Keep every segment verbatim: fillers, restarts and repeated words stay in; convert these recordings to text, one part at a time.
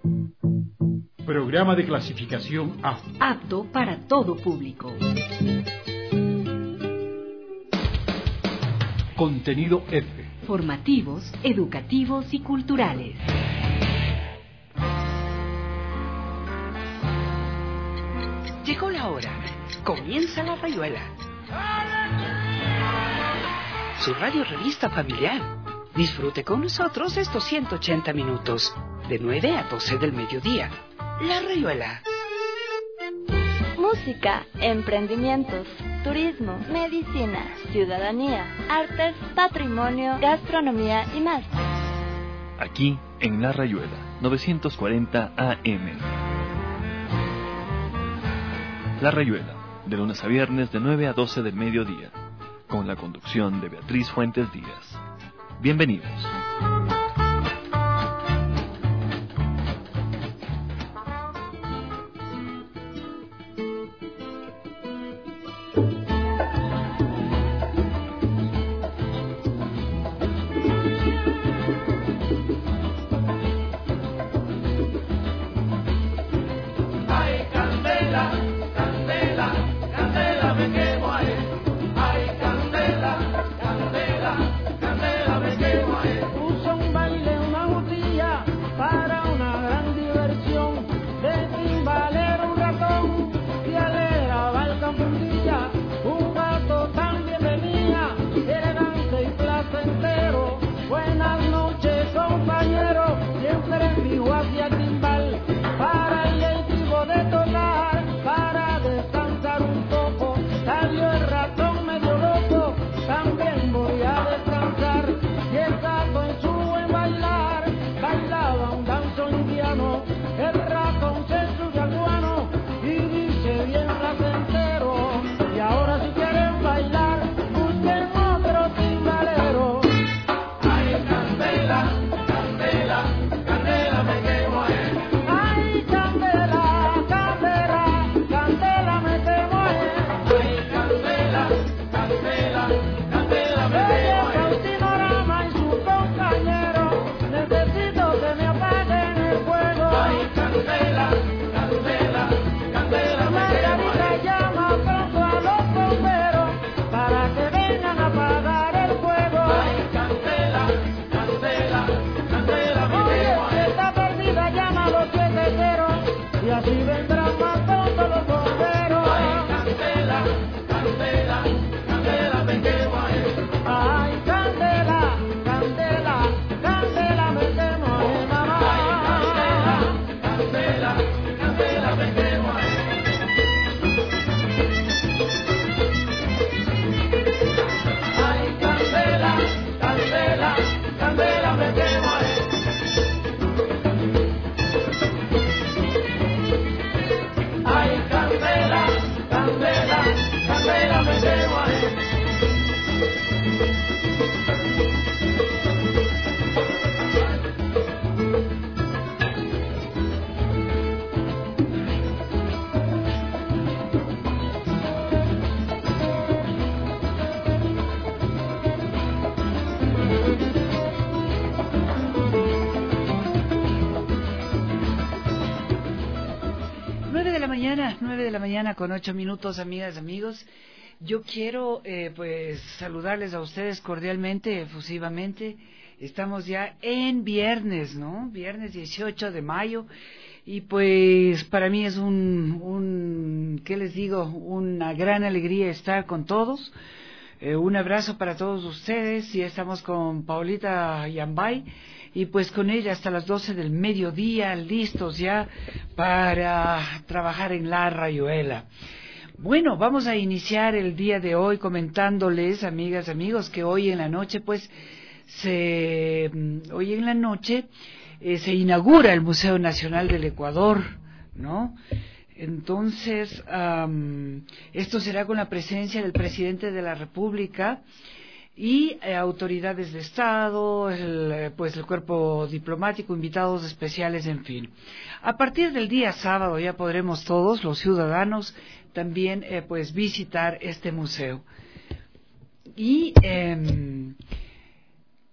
Programa de clasificación A. Apto para todo público. Contenido F. Formativos, educativos y culturales. Llegó la hora. Comienza La Rayuela. Su radio revista familiar. Disfrute con nosotros estos ciento ochenta minutos, de nueve a doce del mediodía. La Rayuela. Música, emprendimientos, turismo, medicina, ciudadanía, artes, patrimonio, gastronomía y más. Aquí en La Rayuela, novecientos cuarenta A M. La Rayuela, de lunes a viernes de nueve a doce del mediodía, con la conducción de Beatriz Fuentes Díaz. Bienvenidos. nueve de la mañana con ocho minutos, amigas, amigos. Yo quiero eh, pues saludarles a ustedes cordialmente, efusivamente. Estamos ya en viernes, ¿no? Viernes dieciocho de mayo. Y pues para mí es un, un ¿qué les digo? Una gran alegría estar con todos. Eh, un abrazo para todos ustedes. Y estamos con Paulita Yambay. Y pues con ella hasta las doce del mediodía, listos ya para trabajar en La Rayuela. Bueno, vamos a iniciar el día de hoy comentándoles, amigas, amigos, que hoy en la noche, pues, se, hoy en la noche eh, se inaugura el Museo Nacional del Ecuador, ¿no? Entonces, um, esto será con la presencia del presidente de la República y eh, autoridades de Estado, el, pues el cuerpo diplomático, invitados especiales, en fin. A partir del día sábado ya podremos todos, los ciudadanos, también eh, pues visitar este museo. Y eh,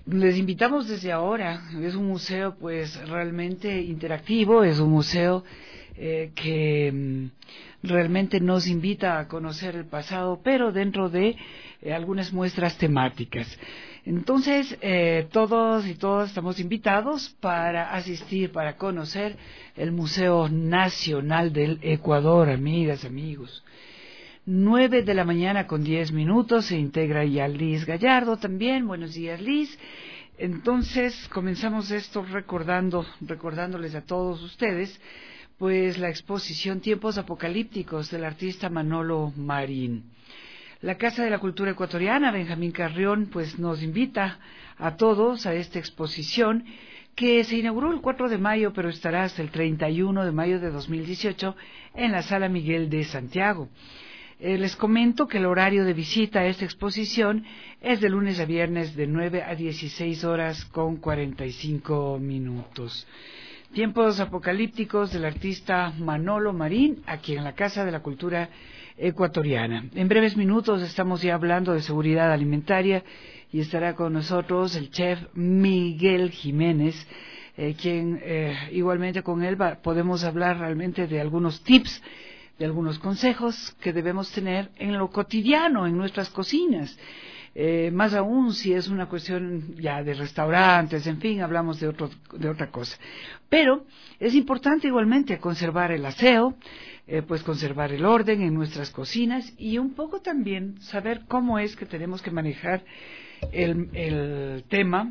les invitamos desde ahora. Es un museo pues realmente interactivo, es un museo eh, que mm, realmente nos invita a conocer el pasado, pero dentro de eh, algunas muestras temáticas. Entonces, eh, todos y todas estamos invitados para asistir, para conocer el Museo Nacional del Ecuador, amigas, amigos. Nueve de la mañana con diez minutos, se integra ya Liz Gallardo también. Buenos días, Liz. Entonces, comenzamos esto recordando, recordándoles a todos ustedes, pues la exposición Tiempos Apocalípticos del artista Manolo Marín. La Casa de la Cultura Ecuatoriana, Benjamín Carrión, pues nos invita a todos a esta exposición que se inauguró el cuatro de mayo, pero estará hasta el treinta y uno de mayo de dos mil dieciocho en la Sala Miguel de Santiago. Eh, les comento que el horario de visita a esta exposición es de lunes a viernes de nueve a dieciséis horas con cuarenta y cinco minutos. Tiempos Apocalípticos del artista Manolo Marín, aquí en la Casa de la Cultura Ecuatoriana. En breves minutos estamos ya hablando de seguridad alimentaria y estará con nosotros el chef Miguel Jiménez, eh, quien eh, igualmente con él va, podemos hablar realmente de algunos tips, de algunos consejos que debemos tener en lo cotidiano, en nuestras cocinas. Eh, más aún si es una cuestión ya de restaurantes, en fin, hablamos de, otro, de otra cosa. Pero es importante igualmente conservar el aseo, eh, pues conservar el orden en nuestras cocinas y un poco también saber cómo es que tenemos que manejar el, el tema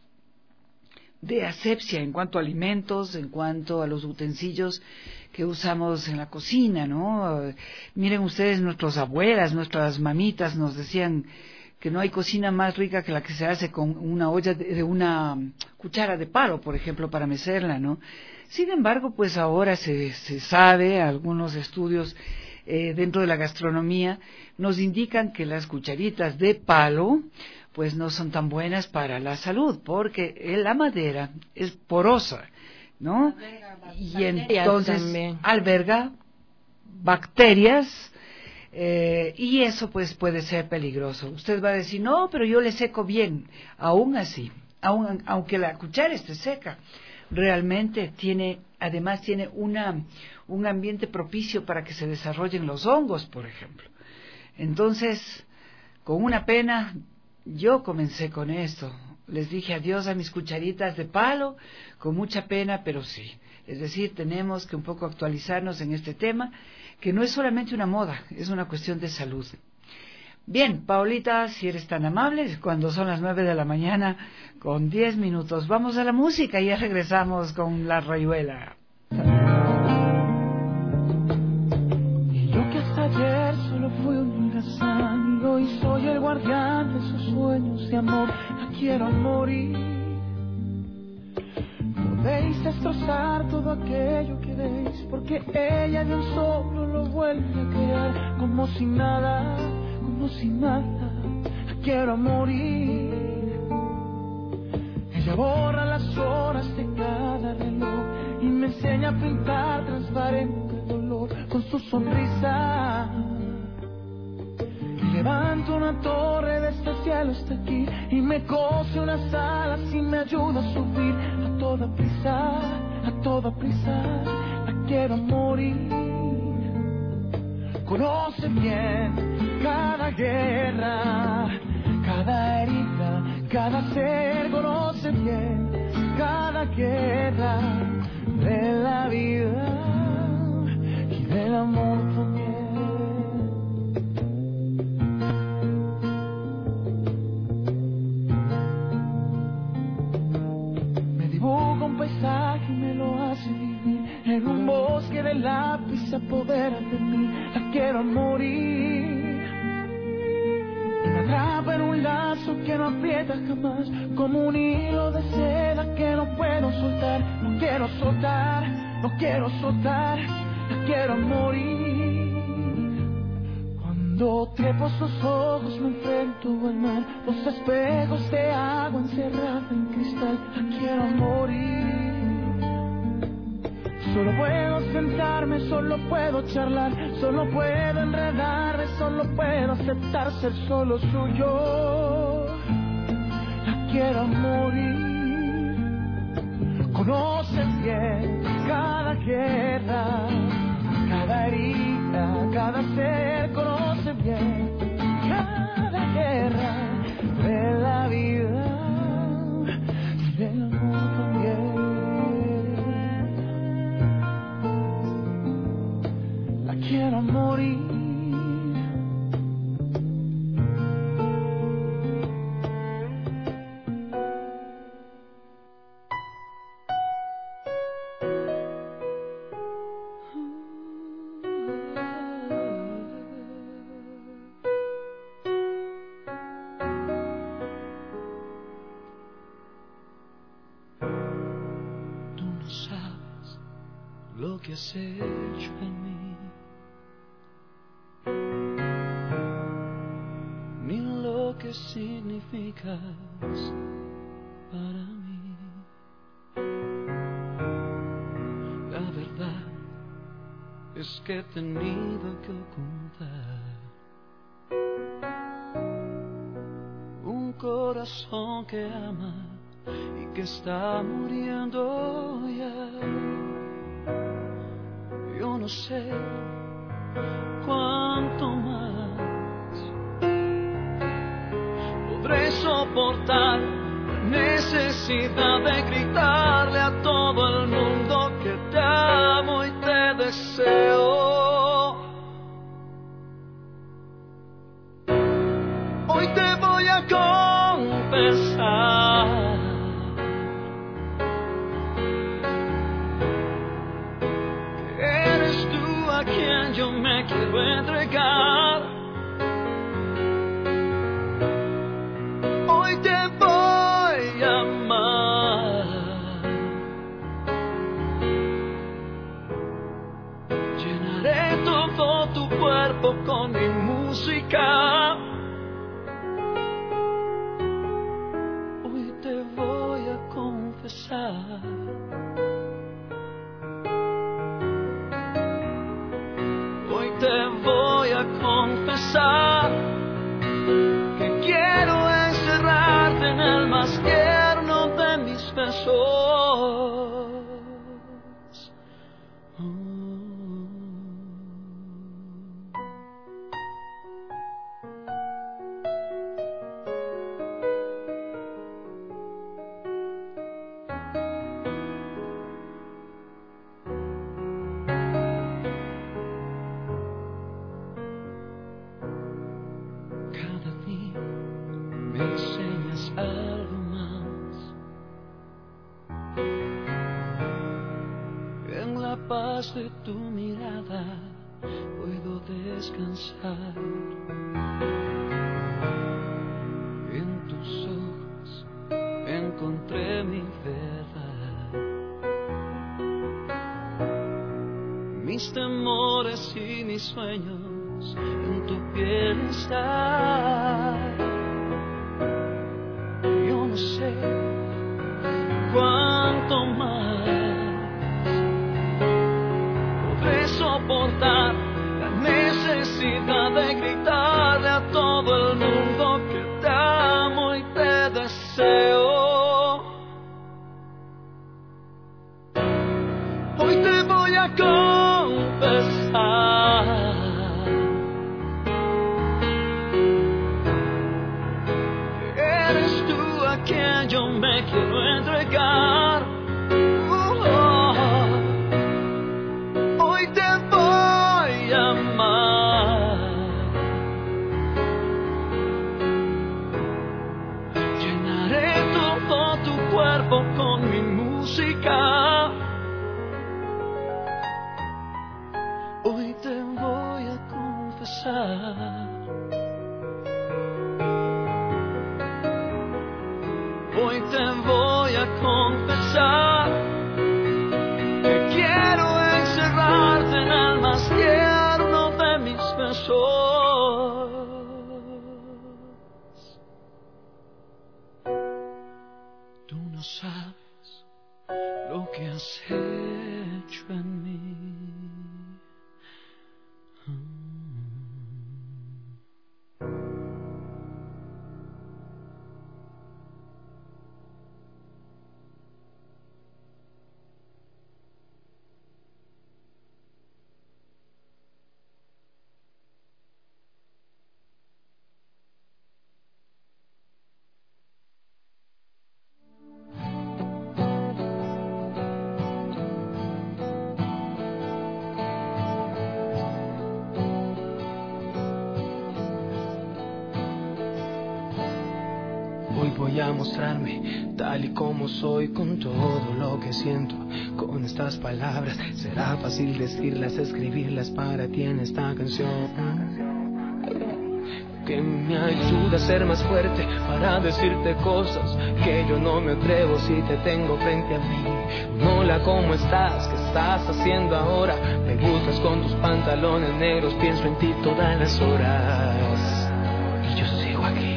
de asepsia en cuanto a alimentos, en cuanto a los utensilios que usamos en la cocina, ¿no? Miren ustedes, nuestras abuelas, nuestras mamitas nos decían que no hay cocina más rica que la que se hace con una olla de, de una cuchara de palo, por ejemplo, para mecerla, ¿no? Sin embargo, pues ahora se, se sabe, algunos estudios eh, dentro de la gastronomía nos indican que las cucharitas de palo pues no son tan buenas para la salud, porque eh, la madera es porosa, ¿no? Y entonces también alberga bacterias, Eh, y eso pues puede ser peligroso. Usted va a decir, no, pero yo le seco bien. Aún así, aún, aunque la cuchara esté seca, realmente tiene, además tiene una, un ambiente propicio para que se desarrollen los hongos, por ejemplo. Entonces, con una pena, yo comencé con esto. Les dije adiós a mis cucharitas de palo, con mucha pena, pero sí. Es decir, tenemos que un poco actualizarnos en este tema, que no es solamente una moda, es una cuestión de salud. Bien, Paulita, si eres tan amable, cuando son las nueve de la mañana con diez minutos, vamos a la música y ya regresamos con La Rayuela. Y yo que hasta ayer solo fui un holgazán y hoy soy el guardián de sus sueños de amor, la quiero morir. Podéis destrozar todo aquello que veis, porque ella de un solo lo vuelve a crear, como si nada, como si nada, la quiero morir. Ella borra las horas de cada reloj y me enseña a pintar transparente el dolor con su sonrisa. Y levanto una torre desde el cielo hasta aquí y me cose unas alas y me ayuda a subir a toda prisa, a toda prisa, la quiero morir. Conoce bien cada guerra, cada herida, cada ser, conoce bien cada guerra de la vida y del amor también. Paisaje me lo hace vivir en un bosque de lápiz, se apodera de mí, la quiero morir. Y me atrapa en un lazo que no aprieta jamás, como un hilo de seda que no puedo soltar. No quiero soltar, no quiero soltar, la quiero morir. Cuando trepo sus ojos me enfrento al mar, los espejos de agua encerrada en cristal, la quiero morir. Solo puedo sentarme, solo puedo charlar, solo puedo enredarme, solo puedo aceptar ser solo suyo. La quiero morir. Conoces bien cada guerra, cada herida, cada ser. Conoce bien cada guerra de la vida y del amor también. La quiero morir. Lo que has hecho en mí, ni lo que significas para mí. La verdad es que he tenido que ocultar un corazón que ama y que está muriendo ya. Yo no sé cuánto más podré soportar la necesidad de gritarle a todo el mundo que te amo y te deseo. Hoy te voy a confesar a quien yo me quiero entregar. Hoy te voy a amar. Llenaré todo tu cuerpo con mi música. Hoy te voy a confesar. Te voy a confesar que quiero encerrarte en el más tierno de mis besos. Me enseñas algo más. En la paz de tu mirada puedo descansar. En tus ojos encontré mi verdad. Mis temores y mis sueños en tu piel están. Yo no sé cuánto más podré soportar la necesidad de gritarle a todo el mundo que te amo y te deseo. Hoy te voy a confesar quien yo me quiero entregar. Oh, oh. Hoy te voy a amar. Llenaré todo tu cuerpo con mi música. Hoy te voy a confesar. Hoy te voy a confesar que quiero encerrarte en el más tierno de mis besos. Tú no sabes lo que has hecho en mí. voy a mostrarme tal y como soy, con todo lo que siento. Con estas palabras será fácil decirlas, escribirlas para ti en esta canción, que me ayuda a ser más fuerte para decirte cosas que yo no me atrevo si te tengo frente a mí. Hola, ¿cómo estás? ¿Qué estás haciendo ahora? Me gustas con tus pantalones negros, pienso en ti todas las horas y yo sigo aquí.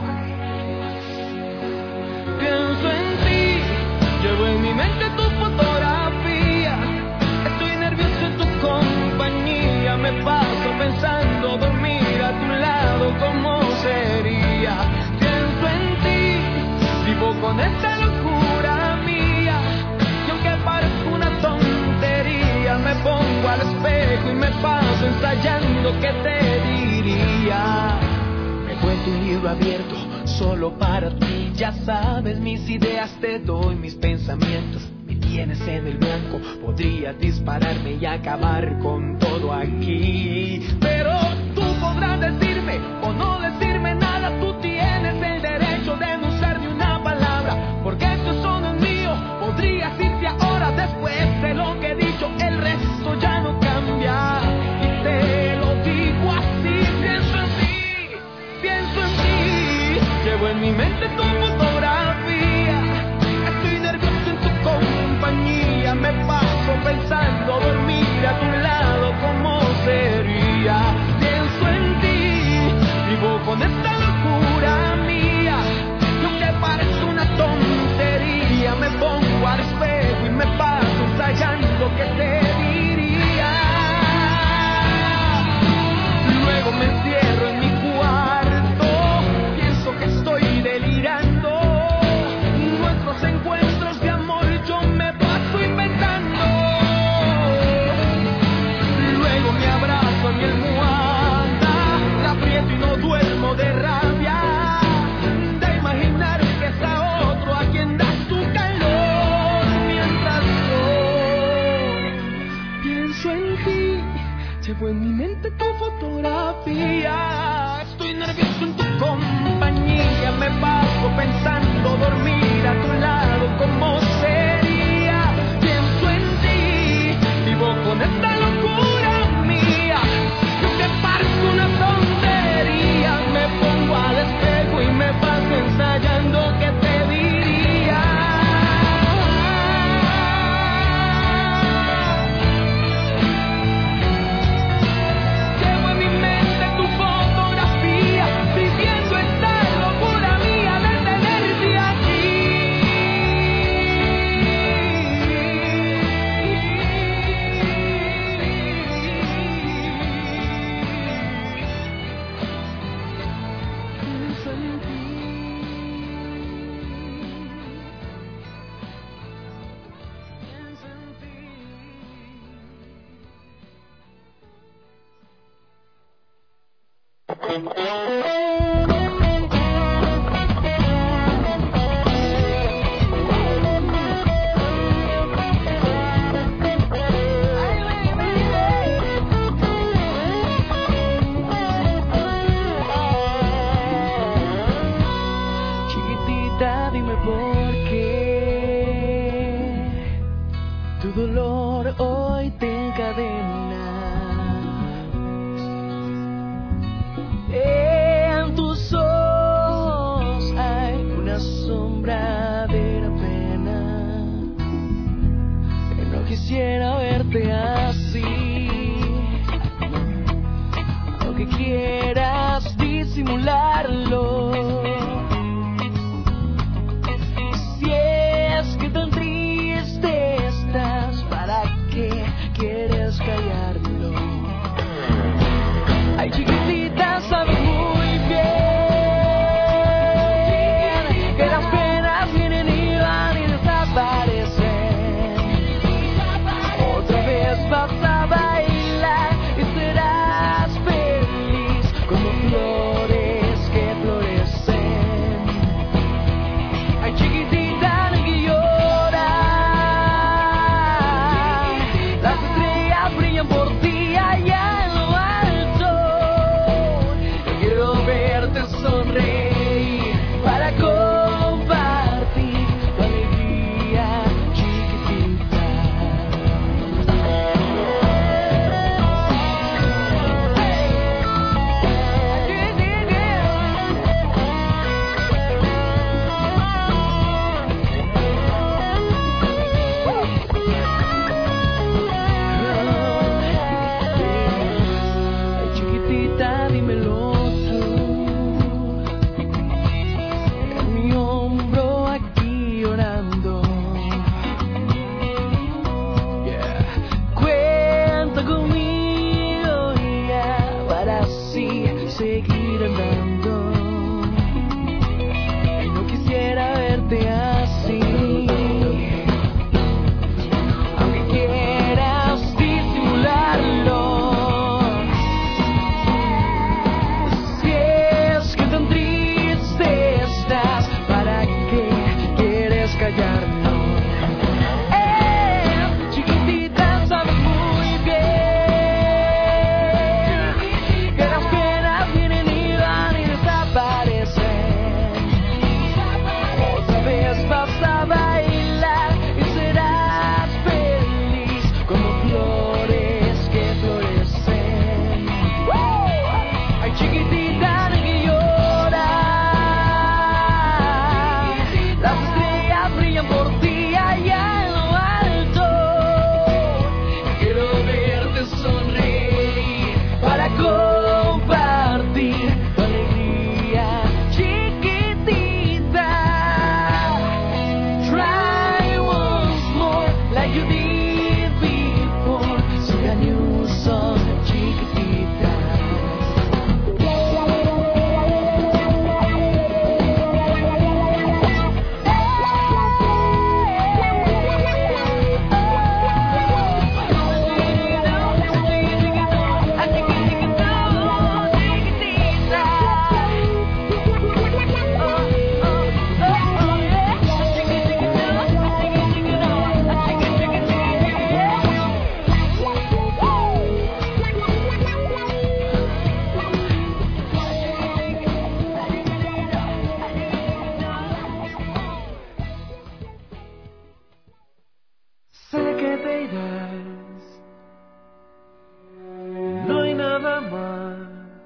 Pienso en ti, llevo en mi mente tu fotografía. Estoy nervioso en tu compañía, me paso pensando dormir a tu lado, ¿cómo sería? Pienso en ti, vivo con esta locura mía, y aunque parezca una tontería, me pongo al espejo y me paso ensayando qué te diría. Me cuento un libro abierto solo para ti, ya sabes mis ideas, te doy mis pensamientos. Me tienes en el blanco, podría dispararme y acabar con todo aquí. Pero tú podrás decirme o no decirme nada, tú tienes el derecho de no usar ni una palabra, porque esto solo es mío. Podrías irte ahora después de lo que he dicho, el resto ya no cambia. Y te lo digo así, pienso en ti, pienso en ti. Llevo en mi mente tu fotografía, estoy nervioso en tu compañía, me paso pensando dormir a tu lado, ¿cómo sería? Pienso en ti, vivo con esta locura mía, y aunque parezca una tontería, me pongo al espejo y me paso ensayando qué te diría. Luego me encierro en mi cuarto, pienso que estoy delirando. Nuestros encuentros de amor yo me paso inventando. Luego me abrazo a mi almohada, la aprieto y no duermo de rabia, de imaginar que es a otro a quien das tu calor. Mientras yo pienso en ti, llevo en mi mente tu fotografía, estoy nervioso en tu compañía, me paso pensando dormir a tu lado, ¿cómo sería? Pienso en ti, vivo con esta locura mía, que parece una tontería, me pongo al espejo y me paso ensayando qué te diría. Llevo en mi mente tu fotografía, viviendo esta locura mía de tenerte aquí. Pienso en ti. Pienso en ti. Chiquitita, dime por qué tu dolor hoy te encadena. En tus ojos hay una sombra de la pena, que no quisiera verte así, aunque quieras disimularlo. Si es que tan triste estás, ¿para qué quieres callarlo? Ay, chiquitita, sabes muy bien que las penas vienen y van y desaparecen. Otra vez vas a dar like you did before. Soy a new song, chiquitita. Sé que te irás, no hay nada más.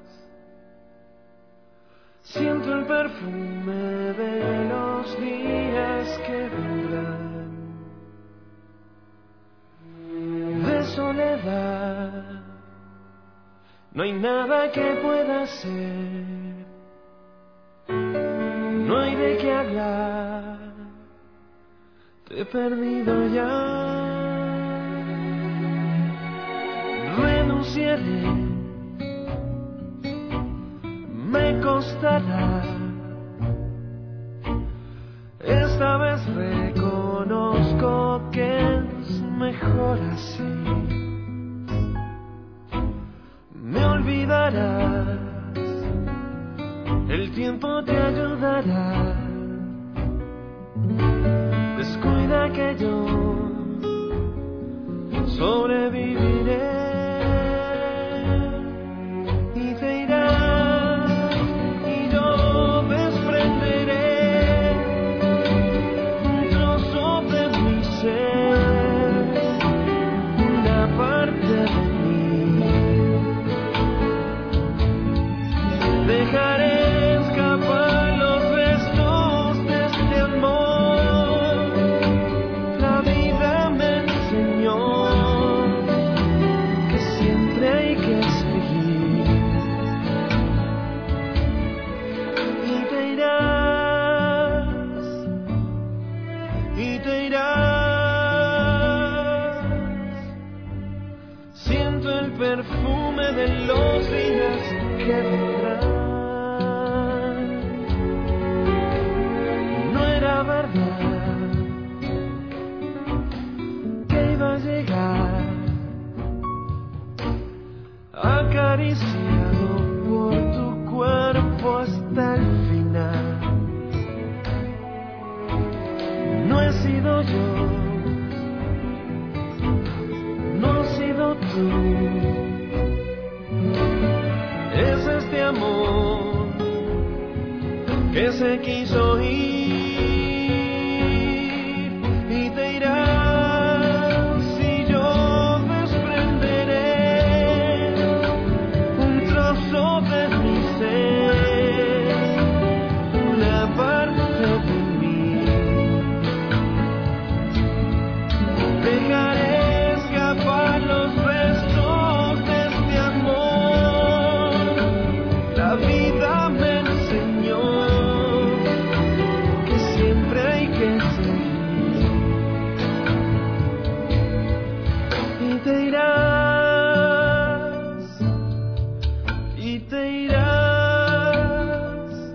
Siento el perfume de los días que vendrán, de soledad. No hay nada que pueda hacer, no hay de qué hablar. Te he perdido ya. Renunciaré, me costará. Esta vez reconozco que es mejor así. Me olvidarás, el tiempo te ayudará. Descuida que yo sobreviviré. Y te irás y yo desprenderé un trozo de mi ser, una parte de mí. Dejaré escapar los restos de este amor. La vida me enseñó que siempre hay que seguir. Y te irás, y te irás. Siento el perfume de los días que vendrán. No era verdad que iba a llegar acariciado por tu cuerpo hasta el final. No he sido yo, no he sido tú. Es este amor que se quiso ir. Y te irás y yo desprenderé un trozo de mi ser, una parte de mí. Dejaré escapar los restos de este amor. La vida me enseñó que siempre hay que seguir. Y te irás, y te irás.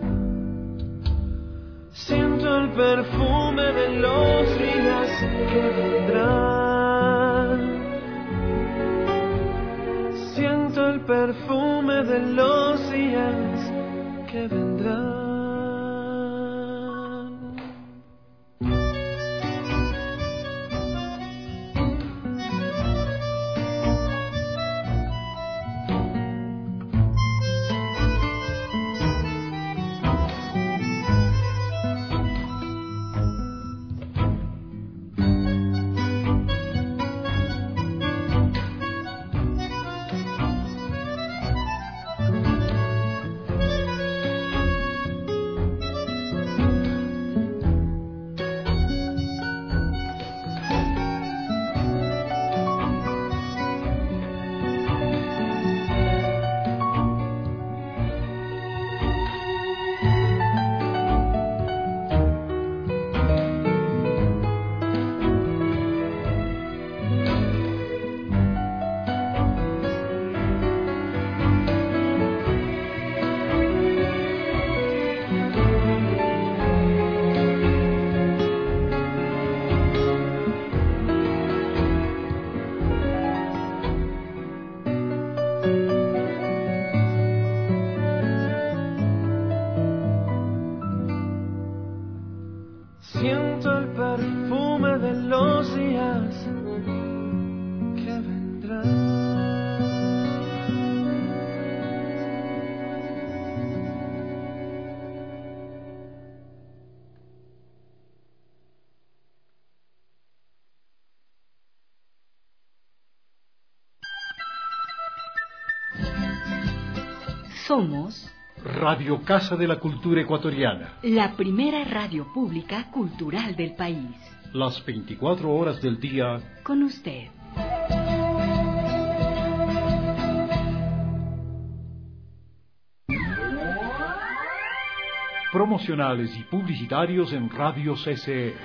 Siento el perfume de los días que vendrán. Siento el perfume de los días que vendrán. Somos Radio Casa de la Cultura Ecuatoriana. la primera radio pública cultural del país. Las veinticuatro horas del día. Con usted. Promocionales y publicitarios en Radio C C E.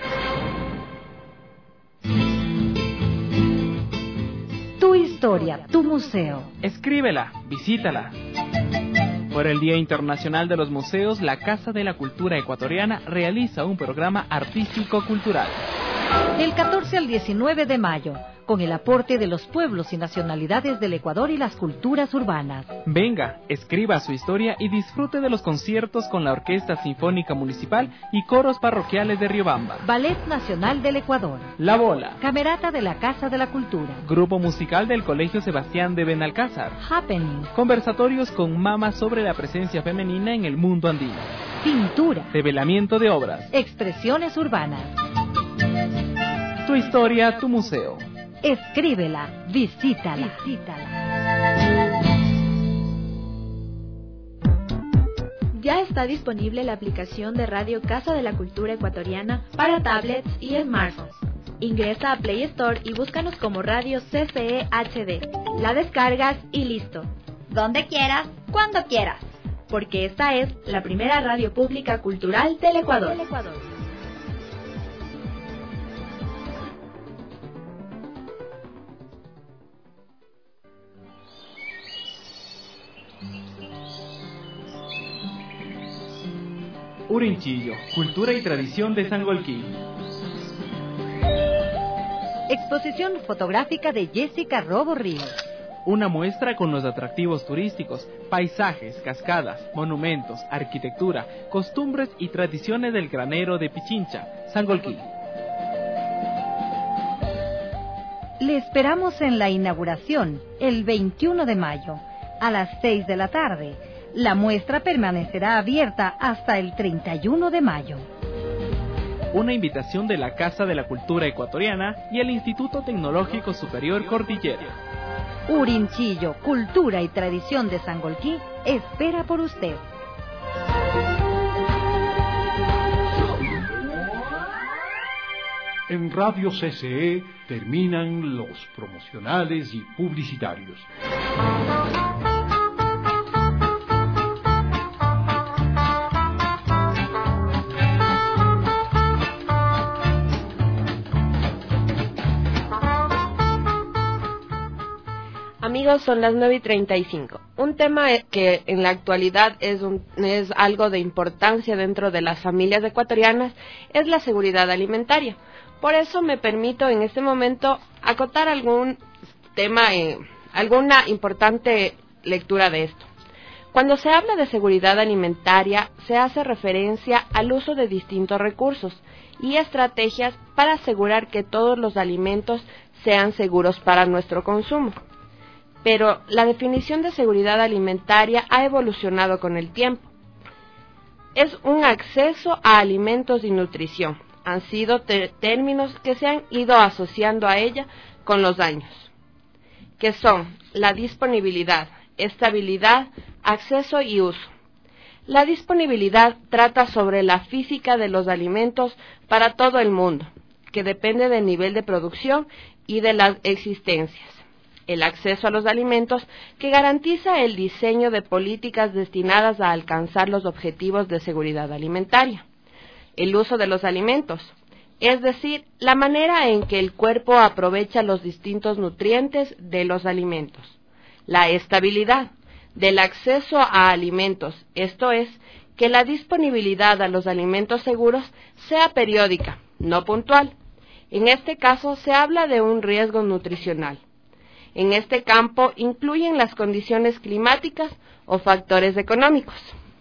Tu historia, tu museo. Escríbela, visítala. Por el Día Internacional de los Museos, la Casa de la Cultura Ecuatoriana realiza un programa artístico-cultural. Del catorce al diecinueve de mayo, con el aporte de los pueblos y nacionalidades del Ecuador y las culturas urbanas. Venga, escriba su historia y disfrute de los conciertos con la Orquesta Sinfónica Municipal y coros parroquiales de Riobamba. Ballet Nacional del Ecuador. La Bola. Camerata de la Casa de la Cultura. Grupo musical del Colegio Sebastián de Benalcázar. Happening. Conversatorios con Mama sobre la presencia femenina en el mundo andino. Pintura. Develamiento de obras. Expresiones urbanas. Tu historia, tu museo. Escríbela, visítala. Visítala. Ya está disponible la aplicación de Radio Casa de la Cultura Ecuatoriana para tablets y smartphones. Ingresa a Play Store y búscanos como Radio C C E H D. La descargas y listo. Donde quieras, cuando quieras. Porque esta es la primera radio pública cultural del Ecuador. Del Ecuador. Urinchillo, cultura y tradición de Sangolquí. Exposición fotográfica de Jessica Robo Ríos. Una muestra con los atractivos turísticos, paisajes, cascadas, monumentos, arquitectura, costumbres y tradiciones del granero de Pichincha, Sangolquí. Le esperamos en la inauguración, el veintiuno de mayo, a las seis de la tarde. La muestra permanecerá abierta hasta el treinta y uno de mayo. Una invitación de la Casa de la Cultura Ecuatoriana y el Instituto Tecnológico Superior Cordillera. Urinchillo, cultura y tradición de Sangolquí, espera por usted. En Radio C C E terminan los promocionales y publicitarios. Amigos, son las nueve y treinta y cinco. Un tema que en la actualidad es, un, es algo de importancia dentro de las familias ecuatorianas es la seguridad alimentaria. Por eso me permito en este momento acotar algún tema, eh, alguna importante lectura de esto. Cuando se habla de seguridad alimentaria, se hace referencia al uso de distintos recursos y estrategias para asegurar que todos los alimentos sean seguros para nuestro consumo. Pero la definición de seguridad alimentaria ha evolucionado con el tiempo. Es un acceso a alimentos y nutrición. Han sido te- términos que se han ido asociando a ella con los años, que son la disponibilidad, estabilidad, acceso y uso. La disponibilidad trata sobre la física de los alimentos para todo el mundo, que depende del nivel de producción y de las existencias. El acceso a los alimentos, que garantiza el diseño de políticas destinadas a alcanzar los objetivos de seguridad alimentaria. El uso de los alimentos, es decir, la manera en que el cuerpo aprovecha los distintos nutrientes de los alimentos. La estabilidad del acceso a alimentos, esto es, que la disponibilidad a los alimentos seguros sea periódica, no puntual. En este caso se habla de un riesgo nutricional. En este campo incluyen las condiciones climáticas o factores económicos.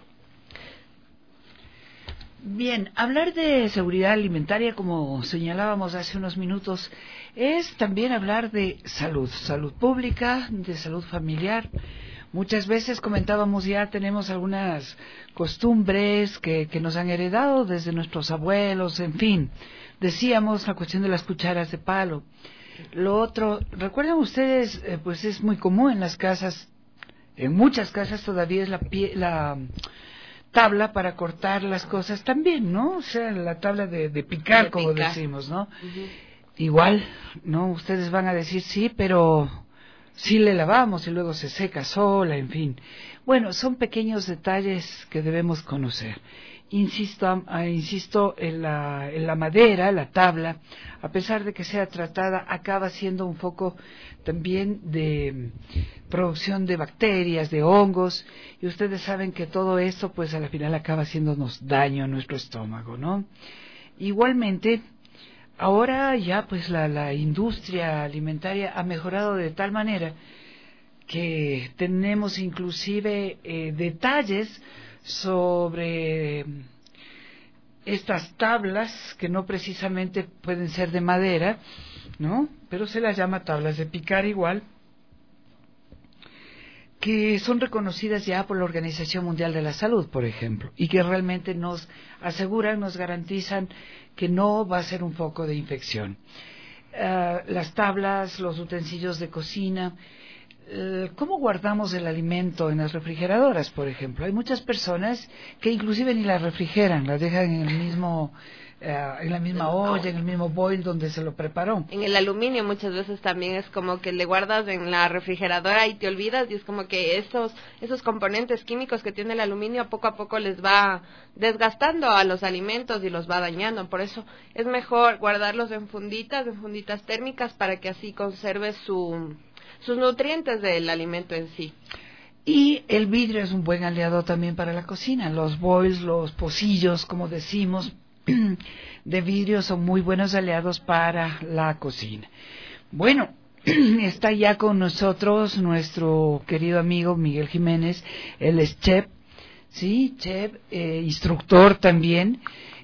Bien, hablar de seguridad alimentaria, como señalábamos hace unos minutos, es también hablar de salud, salud pública, de salud familiar. Muchas veces comentábamos ya, tenemos algunas costumbres que, que nos han heredado desde nuestros abuelos, en fin. Decíamos la cuestión de las cucharas de palo. Lo otro, recuerdan ustedes, eh, pues es muy común en las casas En muchas casas todavía es la, pie, la tabla para cortar las cosas también, ¿no? O sea, la tabla de, de picar, de como picar. decimos, ¿no? Uh-huh. Igual, ¿no? Ustedes van a decir, sí, pero sí le lavamos y luego se seca sola, en fin. Bueno, son pequeños detalles que debemos conocer. Insisto, uh, insisto en la, en la madera, la tabla, a pesar de que sea tratada, acaba siendo un foco también de producción de bacterias, de hongos, y ustedes saben que todo esto, pues al final acaba haciéndonos daño a nuestro estómago, ¿no? Igualmente, ahora ya pues la, la industria alimentaria ha mejorado de tal manera que tenemos inclusive eh, detalles sobre estas tablas que no precisamente pueden ser de madera, ¿no? Pero se las llama tablas de picar igual, que son reconocidas ya por la Organización Mundial de la Salud, por ejemplo, y que realmente nos aseguran, nos garantizan que no va a ser un foco de infección. Uh, las tablas, los utensilios de cocina. ¿Cómo guardamos el alimento en las refrigeradoras, por ejemplo? Hay muchas personas que inclusive ni las refrigeran, las dejan en el mismo, eh, en la misma olla, en el mismo boil donde se lo preparó. En el aluminio muchas veces también es como que le guardas en la refrigeradora y te olvidas, y es como que esos esos componentes químicos que tiene el aluminio poco a poco les va desgastando a los alimentos y los va dañando. Por eso es mejor guardarlos en funditas, en funditas térmicas, para que así conserve su sus nutrientes del alimento en sí. Y el vidrio es un buen aliado también para la cocina. Los boils, los pocillos, como decimos, de vidrio son muy buenos aliados para la cocina. Bueno, está ya con nosotros nuestro querido amigo Miguel Jiménez. Él es chef, sí, chef, eh, instructor también.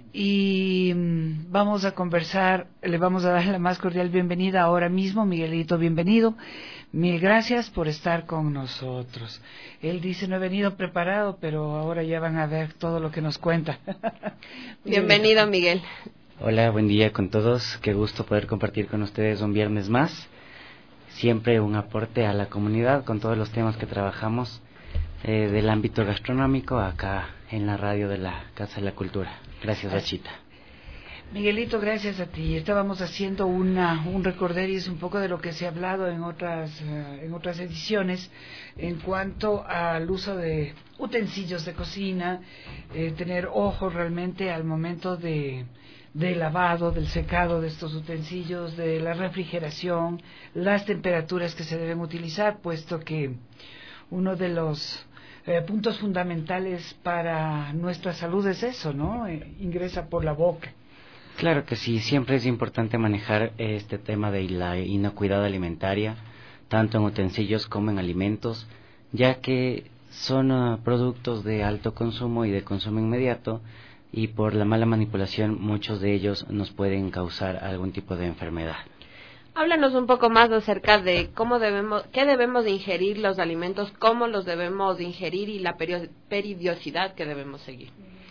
Y mm, vamos a conversar, le vamos a dar la más cordial bienvenida ahora mismo. Miguelito, bienvenido. Mil gracias por estar con nosotros. Él dice, no he venido preparado, pero ahora ya van a ver todo lo que nos cuenta. Bienvenido, Miguel. Hola, buen día con todos. Qué gusto poder compartir con ustedes un viernes más. Siempre un aporte a la comunidad con todos los temas que trabajamos eh, del ámbito gastronómico acá en la radio de la Casa de la Cultura. Gracias, Rachita. Miguelito, gracias a ti. Estábamos haciendo una un recorderis un poco de lo que se ha hablado en otras uh, en otras ediciones en cuanto al uso de utensilios de cocina, eh, tener ojo realmente al momento de del lavado, del secado de estos utensilios, de la refrigeración, las temperaturas que se deben utilizar, puesto que uno de los eh, puntos fundamentales para nuestra salud es eso, ¿no? Eh, ingresa por la boca. Claro que sí, siempre es importante manejar este tema de la inocuidad alimentaria, tanto en utensilios como en alimentos, ya que son uh, productos de alto consumo y de consumo inmediato, y por la mala manipulación muchos de ellos nos pueden causar algún tipo de enfermedad. Háblanos un poco más acerca de cómo debemos, qué debemos de ingerir los alimentos, cómo los debemos de ingerir y la periodicidad que debemos seguir.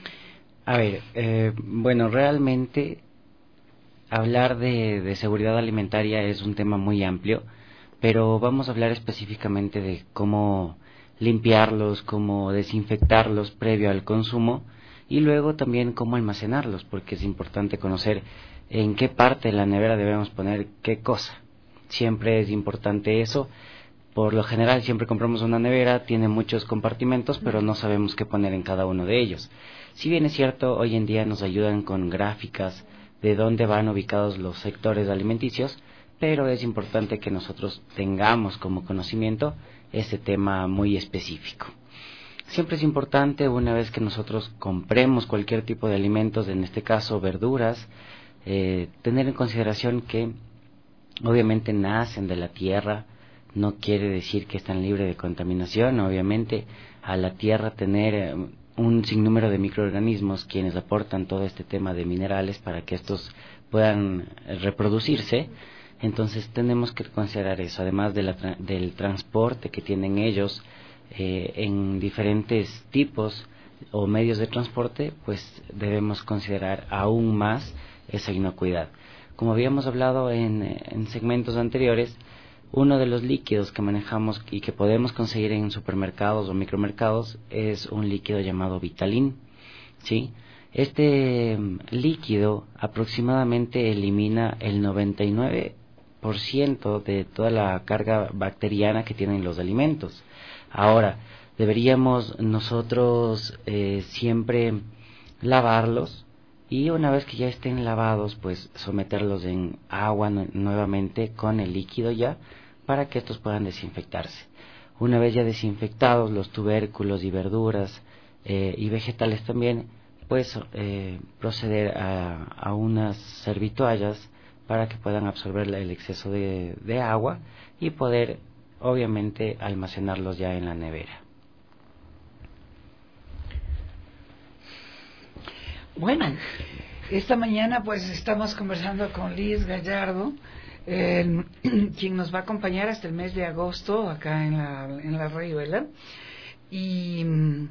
A ver, eh, bueno, realmente hablar de, de seguridad alimentaria es un tema muy amplio, pero vamos a hablar específicamente de cómo limpiarlos, cómo desinfectarlos previo al consumo y luego también cómo almacenarlos, porque es importante conocer en qué parte de la nevera debemos poner qué cosa. Siempre es importante eso. Por lo general siempre compramos una nevera, tiene muchos compartimentos, pero no sabemos qué poner en cada uno de ellos. Si bien es cierto, hoy en día nos ayudan con gráficas de dónde van ubicados los sectores alimenticios, pero es importante que nosotros tengamos como conocimiento ese tema muy específico. Siempre es importante, una vez que nosotros compremos cualquier tipo de alimentos, en este caso verduras, eh, tener en consideración que obviamente nacen de la tierra, no quiere decir que están libres de contaminación. Obviamente a la tierra tener eh, un sinnúmero de microorganismos quienes aportan todo este tema de minerales para que estos puedan reproducirse. Entonces tenemos que considerar eso, además de la tra- del transporte que tienen ellos eh, en diferentes tipos o medios de transporte, pues debemos considerar aún más esa inocuidad. Como habíamos hablado en, en segmentos anteriores, Uno de los líquidos que manejamos y que podemos conseguir en supermercados o micromercados es un líquido llamado Vitalin, ¿sí? Este líquido aproximadamente elimina el noventa y nueve por ciento de toda la carga bacteriana que tienen los alimentos. Ahora, deberíamos nosotros eh, siempre lavarlos y una vez que ya estén lavados, pues someterlos en agua nu- nuevamente con el líquido ya para que estos puedan desinfectarse. Una vez ya desinfectados los tubérculos y verduras eh, y vegetales también, pues eh, proceder a, a unas servitoallas para que puedan absorber el exceso de, de agua y poder obviamente almacenarlos ya en la nevera. Bueno, esta mañana pues estamos conversando con Liz Gallardo, eh, quien nos va a acompañar hasta el mes de agosto acá en la, en la Rayuela. Y mm,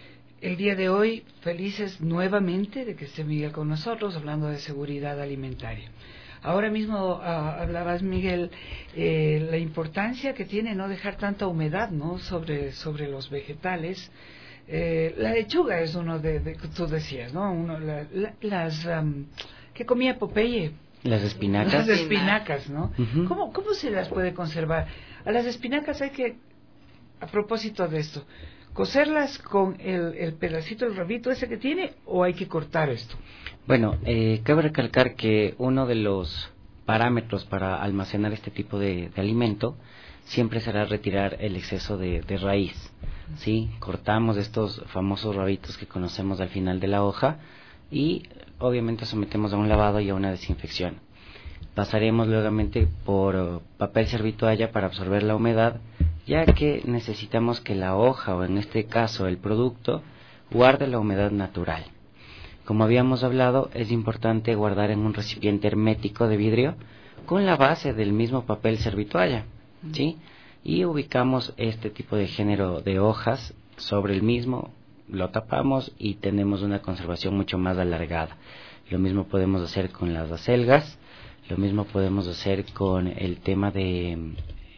el día de hoy, felices nuevamente de que esté Miguel con nosotros, hablando de seguridad alimentaria. Ahora mismo uh, hablabas, Miguel, eh, la importancia que tiene no dejar tanta humedad, ¿no?, sobre, sobre los vegetales. Eh, la lechuga es uno de, de tú decías, ¿no? Uno, la, la, las um, ¿qué comía Popeye? Las espinacas. Las espinacas, ¿no? Uh-huh. ¿Cómo, ¿Cómo se las puede conservar? A las espinacas hay que, a propósito de esto, cocerlas con el, el pedacito, el rabito ese que tiene, o hay que cortar esto. Bueno, eh, cabe recalcar que uno de los parámetros para almacenar este tipo de, de alimento siempre será retirar el exceso de, de raíz, ¿sí? Cortamos estos famosos rabitos que conocemos al final de la hoja y obviamente sometemos a un lavado y a una desinfección. Pasaremos nuevamente por papel servitoalla para absorber la humedad, ya que necesitamos que la hoja, o en este caso el producto, guarde la humedad natural. Como habíamos hablado, es importante guardar en un recipiente hermético de vidrio con la base del mismo papel servitoalla, ¿sí? Y ubicamos este tipo de género de hojas sobre el mismo, lo tapamos y tenemos una conservación mucho más alargada. Lo mismo podemos hacer con las acelgas, lo mismo podemos hacer con el tema de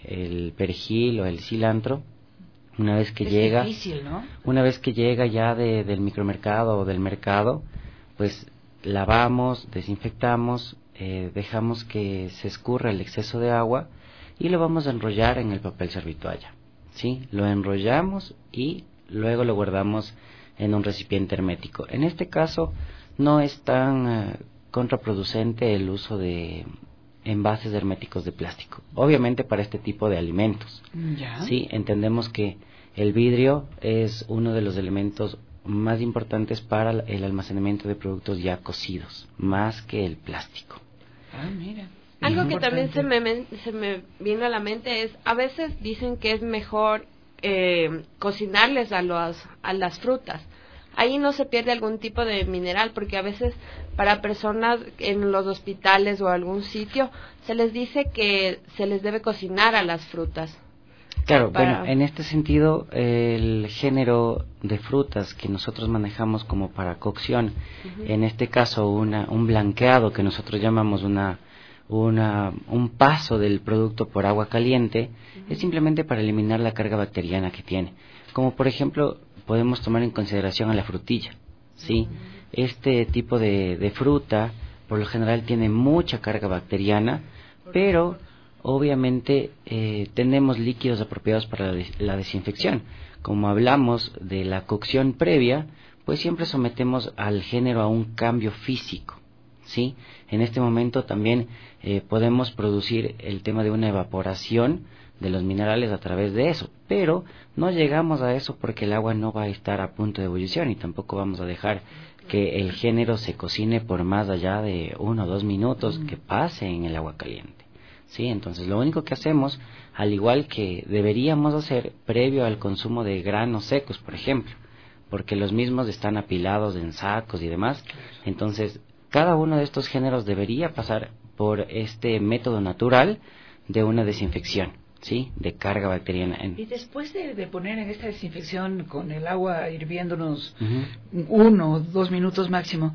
el perejil o el cilantro. Una vez que es llega, difícil, ¿no? Una vez que llega ya de, del micromercado o del mercado, pues lavamos, desinfectamos, eh, dejamos que se escurra el exceso de agua y lo vamos a enrollar en el papel servitoalla, ¿sí? Lo enrollamos y luego lo guardamos en un recipiente hermético. En este caso no es tan uh, contraproducente el uso de envases herméticos de plástico, obviamente para este tipo de alimentos. Ya. Sí, entendemos que el vidrio es uno de los elementos más importantes para el almacenamiento de productos ya cocidos, más que el plástico. Ah, mira. Algo Uh-huh. que también se me, se me vino a la mente es, a veces dicen que es mejor eh, cocinarles a, los, a las frutas. Ahí no se pierde algún tipo de mineral, porque a veces para personas en los hospitales o algún sitio se les dice que se les debe cocinar a las frutas. Claro, para... bueno, en este sentido, el género de frutas que nosotros manejamos como para cocción, uh-huh. en este caso una, un blanqueado que nosotros llamamos una, una, un paso del producto por agua caliente, uh-huh. es simplemente para eliminar la carga bacteriana que tiene. Como por ejemplo, podemos tomar en consideración a la frutilla, ¿sí? Uh-huh. Este tipo de, de fruta, por lo general, tiene mucha carga bacteriana, pero obviamente eh, tenemos líquidos apropiados para la, des- la desinfección. Como hablamos de la cocción previa, pues siempre sometemos al género a un cambio físico, ¿sí? En este momento también eh, podemos producir el tema de una evaporación de los minerales a través de eso, pero no llegamos a eso porque el agua no va a estar a punto de ebullición y tampoco vamos a dejar que el género se cocine por más allá de uno o dos minutos que pase en el agua caliente. Sí, entonces lo único que hacemos, al igual que deberíamos hacer previo al consumo de granos secos, por ejemplo, porque los mismos están apilados en sacos y demás, entonces cada uno de estos géneros debería pasar por este método natural de una desinfección, ¿sí? De carga bacteriana. En... Y después de, de poner en esta desinfección con el agua hirviendo unos uh-huh. uno o dos minutos máximo,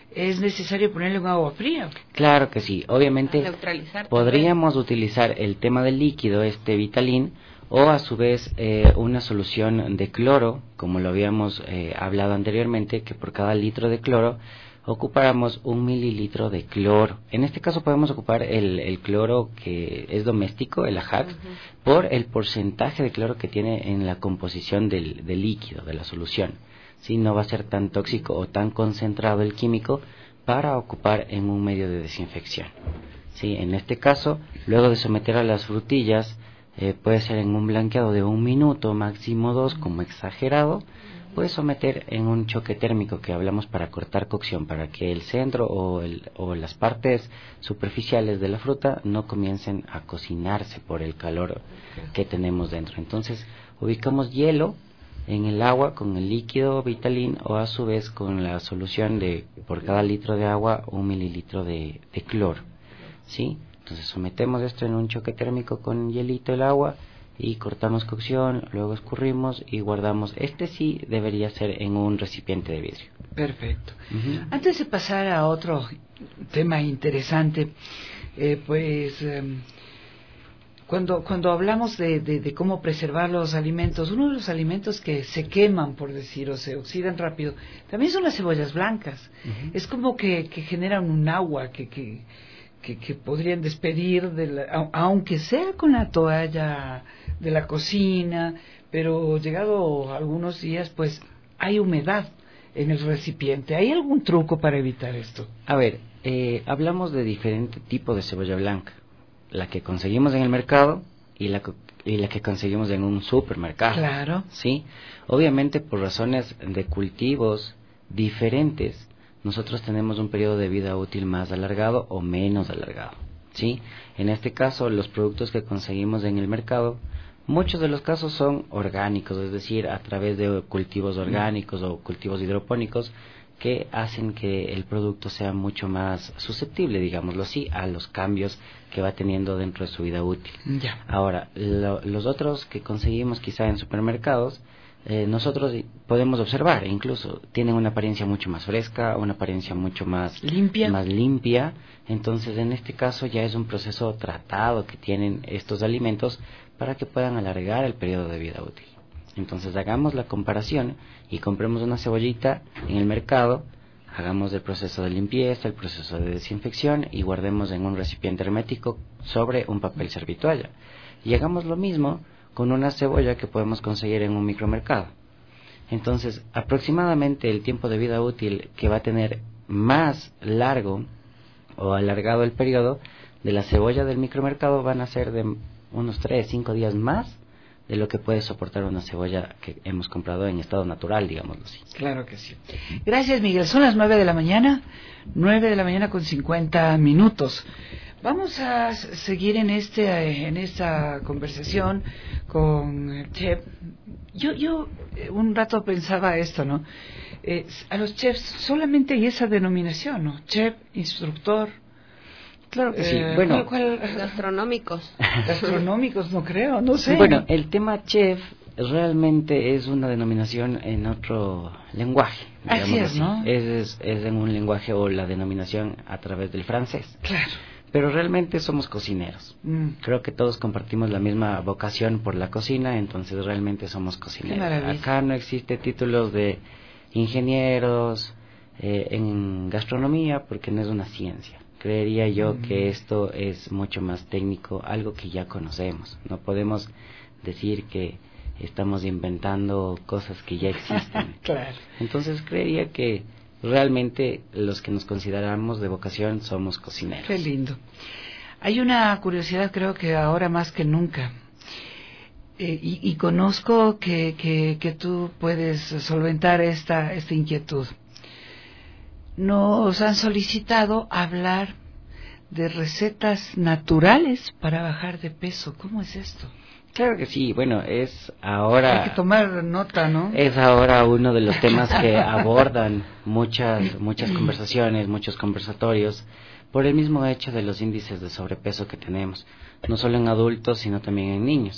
¿es necesario ponerle un agua fría? Claro que sí. Obviamente podríamos también utilizar el tema del líquido, este Vitalin, o a su vez eh, una solución de cloro, como lo habíamos eh, hablado anteriormente, que por cada litro de cloro ocupáramos un mililitro de cloro. En este caso podemos ocupar el, el cloro que es doméstico, el Ajax, uh-huh, por el porcentaje de cloro que tiene en la composición del, del líquido, de la solución. ¿Sí? No va a ser tan tóxico o tan concentrado el químico para ocupar en un medio de desinfección. ¿Sí? En este caso, luego de someter a las frutillas, eh, puede ser en un blanqueado de un minuto, máximo dos, como exagerado, puede someter en un choque térmico que hablamos para cortar cocción, para que el centro o, el, o las partes superficiales de la fruta no comiencen a cocinarse por el calor que tenemos dentro. Entonces, ubicamos hielo en el agua con el líquido Vitalin, o a su vez con la solución de por cada litro de agua un mililitro de, de cloro, ¿sí? Entonces sometemos esto en un choque térmico con hielito el agua y cortamos cocción, luego escurrimos y guardamos. Este sí debería ser en un recipiente de vidrio. Perfecto. Uh-huh. Antes de pasar a otro tema interesante, eh, pues eh, cuando cuando hablamos de, de, de cómo preservar los alimentos, uno de los alimentos que se queman, por decir, o se oxidan rápido, también son las cebollas blancas. Uh-huh. Es como que, que generan un agua que... que Que, que podrían despedir, de la, aunque sea con la toalla de la cocina, pero llegado algunos días, pues hay humedad en el recipiente. ¿Hay algún truco para evitar esto? A ver, eh, hablamos de diferente tipo de cebolla blanca, la que conseguimos en el mercado y la, y la que conseguimos en un supermercado. Claro. ¿Sí? Obviamente por razones de cultivos diferentes, nosotros tenemos un periodo de vida útil más alargado o menos alargado, ¿sí? En este caso, los productos que conseguimos en el mercado, muchos de los casos son orgánicos, es decir, a través de cultivos orgánicos o cultivos hidropónicos, que hacen que el producto sea mucho más susceptible, digámoslo así, a los cambios que va teniendo dentro de su vida útil. Ya. Ahora, lo, los otros que conseguimos quizá en supermercados, Eh, nosotros podemos observar, incluso tienen una apariencia mucho más fresca, una apariencia mucho más limpia. más limpia. Entonces, en este caso ya es un proceso tratado que tienen estos alimentos para que puedan alargar el periodo de vida útil. Entonces, hagamos la comparación y compremos una cebollita en el mercado, hagamos el proceso de limpieza, el proceso de desinfección y guardemos en un recipiente hermético sobre un papel servitoalla. Y hagamos lo mismo con una cebolla que podemos conseguir en un micromercado. Entonces, aproximadamente el tiempo de vida útil que va a tener más largo o alargado el periodo de la cebolla del micromercado van a ser de unos tres, cinco días más de lo que puede soportar una cebolla que hemos comprado en estado natural, digámoslo así. Claro que sí. Gracias, Miguel. Son las nueve de la mañana, nueve de la mañana con cincuenta minutos. Vamos a seguir en este en esta conversación con el chef. Yo yo un rato pensaba esto, ¿no? Eh, a los chefs solamente hay esa denominación, ¿no? Chef, instructor. Claro que eh, sí. Bueno, ¿cuál, cuál? Gastronómicos. Gastronómicos, no creo, no sé. Bueno, el tema chef realmente es una denominación en otro lenguaje. Así es, así. ¿no? Es, es, es en un lenguaje o la denominación a través del francés. Claro. Pero realmente somos cocineros. Mm. Creo que todos compartimos la misma vocación por la cocina, entonces realmente somos cocineros. Acá no existe títulos de ingenieros eh, en gastronomía porque no es una ciencia. Creería yo mm. que esto es mucho más técnico, algo que ya conocemos. No podemos decir que estamos inventando cosas que ya existen. Claro. Entonces creería que realmente los que nos consideramos de vocación somos cocineros. Qué lindo. Hay una curiosidad, creo que ahora más que nunca, eh, y, y conozco que, que, que tú puedes solventar esta, esta inquietud. Nos han solicitado hablar de recetas naturales para bajar de peso. ¿Cómo es esto? Claro que sí, bueno, es ahora... Hay que tomar nota, ¿no? Es ahora uno de los temas que abordan muchas muchas conversaciones, muchos conversatorios, por el mismo hecho de los índices de sobrepeso que tenemos, no solo en adultos, sino también en niños.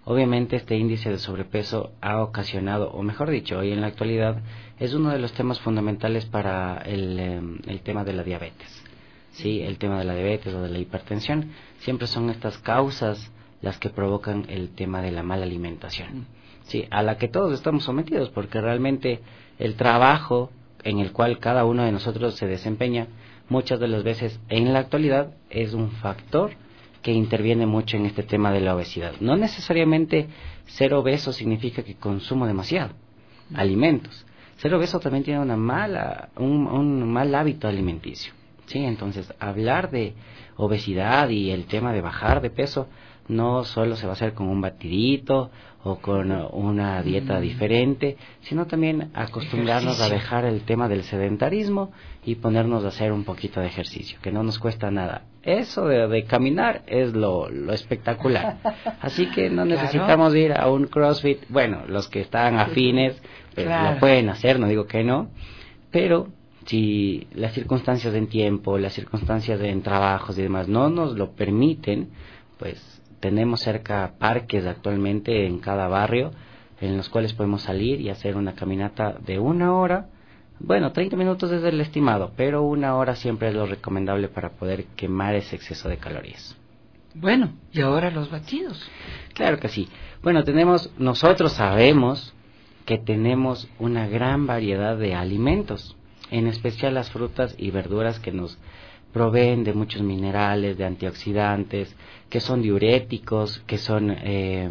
Obviamente este índice de sobrepeso ha ocasionado, o mejor dicho, hoy en la actualidad es uno de los temas fundamentales para el, eh, el tema de la diabetes. Sí, el tema de la diabetes o de la hipertensión, siempre son estas causas las que provocan el tema de la mala alimentación. Sí, a la que todos estamos sometidos, porque realmente el trabajo en el cual cada uno de nosotros se desempeña, muchas de las veces en la actualidad es un factor que interviene mucho en este tema de la obesidad. No necesariamente ser obeso significa que consumo demasiado alimentos. Ser obeso también tiene una mala, un, un mal hábito alimenticio. Sí, entonces hablar de obesidad y el tema de bajar de peso no solo se va a hacer con un batidito o con una dieta mm. diferente, sino también acostumbrarnos ejercicio. a dejar el tema del sedentarismo y ponernos a hacer un poquito de ejercicio, que no nos cuesta nada. Eso de, de caminar es lo, lo espectacular. Así que no necesitamos claro. ir a un CrossFit. Bueno, los que están afines pues, claro. lo pueden hacer, no digo que no, pero si las circunstancias en tiempo, las circunstancias en trabajos y demás no nos lo permiten, pues tenemos cerca parques actualmente en cada barrio en los cuales podemos salir y hacer una caminata de una hora. Bueno, treinta minutos es el estimado, pero una hora siempre es lo recomendable para poder quemar ese exceso de calorías. Bueno, y ahora los batidos. Claro que sí. Bueno, tenemos, nosotros sabemos que tenemos una gran variedad de alimentos, en especial las frutas y verduras que nos proveen de muchos minerales, de antioxidantes, que son diuréticos, que son eh,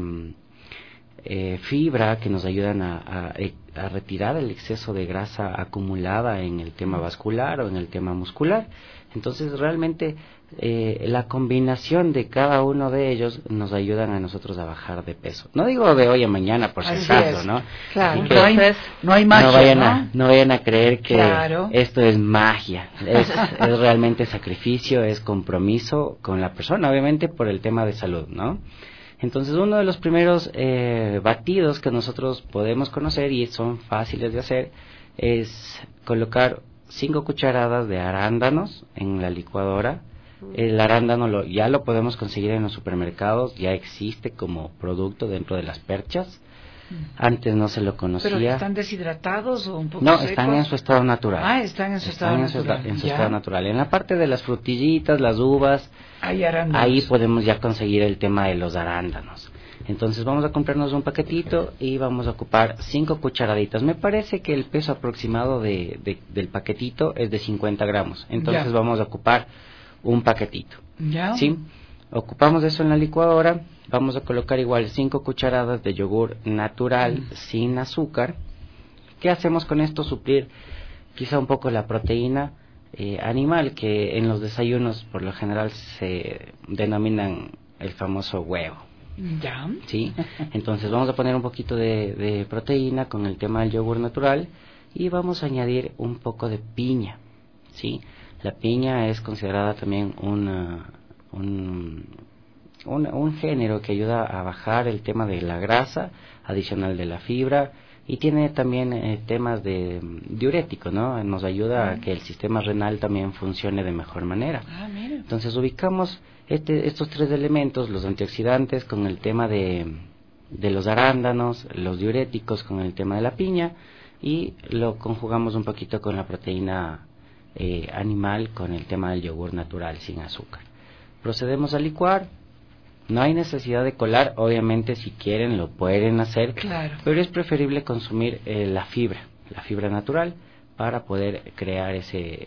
eh, fibra, que nos ayudan a, a, a retirar el exceso de grasa acumulada en el tema vascular o en el tema muscular. Entonces realmente eh, la combinación de cada uno de ellos nos ayudan a nosotros a bajar de peso. No digo de hoy a mañana por si acaso, ¿no? Claro, no hay, no hay magia, no vayan, ¿no? A, no vayan a creer que claro. esto es magia. Es, es realmente sacrificio, es compromiso con la persona, obviamente por el tema de salud, ¿no? Entonces uno de los primeros eh, batidos que nosotros podemos conocer y son fáciles de hacer es colocar cinco cucharadas de arándanos en la licuadora. El arándano lo, ya lo podemos conseguir en los supermercados, ya existe como producto dentro de las perchas. Antes no se lo conocía. ¿Pero están deshidratados o un poco No, secos? Están en su estado natural. Ah, están en su estado están natural. En su, en su estado natural. En la parte de las frutillitas, las uvas, Hay arándanos. ahí podemos ya conseguir el tema de los arándanos. Entonces vamos a comprarnos un paquetito y vamos a ocupar cinco cucharaditas. Me parece que el peso aproximado de, de, del paquetito es de cincuenta gramos. Entonces ya. vamos a ocupar un paquetito. Ya. ¿Sí? Ocupamos eso en la licuadora. Vamos a colocar igual cinco cucharadas de yogur natural mm. sin azúcar. ¿Qué hacemos con esto? Suplir quizá un poco la proteína eh, animal, que en los desayunos por lo general se denominan el famoso huevo. Ya. ¿Sí? Entonces vamos a poner un poquito de, de proteína con el tema del yogur natural y vamos a añadir un poco de piña. ¿Sí? La piña es considerada también una, un, un, un género que ayuda a bajar el tema de la grasa, adicional de la fibra, y tiene también eh, temas de diurético, ¿no? Nos ayuda ah. a que el sistema renal también funcione de mejor manera. Ah, mira. Entonces ubicamos este, estos tres elementos, los antioxidantes con el tema de, de los arándanos, los diuréticos con el tema de la piña, y lo conjugamos un poquito con la proteína eh, animal con el tema del yogur natural sin azúcar. Procedemos a licuar. No hay necesidad de colar, obviamente si quieren lo pueden hacer, claro. pero es preferible consumir eh, la fibra, la fibra natural, para poder crear ese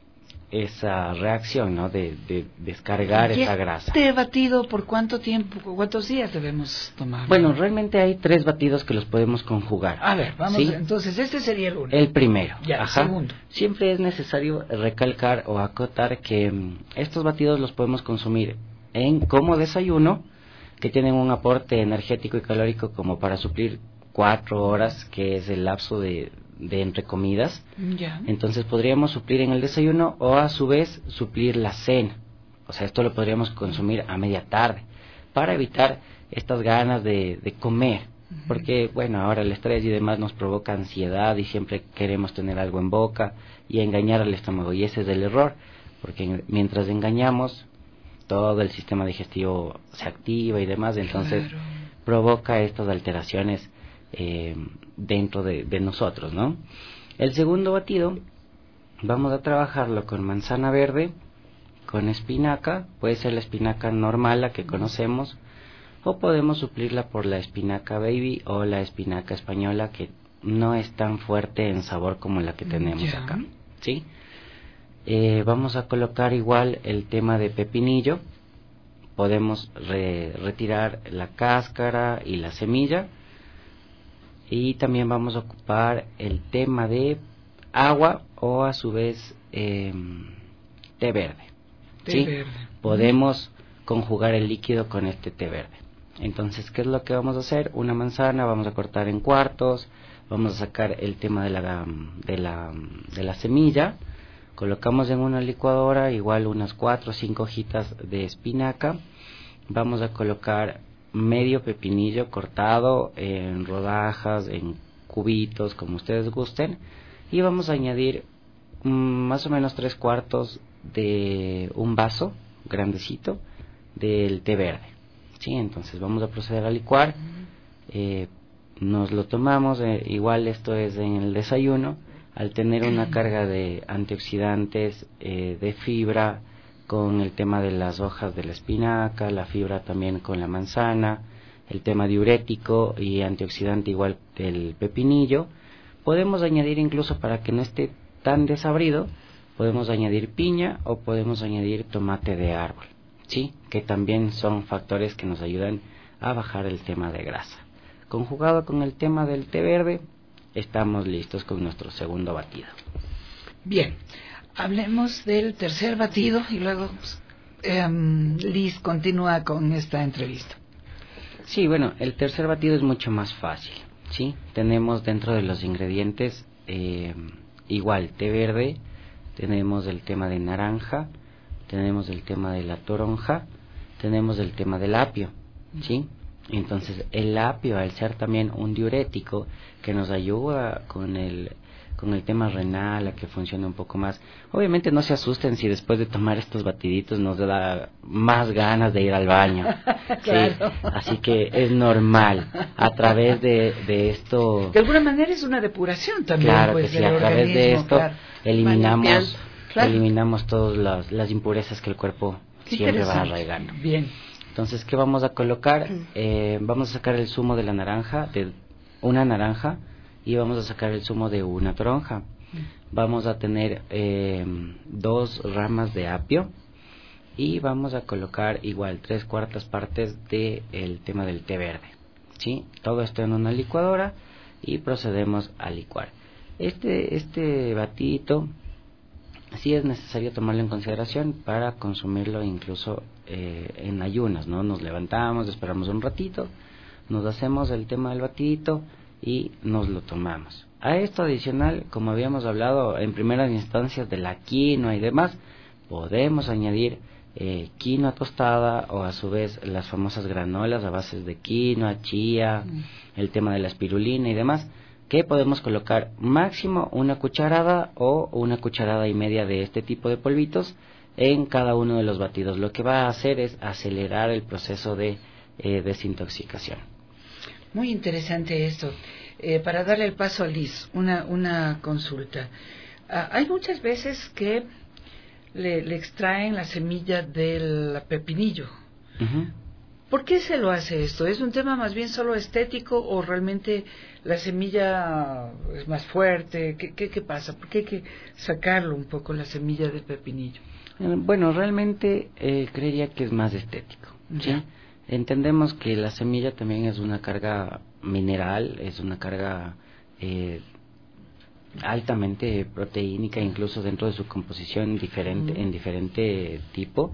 esa reacción, ¿no? De, de descargar esa grasa. ¿Este batido por cuánto tiempo, cuántos días debemos tomar? Bueno, realmente hay tres batidos que los podemos conjugar. A ver, vamos, ¿sí? Entonces este sería el uno. El primero. Ya, Ajá. el segundo. Siempre es necesario recalcar o acotar que um, estos batidos los podemos consumir en como desayuno, que tienen un aporte energético y calórico como para suplir cuatro horas, que es el lapso de, de entre comidas. Ya. Entonces podríamos suplir en el desayuno o a su vez suplir la cena. O sea, esto lo podríamos consumir a media tarde para evitar estas ganas de, de comer. Uh-huh. Porque, bueno, ahora el estrés y demás nos provoca ansiedad y siempre queremos tener algo en boca y engañar al estómago. Y ese es el error, porque mientras engañamos, todo el sistema digestivo se activa y demás, entonces claro. provoca estas alteraciones eh, dentro de, de nosotros, ¿no? El segundo batido vamos a trabajarlo con manzana verde, con espinaca, puede ser la espinaca normal, la que conocemos, o podemos suplirla por la espinaca baby o la espinaca española, que no es tan fuerte en sabor como la que tenemos yeah. acá, ¿sí? Eh, vamos a colocar igual el tema de pepinillo, podemos re, retirar la cáscara y la semilla, y también vamos a ocupar el tema de agua o a su vez eh, té verde, ¿sí? Té verde. Podemos conjugar el líquido con este té verde. Entonces, ¿qué es lo que vamos a hacer? Una manzana vamos a cortar en cuartos, vamos a sacar el tema de la, de la, de la semilla, colocamos en una licuadora igual unas cuatro o cinco hojitas de espinaca, vamos a colocar medio pepinillo cortado en rodajas, en cubitos, como ustedes gusten, y vamos a añadir mmm, más o menos tres cuartos de un vaso grandecito del té verde. Sí, entonces vamos a proceder a licuar, eh, nos lo tomamos, eh, igual esto es en el desayuno, al tener una carga de antioxidantes, eh, de fibra, con el tema de las hojas de la espinaca, la fibra también con la manzana, el tema diurético y antioxidante igual del pepinillo. Podemos añadir incluso, para que no esté tan desabrido, podemos añadir piña o podemos añadir tomate de árbol, ¿sí? Que también son factores que nos ayudan a bajar el tema de grasa. Conjugado con el tema del té verde, estamos listos con nuestro segundo batido. Bien, hablemos del tercer batido y luego eh, Liz continúa con esta entrevista. Sí, bueno, el tercer batido es mucho más fácil, ¿sí? Tenemos dentro de los ingredientes eh, igual té verde, tenemos el tema de naranja, tenemos el tema de la toronja, tenemos el tema del apio, ¿sí? Entonces el apio, al ser también un diurético que nos ayuda con el con el tema renal, a que funcione un poco más. Obviamente no se asusten si después de tomar estos batiditos nos da más ganas de ir al baño. Claro. Sí, así que es normal. A través de, de esto... De alguna manera es una depuración también. Claro pues, que sí, a través de esto claro. eliminamos, claro. eliminamos todas las, las impurezas que el cuerpo Qué siempre va arraigando. Bien. Entonces, ¿qué vamos a colocar? Eh, vamos a sacar el zumo de la naranja, de una naranja, y vamos a sacar el zumo de una toronja. Vamos a tener eh, dos ramas de apio y vamos a colocar igual tres cuartas partes del tema del té verde, ¿sí? Todo esto en una licuadora y procedemos a licuar. Este, este batidito sí es necesario tomarlo en consideración para consumirlo incluso eh, en ayunas, ¿no? Nos levantamos, esperamos un ratito, nos hacemos el tema del batidito y nos lo tomamos. A esto adicional, como habíamos hablado en primeras instancias de la quinoa y demás, podemos añadir eh, quinoa tostada o a su vez las famosas granolas a base de quinoa, chía, mm. el tema de la espirulina y demás, que podemos colocar máximo una cucharada o una cucharada y media de este tipo de polvitos en cada uno de los batidos. Lo que va a hacer es acelerar el proceso de eh, desintoxicación. Muy interesante esto. Eh, para darle el paso a Liz, una, una consulta. Ah, hay muchas veces que le, le extraen la semilla del pepinillo. Uh-huh. ¿Por qué se lo hace esto? ¿Es un tema más bien solo estético o realmente la semilla es más fuerte? ¿Qué, qué, qué pasa? ¿Por qué hay que sacarlo un poco la semilla del pepinillo? Bueno, realmente eh, creería que es más estético, ¿sí? ¿Sí? Entendemos que la semilla también es una carga mineral, es una carga eh, altamente proteínica, incluso dentro de su composición diferente, mm. en diferente tipo,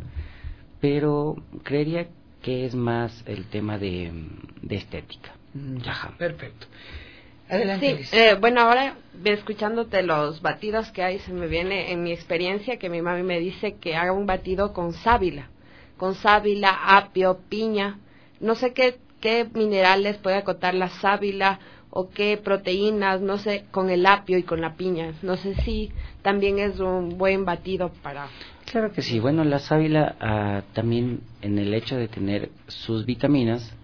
pero creería que es más el tema de, de estética. Ajá. Perfecto. Adelante. Sí, eh, bueno, ahora escuchándote los batidos que hay, se me viene en mi experiencia que mi mami me dice que haga un batido con sábila. con sábila, apio, piña, no sé qué, qué minerales puede acotar la sábila o qué proteínas, no sé, con el apio y con la piña. No sé si también es un buen batido para... Claro que sí. Bueno, la sábila uh, también en el hecho de tener sus vitaminas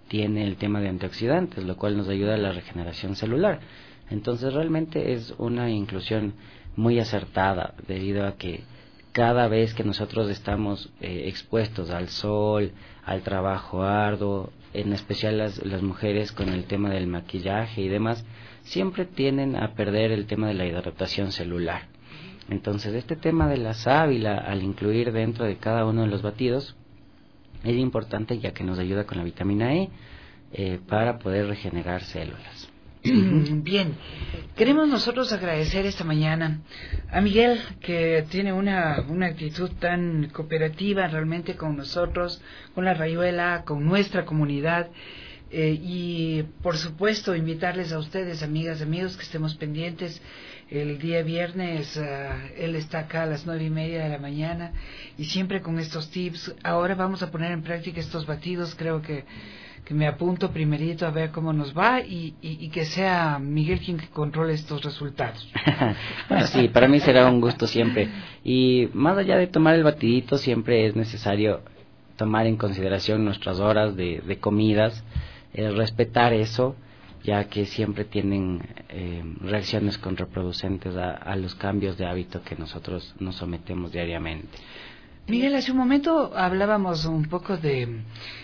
tiene el tema de antioxidantes, lo cual nos ayuda a la regeneración celular. Entonces realmente es una inclusión muy acertada, debido a que cada vez que nosotros estamos eh, expuestos al sol, al trabajo arduo, en especial las, las mujeres con el tema del maquillaje y demás, siempre tienden a perder el tema de la hidratación celular. Entonces este tema de la sábila, al incluir dentro de cada uno de los batidos, es importante, ya que nos ayuda con la vitamina E eh, para poder regenerar células. Bien, queremos nosotros agradecer esta mañana a Miguel, que tiene una, una actitud tan cooperativa realmente con nosotros, con la Rayuela, con nuestra comunidad, eh, y por supuesto invitarles a ustedes, amigas, amigos, que estemos pendientes. El día viernes uh, él está acá a las nueve y media de la mañana y siempre con estos tips. Ahora vamos a poner en práctica estos batidos, creo que que me apunto primerito a ver cómo nos va y, y, y que sea Miguel quien controle estos resultados. Bueno, sí, para mí será un gusto siempre. Y más allá de tomar el batidito, siempre es necesario tomar en consideración nuestras horas de, de comidas, eh, respetar eso, ya que siempre tienen eh, reacciones contraproducentes a, a los cambios de hábito que nosotros nos sometemos diariamente. Miguel, hace un momento hablábamos un poco de...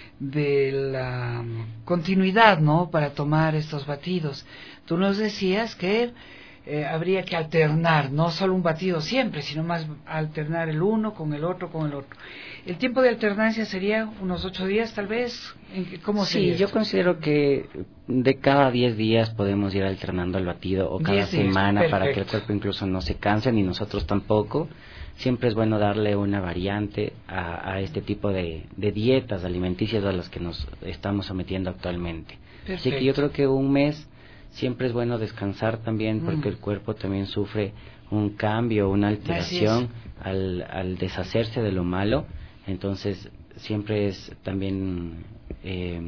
de la continuidad, ¿no?, para tomar estos batidos. Tú nos decías que eh, habría que alternar, no solo un batido siempre, sino más alternar el uno con el otro, con el otro. ¿El tiempo de alternancia sería unos ocho días, tal vez? ¿Cómo sería? Sí, yo considero que de cada diez días podemos ir alternando el batido, o cada semana, para que el cuerpo incluso no se canse, ni nosotros tampoco. Siempre es bueno darle una variante a, a este tipo de, de dietas alimenticias a las que nos estamos sometiendo actualmente. Perfecto. Así que yo creo que un mes siempre es bueno descansar también, porque mm. el cuerpo también sufre un cambio, una alteración al, al deshacerse de lo malo. Entonces siempre es también eh,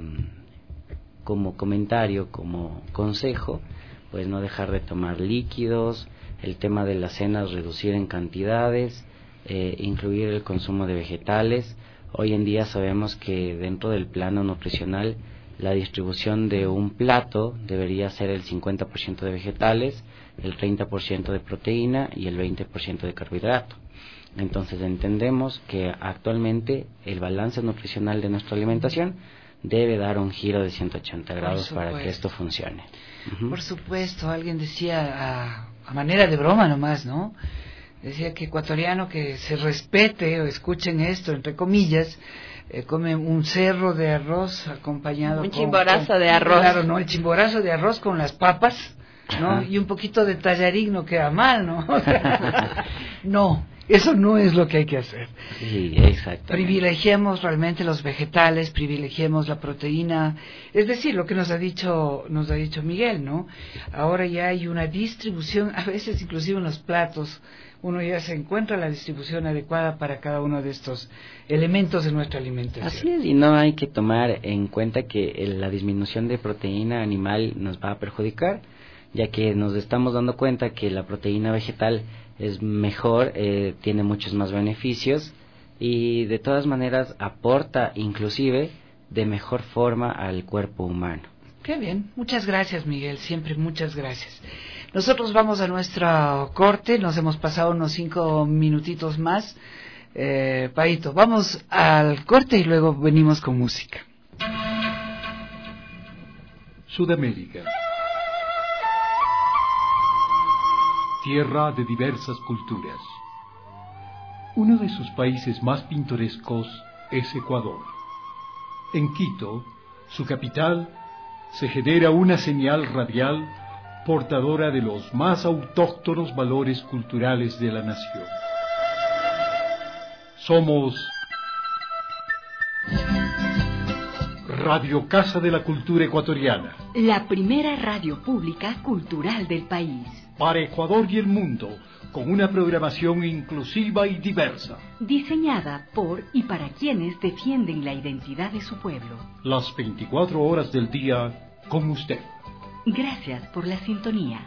como comentario, como consejo, pues no dejar de tomar líquidos, el tema de las cenas reducir en cantidades, eh, incluir el consumo de vegetales. Hoy en día sabemos que dentro del plano nutricional la distribución de un plato debería ser el cincuenta por ciento de vegetales, el treinta por ciento de proteína y el veinte por ciento de carbohidrato. Entonces entendemos que actualmente el balance nutricional de nuestra alimentación debe dar un giro de ciento ochenta grados para que esto funcione. Uh-huh. Por supuesto, alguien decía a, a manera de broma nomás, ¿no? Decía que ecuatoriano que se respete o escuchen esto, entre comillas, eh, come un cerro de arroz acompañado un con... Un chimborazo con, de arroz. Claro, ¿no? El chimborazo de arroz con las papas, ¿no? Ajá. Y un poquito de tallarín no queda mal, ¿no? No. Eso no es lo que hay que hacer. Sí, exacto. Privilegiemos realmente los vegetales, privilegiemos la proteína, es decir, lo que nos ha dicho nos ha dicho Miguel, ¿no? Ahora ya hay una distribución, a veces inclusive en los platos, uno ya se encuentra la distribución adecuada para cada uno de estos elementos de nuestra alimentación. Así es, y no hay que tomar en cuenta que la disminución de proteína animal nos va a perjudicar, ya que nos estamos dando cuenta que la proteína vegetal es mejor, eh, tiene muchos más beneficios y de todas maneras aporta inclusive de mejor forma al cuerpo humano. Qué bien, muchas gracias Miguel, siempre muchas gracias. Nosotros vamos a nuestro corte, nos hemos pasado unos cinco minutitos más. Eh, Paito, vamos al corte y luego venimos con música. Sudamérica. Tierra de diversas culturas. Uno de sus países más pintorescos es Ecuador. En Quito, su capital, se genera una señal radial portadora de los más autóctonos valores culturales de la nación. Somos Radio Casa de la Cultura Ecuatoriana, la primera radio pública cultural del país. Para Ecuador y el mundo, con una programación inclusiva y diversa. Diseñada por y para quienes defienden la identidad de su pueblo. Las veinticuatro horas del día con usted. Gracias por la sintonía.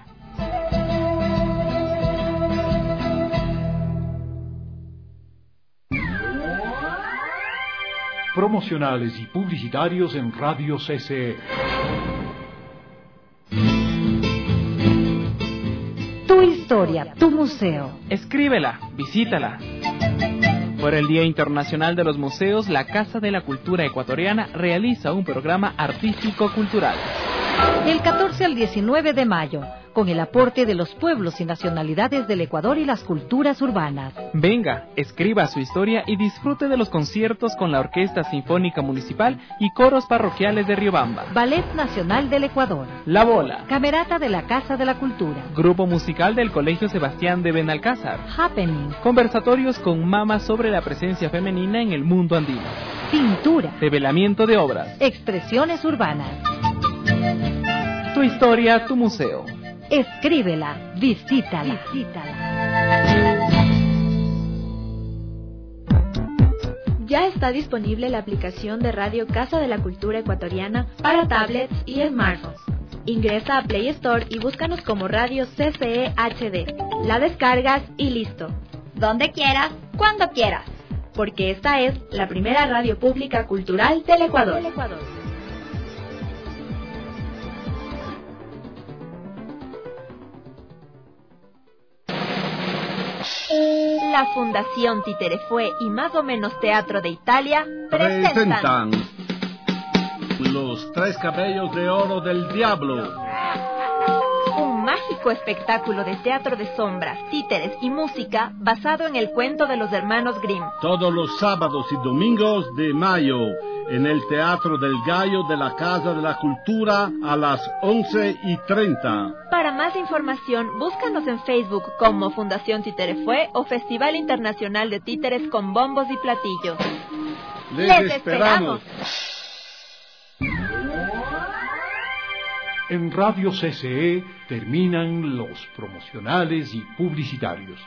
promocionales y publicitarios en Radio C C E. Tu historia, tu museo. Escríbela, visítala. Por el Día Internacional de los Museos, la Casa de la Cultura Ecuatoriana realiza un programa artístico-cultural. Del catorce al diecinueve de mayo, con el aporte de los pueblos y nacionalidades del Ecuador y las culturas urbanas. Venga, escriba su historia y disfrute de los conciertos con la Orquesta Sinfónica Municipal y coros parroquiales de Riobamba. Ballet Nacional del Ecuador. La Bola. Camerata de la Casa de la Cultura. Grupo musical del Colegio Sebastián de Benalcázar. Happening. Conversatorios con mamas sobre la presencia femenina en el mundo andino. Pintura. Develamiento de obras. Expresiones urbanas. Tu historia, tu museo. Escríbela, visítala. visítala. Ya está disponible la aplicación de Radio Casa de la Cultura Ecuatoriana para tablets y smartphones. Ingresa a Play Store y búscanos como Radio C C E H D. La descargas y listo. Donde quieras, cuando quieras. Porque esta es la primera radio pública cultural del Ecuador. Del Ecuador. La Fundación Títere y Más o Menos Teatro de Italia presentan, presentan Los Tres Cabellos de Oro del Diablo, un mágico espectáculo de teatro de sombras, títeres y música basado en el cuento de los hermanos Grimm. todos los sábados y domingos de mayo en el Teatro del Gallo de la Casa de la Cultura a las once y treinta. Para más información, búscanos en Facebook como Fundación Títere o Festival Internacional de Títeres con Bombos y Platillos. ¡Les, ¡Les esperamos! En Radio C C E terminan los promocionales y publicitarios.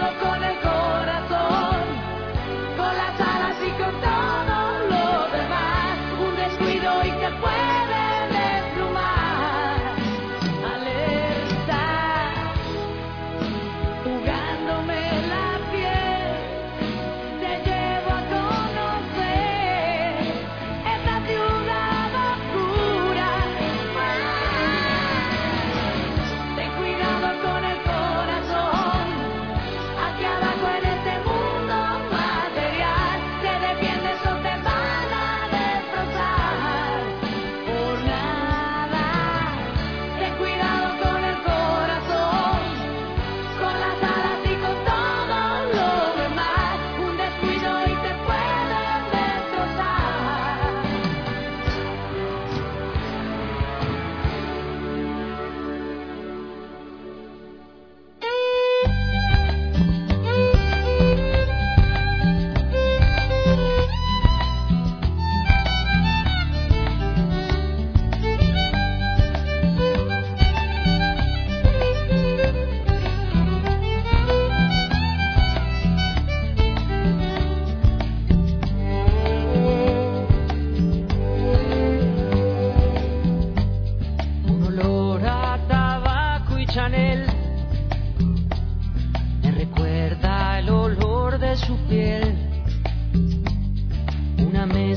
Con las alas y con todo lo demás.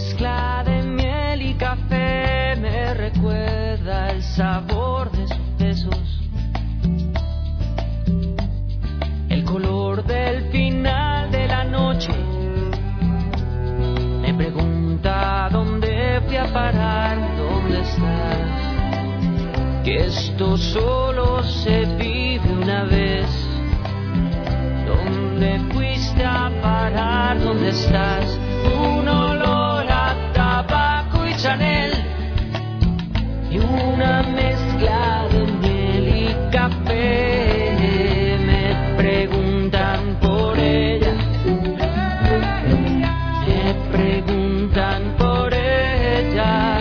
mezcla de miel y café me recuerda el sabor de sus besos, el color del final de la noche. Me pregunta dónde fui a parar, dónde estás, que esto solo se vive una vez. ¿Dónde fuiste a parar? ¿Dónde estás? Un olor a tabaco y Chanel y una mezcla de miel y café. Me preguntan por ella, me preguntan por ella,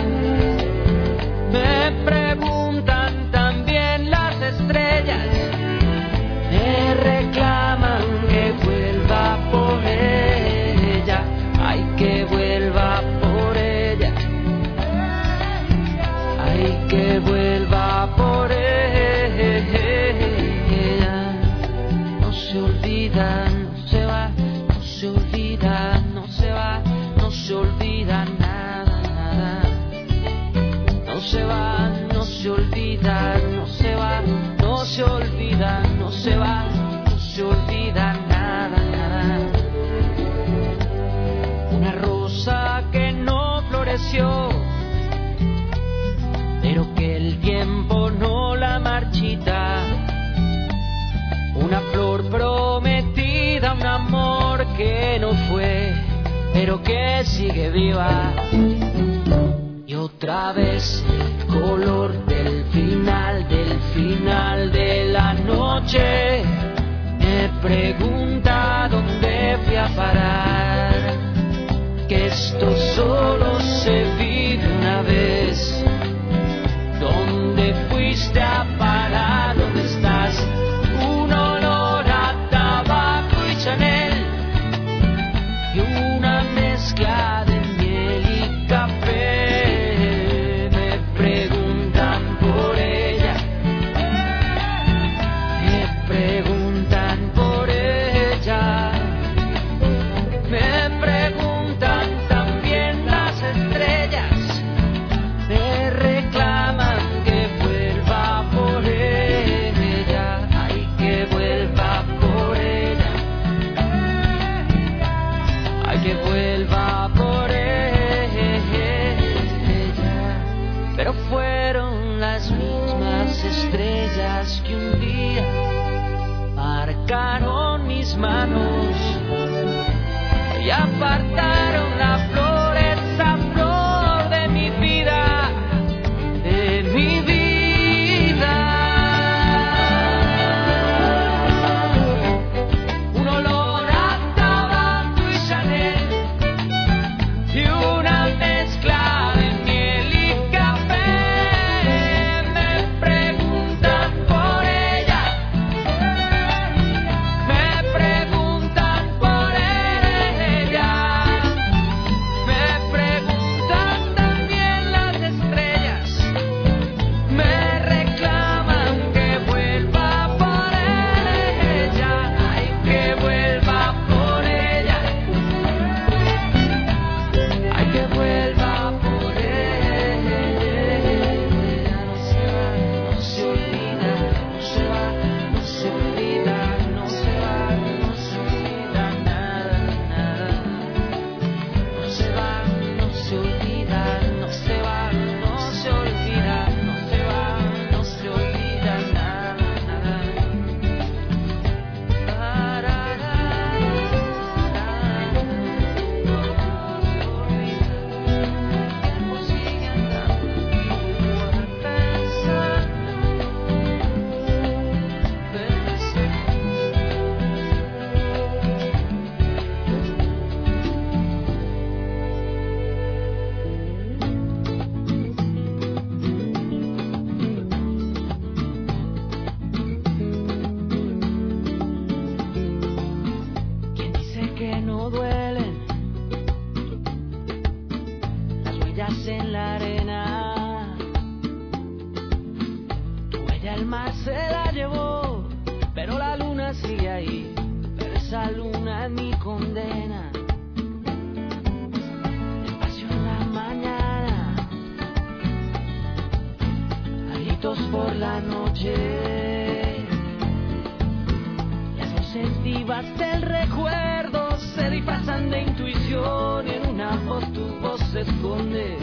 me preguntan también las estrellas, me reclaman que vuelva por ella, ay, que vuelva por ella, ay, que vuelva por ella. No se olvida, no se va, no se olvida, no se va, no se olvida nada, nada. No se va, no se olvida, no se va, no se olvida, no se va, no se olvida nada, nada. Una rosa que no floreció, pero que el tiempo no la marchita. Una flor prometida, un amor que no fue, pero que sigue viva. Y otra vez el color del final, del final de la noche. Me pregunta dónde fui a parar, que esto solo se vive una vez. ¿Dónde fuiste a parar? ¿Dónde estás? Un olor a tabaco y Chanel y una mezcla de miel y café. Me preguntan por ella, me preguntan por ella, me preguntan también las estrellas, me reclaman que vuelva por ella, ay, que vuelva por ella, ay, que vuelva por ella. Pero fueron las mismas estrellas que un día marcaron mis manos y apartaron la flor, esa flor de mi vida, de mi vida. Un olor a tabaco y Chanel y una mezcla de miel y café. Me preguntan por ella, me preguntan por ella, me preguntan también las estrellas, me reclaman que vuelva por ella, ay, que vuelva por ella, ay, que vuelva por ella. No se va, no se olvida, no se va, no se olvida, no se va, no se olvida nada, nada. No se va, no se olvida, no se va, no se olvida, no se va, no se olvida nada, nada. Sigue andando, ¿quién dice que no duelen las huellas en la arena? Tu huella el mar se la llevó, pero la luna sigue ahí, pero esa luna es mi condena. El pasión juntos por la noche. Las voces vivas del recuerdo se disfrazan de intuición y en una voz tu voz se esconde.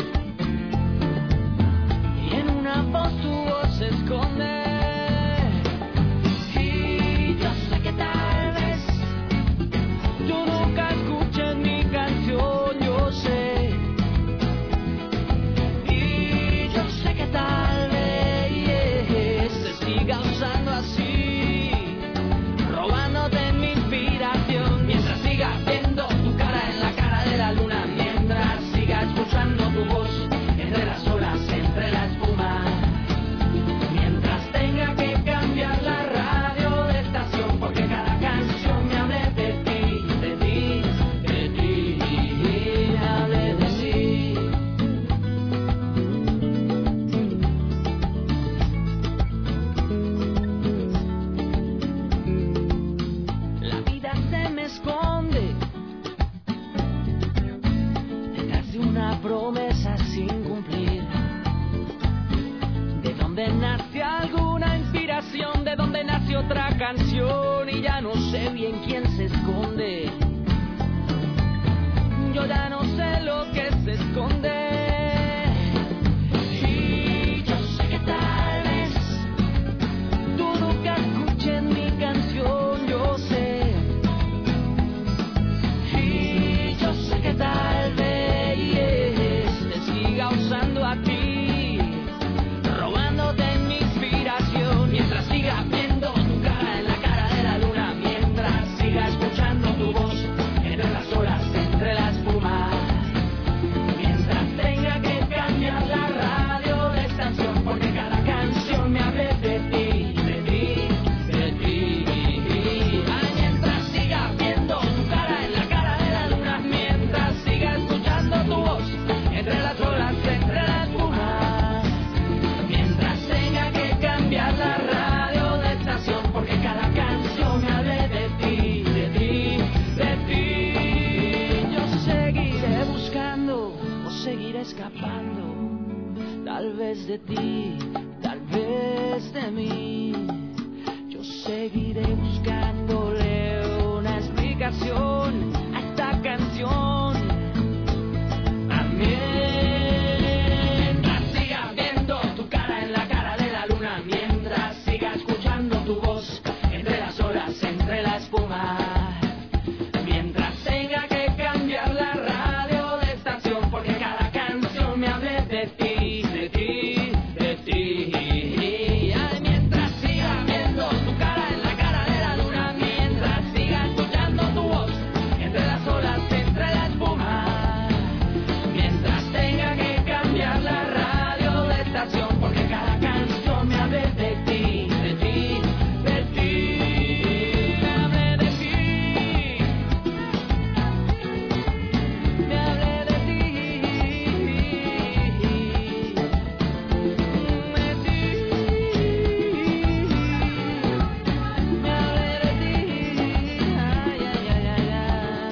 Y en una voz tu voz se esconde. Y yo sé que tal vez tú nunca escuches mi canción, yo sé. Y yo sé que tal vez se siga usando así, robándote mi inspiración, mientras siga viendo tu cara en la cara de la luna, mientras siga escuchando tu voz entre las olas, entre la espuma, mientras tenga que cambiar la radio de estación, porque cada canción me hable de ti, de ti, de ti, me hable de ti. La vida se me esconde detrás de una promesa sin cumplir. De donde nace alguna inspiración, de donde nace otra canción, y ya no sé bien quién se esconde. Yo ya no sé lo que se esconde. Y yo sé que tal vez tú nunca escuches mi canción, yo sé. Y yo sé que tal vez te siga usando a ti, robándote mi inspiración, mientras siga viendo tu cara en la cara de la luna, mientras siga escuchando tu voz entre las olas, entre la espuma, mientras tenga que cambiar la radio de estación, porque cada canción me hable de ti, de ti, de ti. Ay, mientras siga viendo tu cara en la cara de la luna, mientras siga escuchando tu voz entre las olas, entre la espuma, mientras tenga que cambiar la radio de estación, porque cada canción me hable de ti, de ti, de ti. Yo seguiré buscando o seguiré escapando, tal vez de ti, tal vez de mí. Yo seguiré buscándole una explicación a esta canción. Mientras siga viendo tu cara en la cara de la luna, mientras siga escuchando tu voz entre las olas, entre la espuma, mientras tenga que cambiar la radio de estación, porque cada canción me hable de ti, de ti, de ti. Ay, mientras siga viendo tu cara en la cara de la luna, mientras siga escuchando tu voz entre las olas, entre la espuma, mientras tenga que cambiar la radio de estación, porque cada canción me hable de ti, de ti, de ti, me hable de ti, me hable de ti, de ti, me hable de ti, ay, ay, ay, ay, ay.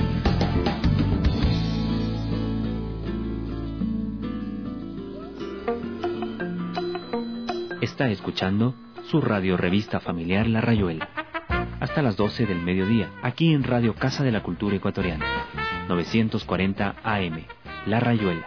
Está escuchando su radio revista familiar La Rayuela. Hasta las doce del mediodía, aquí en Radio Casa de la Cultura Ecuatoriana. novecientos cuarenta A M, La Rayuela.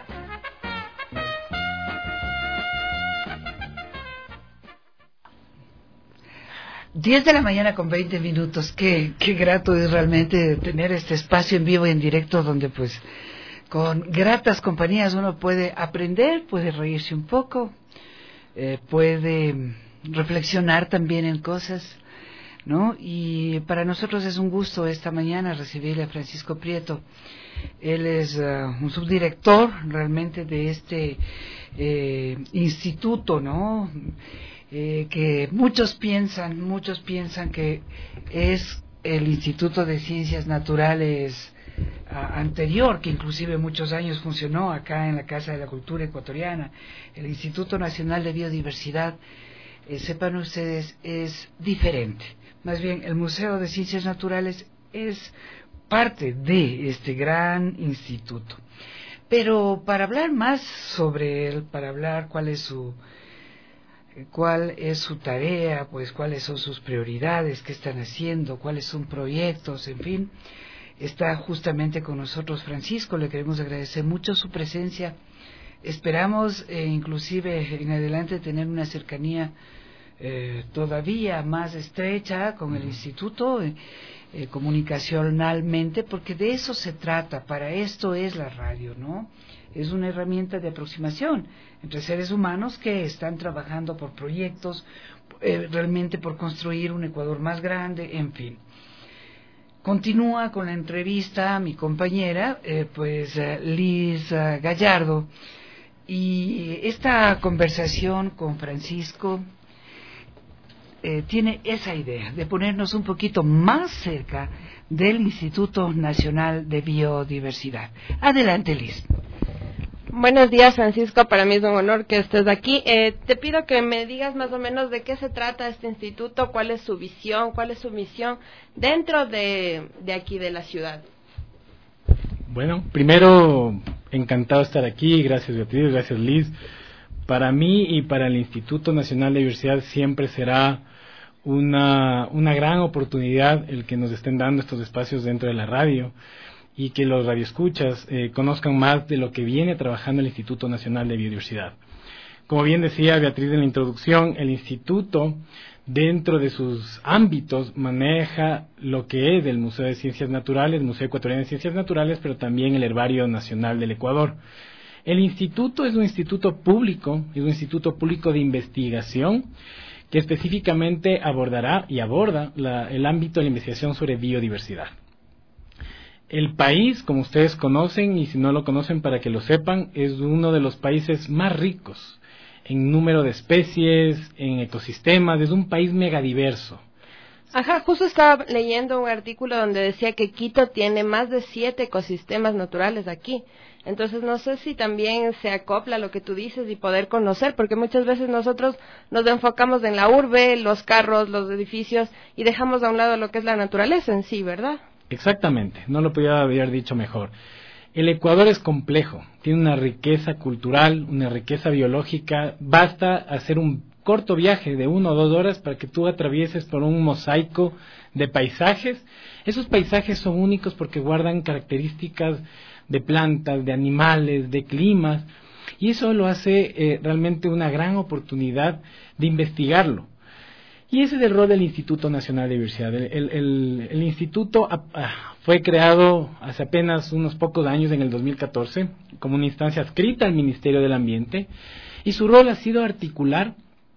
diez de la mañana con veinte minutos. Qué, qué grato es realmente tener este espacio en vivo y en directo donde pues con gratas compañías uno puede aprender, puede reírse un poco, eh, puede reflexionar también en cosas, ¿no? Y para nosotros es un gusto esta mañana recibirle a Francisco Prieto. Él es uh, un subdirector realmente de este eh, instituto, ¿no? Eh, que muchos piensan, muchos piensan que es el Instituto de Ciencias Naturales uh, anterior, que inclusive muchos años funcionó acá en la Casa de la Cultura Ecuatoriana, el Instituto Nacional de Biodiversidad. Eh, sepan ustedes, es diferente. Más bien, el Museo de Ciencias Naturales es parte de este gran instituto. Pero para hablar más sobre él, para hablar cuál es su cuál es su tarea, pues cuáles son sus prioridades, qué están haciendo, cuáles son proyectos, en fin. Está justamente con nosotros Francisco, le queremos agradecer mucho su presencia. Esperamos eh, inclusive en adelante tener una cercanía eh, todavía más estrecha con el instituto, eh, eh, comunicacionalmente, porque de eso se trata, para esto es la radio, ¿no? Es una herramienta de aproximación entre seres humanos que están trabajando por proyectos, eh, realmente por construir un Ecuador más grande, en fin. Continúa con la entrevista a mi compañera, eh, pues eh, Liz uh, Gallardo, y esta conversación con Francisco eh, tiene esa idea de ponernos un poquito más cerca del Instituto Nacional de Biodiversidad. Adelante, Liz. Buenos días, Francisco, para mí es un honor que estés aquí. Eh, te pido que me digas más o menos de qué se trata este instituto, cuál es su visión, cuál es su misión dentro de, de aquí de la ciudad. Bueno, primero, encantado de estar aquí, gracias Beatriz, gracias Liz. Para mí y para el Instituto Nacional de Biodiversidad siempre será una, una gran oportunidad el que nos estén dando estos espacios dentro de la radio, y que los radioescuchas eh, conozcan más de lo que viene trabajando el Instituto Nacional de Biodiversidad. Como bien decía Beatriz en la introducción, el Instituto, dentro de sus ámbitos, maneja lo que es el Museo de Ciencias Naturales, el Museo Ecuatoriano de Ciencias Naturales, pero también el Herbario Nacional del Ecuador. El Instituto es un instituto público, es un instituto público de investigación, que específicamente abordará y aborda la, el ámbito de la investigación sobre biodiversidad. El país, como ustedes conocen, y si no lo conocen para que lo sepan, es uno de los países más ricos en número de especies, en ecosistemas, es un país megadiverso. Ajá, justo estaba leyendo un artículo donde decía que Quito tiene más de siete ecosistemas naturales aquí. Entonces no sé si también se acopla a lo que tú dices y poder conocer, porque muchas veces nosotros nos enfocamos en la urbe, los carros, los edificios, y dejamos a un lado lo que es la naturaleza en sí, ¿verdad? Exactamente, no lo podía haber dicho mejor. El Ecuador es complejo, tiene una riqueza cultural, una riqueza biológica. Basta hacer un corto viaje de una o dos horas para que tú atravieses por un mosaico de paisajes. Esos paisajes son únicos porque guardan características de plantas, de animales, de climas, y eso lo hace eh, realmente una gran oportunidad de investigarlo. Y ese es el rol del Instituto Nacional de Biodiversidad. El, el, el, el instituto ah, ah, fue creado hace apenas unos pocos años, en el dos mil catorce, como una instancia adscrita al Ministerio del Ambiente, y su rol ha sido articular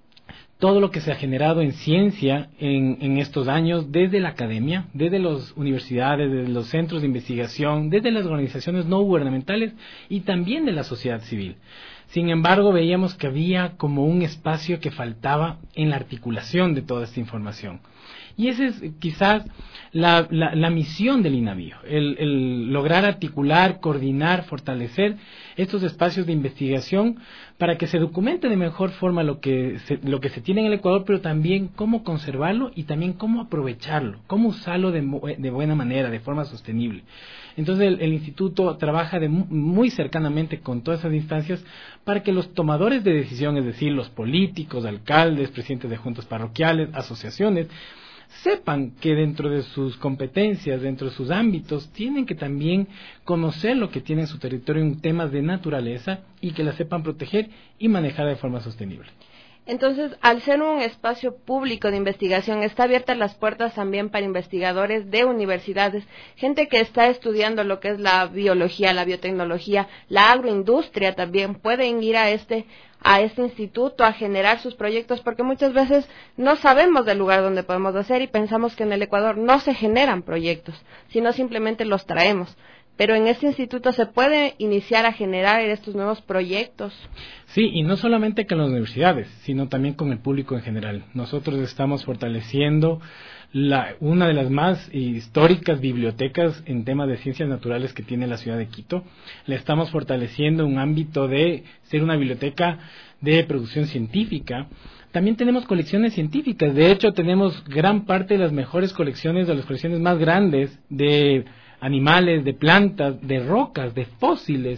todo lo que se ha generado en ciencia en, en estos años, desde la academia, desde las universidades, desde los centros de investigación, desde las organizaciones no gubernamentales y también de la sociedad civil. Sin embargo, veíamos que había como un espacio que faltaba en la articulación de toda esta información. Y esa es quizás la, la, la misión del INABIO, el, el lograr articular, coordinar, fortalecer estos espacios de investigación para que se documente de mejor forma lo que se, lo que se tiene en el Ecuador, pero también cómo conservarlo y también cómo aprovecharlo, cómo usarlo de, de buena manera, de forma sostenible. Entonces el, el instituto trabaja de muy cercanamente con todas esas instancias para que los tomadores de decisión, es decir, los políticos, alcaldes, presidentes de juntas parroquiales, asociaciones, sepan que dentro de sus competencias, dentro de sus ámbitos, tienen que también conocer lo que tiene en su territorio en temas de naturaleza y que la sepan proteger y manejar de forma sostenible. Entonces, al ser un espacio público de investigación, está abiertas las puertas también para investigadores de universidades, gente que está estudiando lo que es la biología, la biotecnología, la agroindustria también, pueden ir a este a este instituto a generar sus proyectos, porque muchas veces no sabemos del lugar donde podemos hacer y pensamos que en el Ecuador no se generan proyectos, sino simplemente los traemos. Pero en este instituto se puede iniciar a generar estos nuevos proyectos. Sí, y no solamente con las universidades, sino también con el público en general. Nosotros estamos fortaleciendo la, una de las más históricas bibliotecas en temas de ciencias naturales que tiene la ciudad de Quito. Le estamos fortaleciendo un ámbito de ser una biblioteca de producción científica. También tenemos colecciones científicas. De hecho, tenemos gran parte de las mejores colecciones, de las colecciones más grandes de animales, de plantas, de rocas, de fósiles,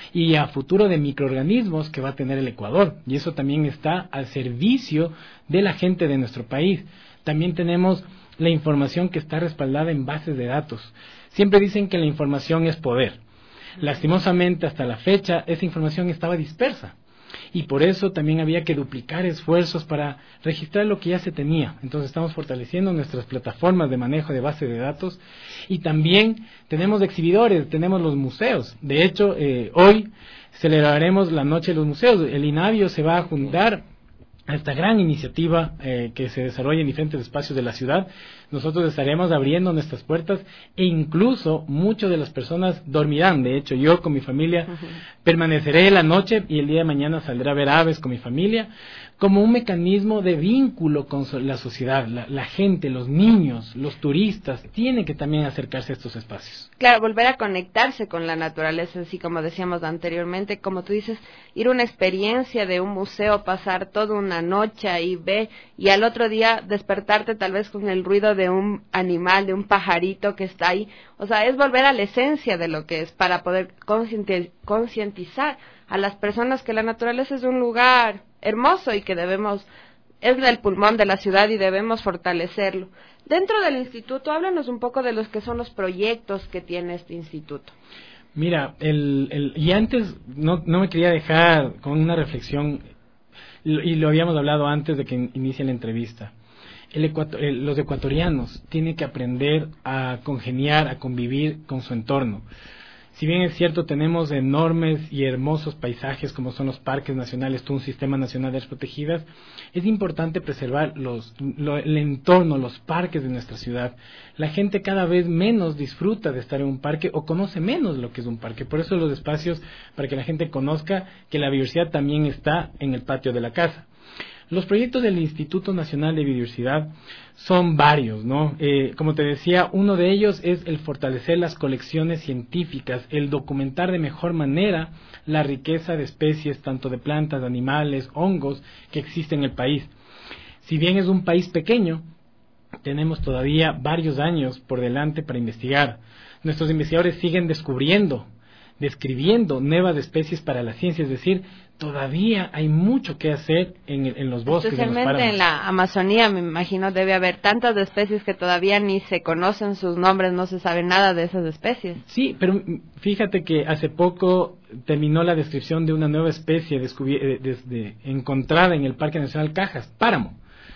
y a futuro de microorganismos que va a tener el Ecuador, y eso también está al servicio de la gente de nuestro país. También tenemos la información que está respaldada en bases de datos. Siempre dicen que la información es poder. Lastimosamente, hasta la fecha, esa información estaba dispersa. Y por eso también había que duplicar esfuerzos para registrar lo que ya se tenía. Entonces estamos fortaleciendo nuestras plataformas de manejo de base de datos y también tenemos exhibidores, tenemos los museos. De hecho, eh, hoy celebraremos la Noche de los Museos. El INAVIO se va a juntar a esta gran iniciativa eh, que se desarrolla en diferentes espacios de la ciudad. Nosotros estaremos abriendo nuestras puertas e incluso muchas de las personas dormirán. De hecho, yo con mi familia uh-huh. permaneceré la noche y el día de mañana saldré a ver aves con mi familia como un mecanismo de vínculo con la sociedad. La, la gente, los niños, los turistas tienen que también acercarse a estos espacios. Claro, volver a conectarse con la naturaleza, así como decíamos anteriormente, como tú dices, ir a una experiencia de un museo, pasar toda una noche ahí, ve, y al otro día despertarte tal vez con el ruido de un animal, de un pajarito que está ahí. O sea, es volver a la esencia de lo que es para poder concientizar a las personas que la naturaleza es un lugar hermoso y que debemos, es el pulmón de la ciudad y debemos fortalecerlo. Dentro del instituto, háblanos un poco de los que son los proyectos que tiene este instituto. Mira, el, el, y antes no, no me quería dejar con una reflexión, y lo habíamos hablado antes de que inicie la entrevista. El ecuator, el, los ecuatorianos tienen que aprender a congeniar, a convivir con su entorno. Si bien es cierto, tenemos enormes y hermosos paisajes como son los parques nacionales, todo un sistema nacional de áreas protegidas, es importante preservar los, lo, el entorno, los parques de nuestra ciudad. La gente cada vez menos disfruta de estar en un parque o conoce menos lo que es un parque. Por eso los espacios para que la gente conozca que la biodiversidad también está en el patio de la casa. Los proyectos del Instituto Nacional de Biodiversidad son varios, ¿no? Eh, como te decía, uno de ellos es el fortalecer las colecciones científicas, el documentar de mejor manera la riqueza de especies, tanto de plantas, animales, hongos, que existen en el país. Si bien es un país pequeño, tenemos todavía varios años por delante para investigar. Nuestros investigadores siguen descubriendo, describiendo nuevas especies para la ciencia, es decir, todavía hay mucho que hacer en, en los bosques. Especialmente en, en la Amazonía, me imagino, debe haber tantas especies que todavía ni se conocen sus nombres, no se sabe nada de esas especies. Sí, pero fíjate que hace poco terminó la descripción de una nueva especie descubi- desde, encontrada en el Parque Nacional Cajas, páramo.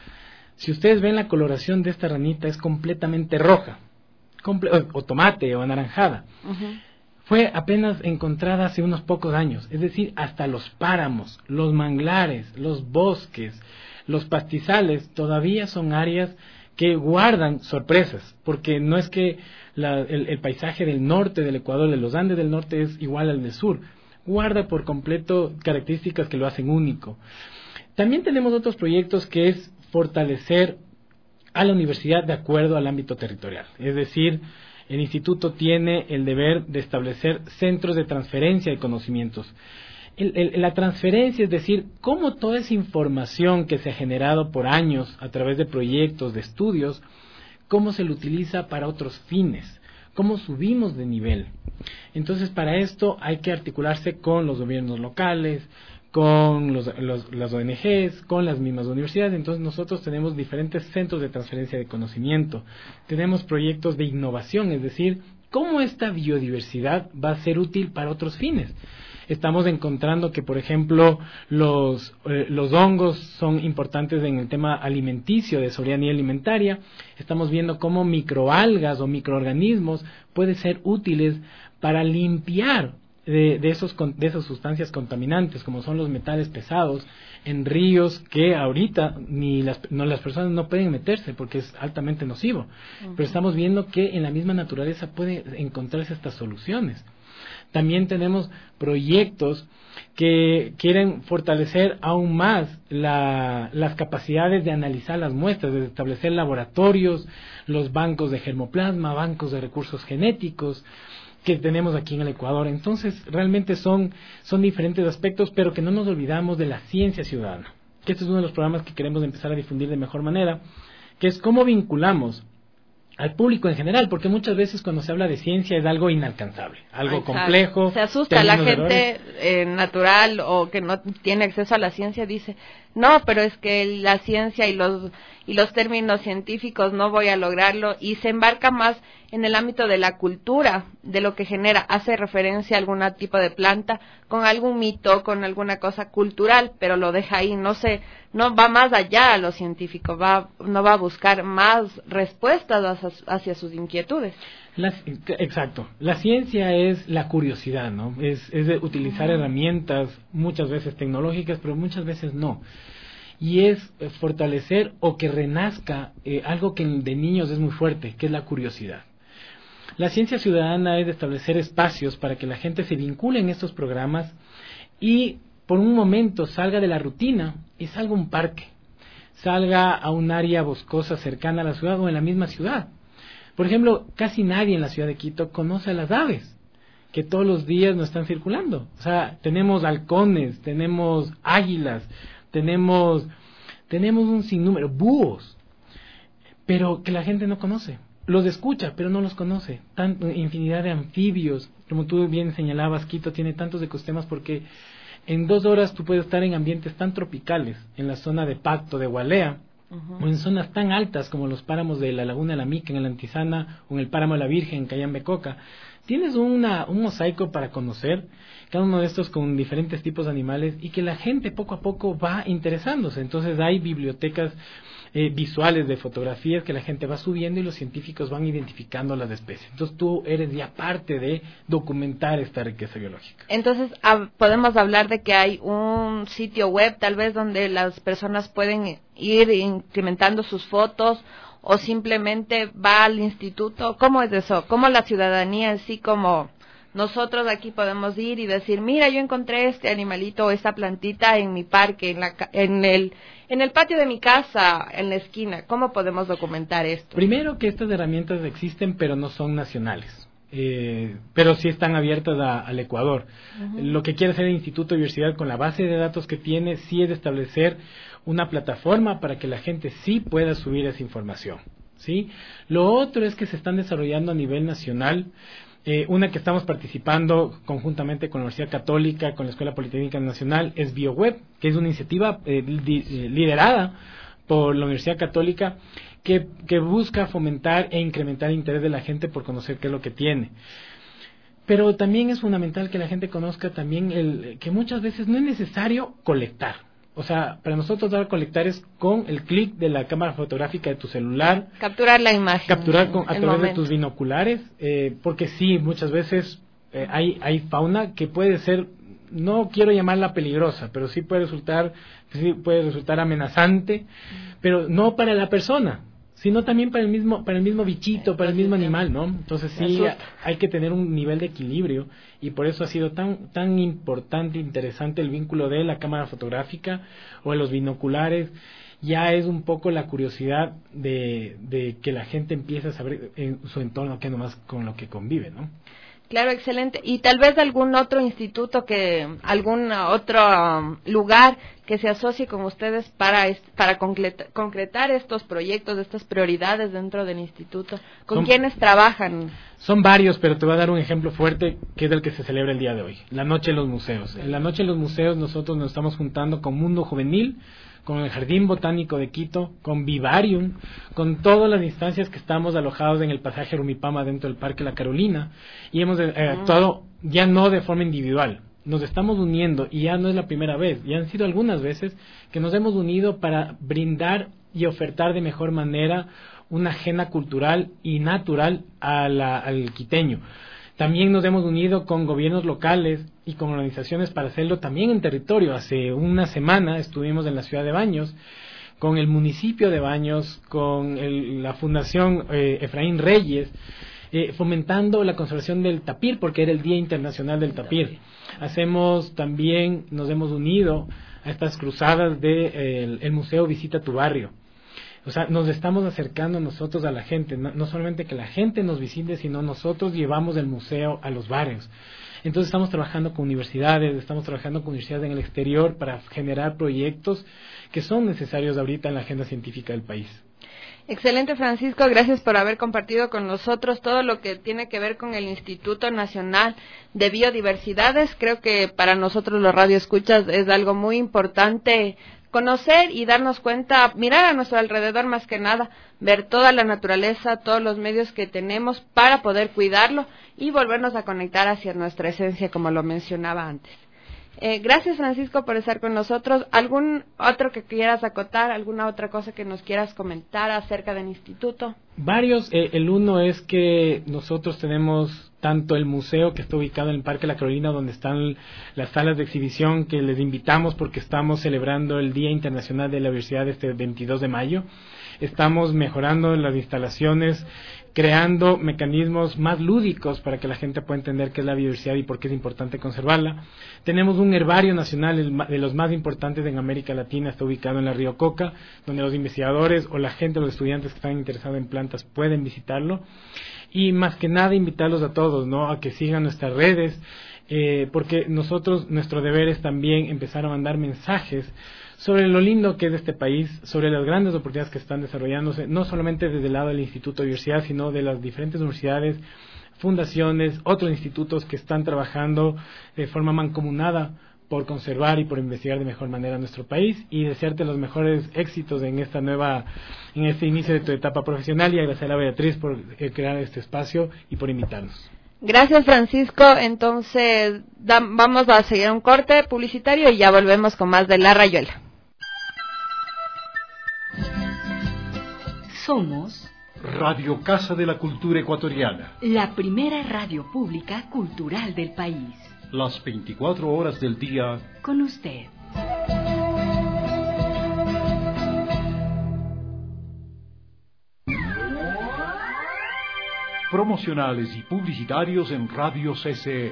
Si ustedes ven la coloración de esta ranita, es completamente roja, comple- o, o tomate o anaranjada. Uh-huh. Fue apenas encontrada hace unos pocos años, es decir, hasta los páramos, los manglares, los bosques, los pastizales, todavía son áreas que guardan sorpresas, porque no es que la, el, el paisaje del norte del Ecuador, de los Andes del norte, es igual al del sur, guarda por completo características que lo hacen único. También tenemos otros proyectos que es fortalecer a la universidad de acuerdo al ámbito territorial, es decir, el instituto tiene el deber de establecer centros de transferencia de conocimientos. El, el, la transferencia, es decir, cómo toda esa información que se ha generado por años a través de proyectos, de estudios, cómo se lo utiliza para otros fines, cómo subimos de nivel. Entonces, para esto hay que articularse con los gobiernos locales, con los, los, las O N Ges, con las mismas universidades. Entonces nosotros tenemos diferentes centros de transferencia de conocimiento, tenemos proyectos de innovación, es decir, cómo esta biodiversidad va a ser útil para otros fines. Estamos encontrando que, por ejemplo, los, eh, los hongos son importantes en el tema alimenticio, de soberanía alimentaria. Estamos viendo cómo microalgas o microorganismos pueden ser útiles para limpiar De, de, esos, de esas sustancias contaminantes, como son los metales pesados, en ríos que ahorita ni las, no, las personas no pueden meterse porque es altamente nocivo. Uh-huh. Pero estamos viendo que en la misma naturaleza pueden encontrarse estas soluciones. También tenemos proyectos que quieren fortalecer aún más la, las capacidades de analizar las muestras, de establecer laboratorios, los bancos de germoplasma, bancos de recursos genéticos que tenemos aquí en el Ecuador. Entonces, realmente son, son diferentes aspectos, pero que no nos olvidamos de la ciencia ciudadana, que este es uno de los programas que queremos empezar a difundir de mejor manera, que es cómo vinculamos al público en general, porque muchas veces cuando se habla de ciencia es algo inalcanzable, algo Exacto. complejo. Se asusta la gente eh, natural o que no tiene acceso a la ciencia, dice, no, pero es que la ciencia y los y los términos científicos no voy a lograrlo, y se embarca más en el ámbito de la cultura, de lo que genera, hace referencia a algún tipo de planta, con algún mito, con alguna cosa cultural, pero lo deja ahí, no se, no va más allá a lo científico, va, no va a buscar más respuestas hacia, hacia sus inquietudes. La, exacto, la ciencia es la curiosidad, ¿no? Es, es de utilizar uh-huh. herramientas, muchas veces tecnológicas, pero muchas veces no. Y es fortalecer o que renazca eh, algo que de niños es muy fuerte, que es la curiosidad. La ciencia ciudadana es de establecer espacios para que la gente se vincule en estos programas y por un momento salga de la rutina y salga a un parque, salga a un área boscosa cercana a la ciudad o en la misma ciudad. Por ejemplo, casi nadie en la ciudad de Quito conoce a las aves que todos los días nos están circulando. O sea, tenemos halcones, tenemos águilas, tenemos tenemos un sinnúmero, búhos, pero que la gente no conoce. Los escucha, pero no los conoce. Tan, infinidad de anfibios, como tú bien señalabas, Quito tiene tantos ecosistemas porque en dos horas tú puedes estar en ambientes tan tropicales, en la zona de Pacto, de Gualea, uh-huh. o en zonas tan altas como los páramos de la Laguna de la Mica, en el Antizana, o en el Páramo de la Virgen, en Cayambecoca. Tienes una, un mosaico para conocer, cada uno de estos con diferentes tipos de animales, y que la gente poco a poco va interesándose. Entonces hay bibliotecas eh, visuales de fotografías que la gente va subiendo y los científicos van identificando las especies. Entonces tú eres ya parte de documentar esta riqueza biológica. Entonces hab- podemos hablar de que hay un sitio web tal vez donde las personas pueden ir incrementando sus fotos, o simplemente va al instituto. ¿Cómo es eso? ¿Cómo la ciudadanía en sí, como nosotros aquí podemos ir y decir, mira, yo encontré este animalito o esta plantita en mi parque, en, la, en, el, en el patio de mi casa, en la esquina? ¿Cómo podemos documentar esto? Primero, que estas herramientas existen, pero no son nacionales. Eh, pero sí están abiertas a, al Ecuador. Uh-huh. Lo que quiere hacer el Instituto de Diversidad con la base de datos que tiene, sí es establecer una plataforma para que la gente sí pueda subir esa información, ¿sí? Lo otro es que se están desarrollando a nivel nacional, eh, una que estamos participando conjuntamente con la Universidad Católica, con la Escuela Politécnica Nacional, es BioWeb, que es una iniciativa eh, li, eh, liderada por la Universidad Católica, que, que busca fomentar e incrementar el interés de la gente por conocer qué es lo que tiene. Pero también es fundamental que la gente conozca también el que muchas veces no es necesario colectar. O sea, para nosotros dar a colectar es con el clic de la cámara fotográfica de tu celular. Capturar la imagen. Capturar con, a través momento. de tus binoculares, eh, porque sí, muchas veces eh, hay, hay fauna que puede ser, no quiero llamarla peligrosa, pero sí puede resultar, sí puede resultar amenazante, mm. pero no para la persona, sino también para el mismo para el mismo bichito, para el mismo animal, ¿no? Entonces sí hay que tener un nivel de equilibrio, y por eso ha sido tan tan importante, interesante el vínculo de la cámara fotográfica o de los binoculares. Ya es un poco la curiosidad de, de que la gente empiece a saber en su entorno qué nomás con lo que convive, ¿no? Claro, excelente. Y tal vez algún otro instituto, que algún otro um, lugar que se asocie con ustedes para para concretar, concretar estos proyectos, estas prioridades dentro del instituto. ¿Con son, quiénes trabajan? Son varios, pero te voy a dar un ejemplo fuerte que es el que se celebra el día de hoy, la Noche de los Museos. En la Noche de los Museos nosotros nos estamos juntando con Mundo Juvenil, con el Jardín Botánico de Quito, con Vivarium, con todas las instancias que estamos alojados en el pasaje Rumipama dentro del Parque La Carolina, y hemos eh, uh-huh. actuado ya no de forma individual, nos estamos uniendo, y ya no es la primera vez, ya han sido algunas veces que nos hemos unido para brindar y ofertar de mejor manera una agenda cultural y natural a la, al quiteño. También nos hemos unido con gobiernos locales y con organizaciones para hacerlo también en territorio. Hace una semana estuvimos en la ciudad de Baños, con el municipio de Baños, con el, la Fundación eh, Efraín Reyes, eh, fomentando la conservación del tapir, porque era el Día Internacional del Tapir. Hacemos también, nos hemos unido a estas cruzadas de eh, el, el Museo Visita tu Barrio. O sea, nos estamos acercando nosotros a la gente, no, no solamente que la gente nos visite, sino nosotros llevamos el museo a los barrios. Entonces estamos trabajando con universidades, estamos trabajando con universidades en el exterior para generar proyectos que son necesarios ahorita en la agenda científica del país. Excelente, Francisco, gracias por haber compartido con nosotros todo lo que tiene que ver con el Instituto Nacional de Biodiversidades. Creo que para nosotros los radioescuchas es algo muy importante conocer y darnos cuenta, mirar a nuestro alrededor más que nada, ver toda la naturaleza, todos los medios que tenemos para poder cuidarlo y volvernos a conectar hacia nuestra esencia, como lo mencionaba antes. Eh, gracias, Francisco, por estar con nosotros. ¿Algún otro que quieras acotar? ¿Alguna otra cosa que nos quieras comentar acerca del instituto? Varios. Eh, el uno es que nosotros tenemos tanto el museo que está ubicado en el Parque La Carolina, donde están las salas de exhibición, que les invitamos porque estamos celebrando el Día Internacional de la Biodiversidad este veintidós de mayo. Estamos mejorando las instalaciones, creando mecanismos más lúdicos para que la gente pueda entender qué es la biodiversidad y por qué es importante conservarla. Tenemos un herbario nacional, el de los más importantes en América Latina, está ubicado en la Río Coca, donde los investigadores o la gente, los estudiantes que están interesados en plantas pueden visitarlo. Y más que nada invitarlos a todos, ¿no?, a que sigan nuestras redes, eh, porque nosotros, nuestro deber es también empezar a mandar mensajes sobre lo lindo que es este país, sobre las grandes oportunidades que están desarrollándose, no solamente desde el lado del Instituto de Biodiversidad, sino de las diferentes universidades, fundaciones, otros institutos que están trabajando de forma mancomunada por conservar y por investigar de mejor manera nuestro país, y desearte los mejores éxitos en esta nueva, en este inicio de tu etapa profesional, y agradecer a Beatriz por eh, crear este espacio y por invitarnos. Gracias, Francisco. Entonces da, vamos a seguir un corte publicitario y ya volvemos con más de La Rayuela. Somos Radio Casa de la Cultura Ecuatoriana, la primera radio pública cultural del país. Las veinticuatro horas del día con usted. Promocionales y publicitarios en Radio C C E.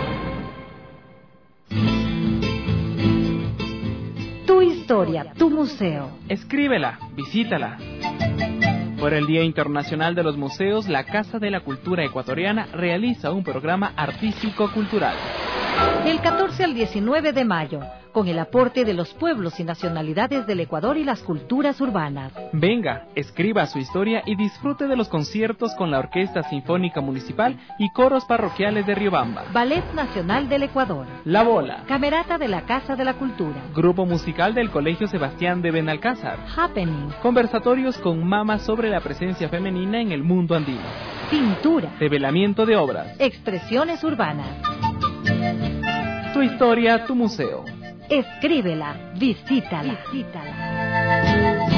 Tu historia, tu museo. Escríbela, visítala. Por el Día Internacional de los Museos, la Casa de la Cultura Ecuatoriana realiza un programa artístico-cultural. Del catorce al diecinueve de mayo, con el aporte de los pueblos y nacionalidades del Ecuador y las culturas urbanas. Venga, escriba su historia y disfrute de los conciertos con la Orquesta Sinfónica Municipal y coros parroquiales de Riobamba. Ballet Nacional del Ecuador. La Bola. Camerata de la Casa de la Cultura. Grupo musical del Colegio Sebastián de Benalcázar. Happening. Conversatorios con mamas sobre la presencia femenina en el mundo andino. Pintura. Develamiento de obras. Expresiones urbanas. Tu historia, tu museo. Escríbela, visítala. visítala.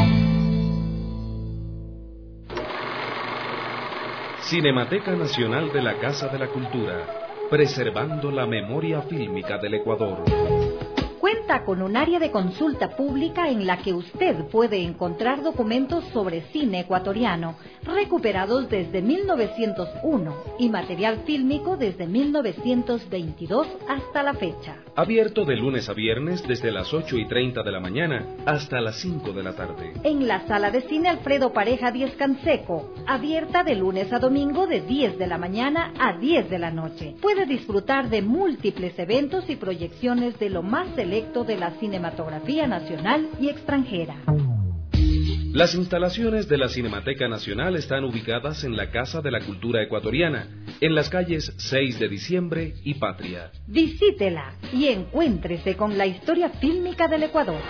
Cinemateca Nacional de la Casa de la Cultura, preservando la memoria fílmica del Ecuador. Cuenta con un área de consulta pública en la que usted puede encontrar documentos sobre cine ecuatoriano recuperados desde mil novecientos uno y material fílmico desde mil novecientos veintidós hasta la fecha. Abierto de lunes a viernes desde las ocho y treinta de la mañana hasta las cinco de la tarde. En la sala de cine Alfredo Pareja Díez Canseco, abierta de lunes a domingo de diez de la mañana a diez de la noche. Puede disfrutar de múltiples eventos y proyecciones de lo más selecto de la cinematografía nacional y extranjera. Las instalaciones de la Cinemateca Nacional están ubicadas en la Casa de la Cultura Ecuatoriana, en las calles seis de diciembre y Patria. Visítela y encuéntrese con la historia fílmica del Ecuador.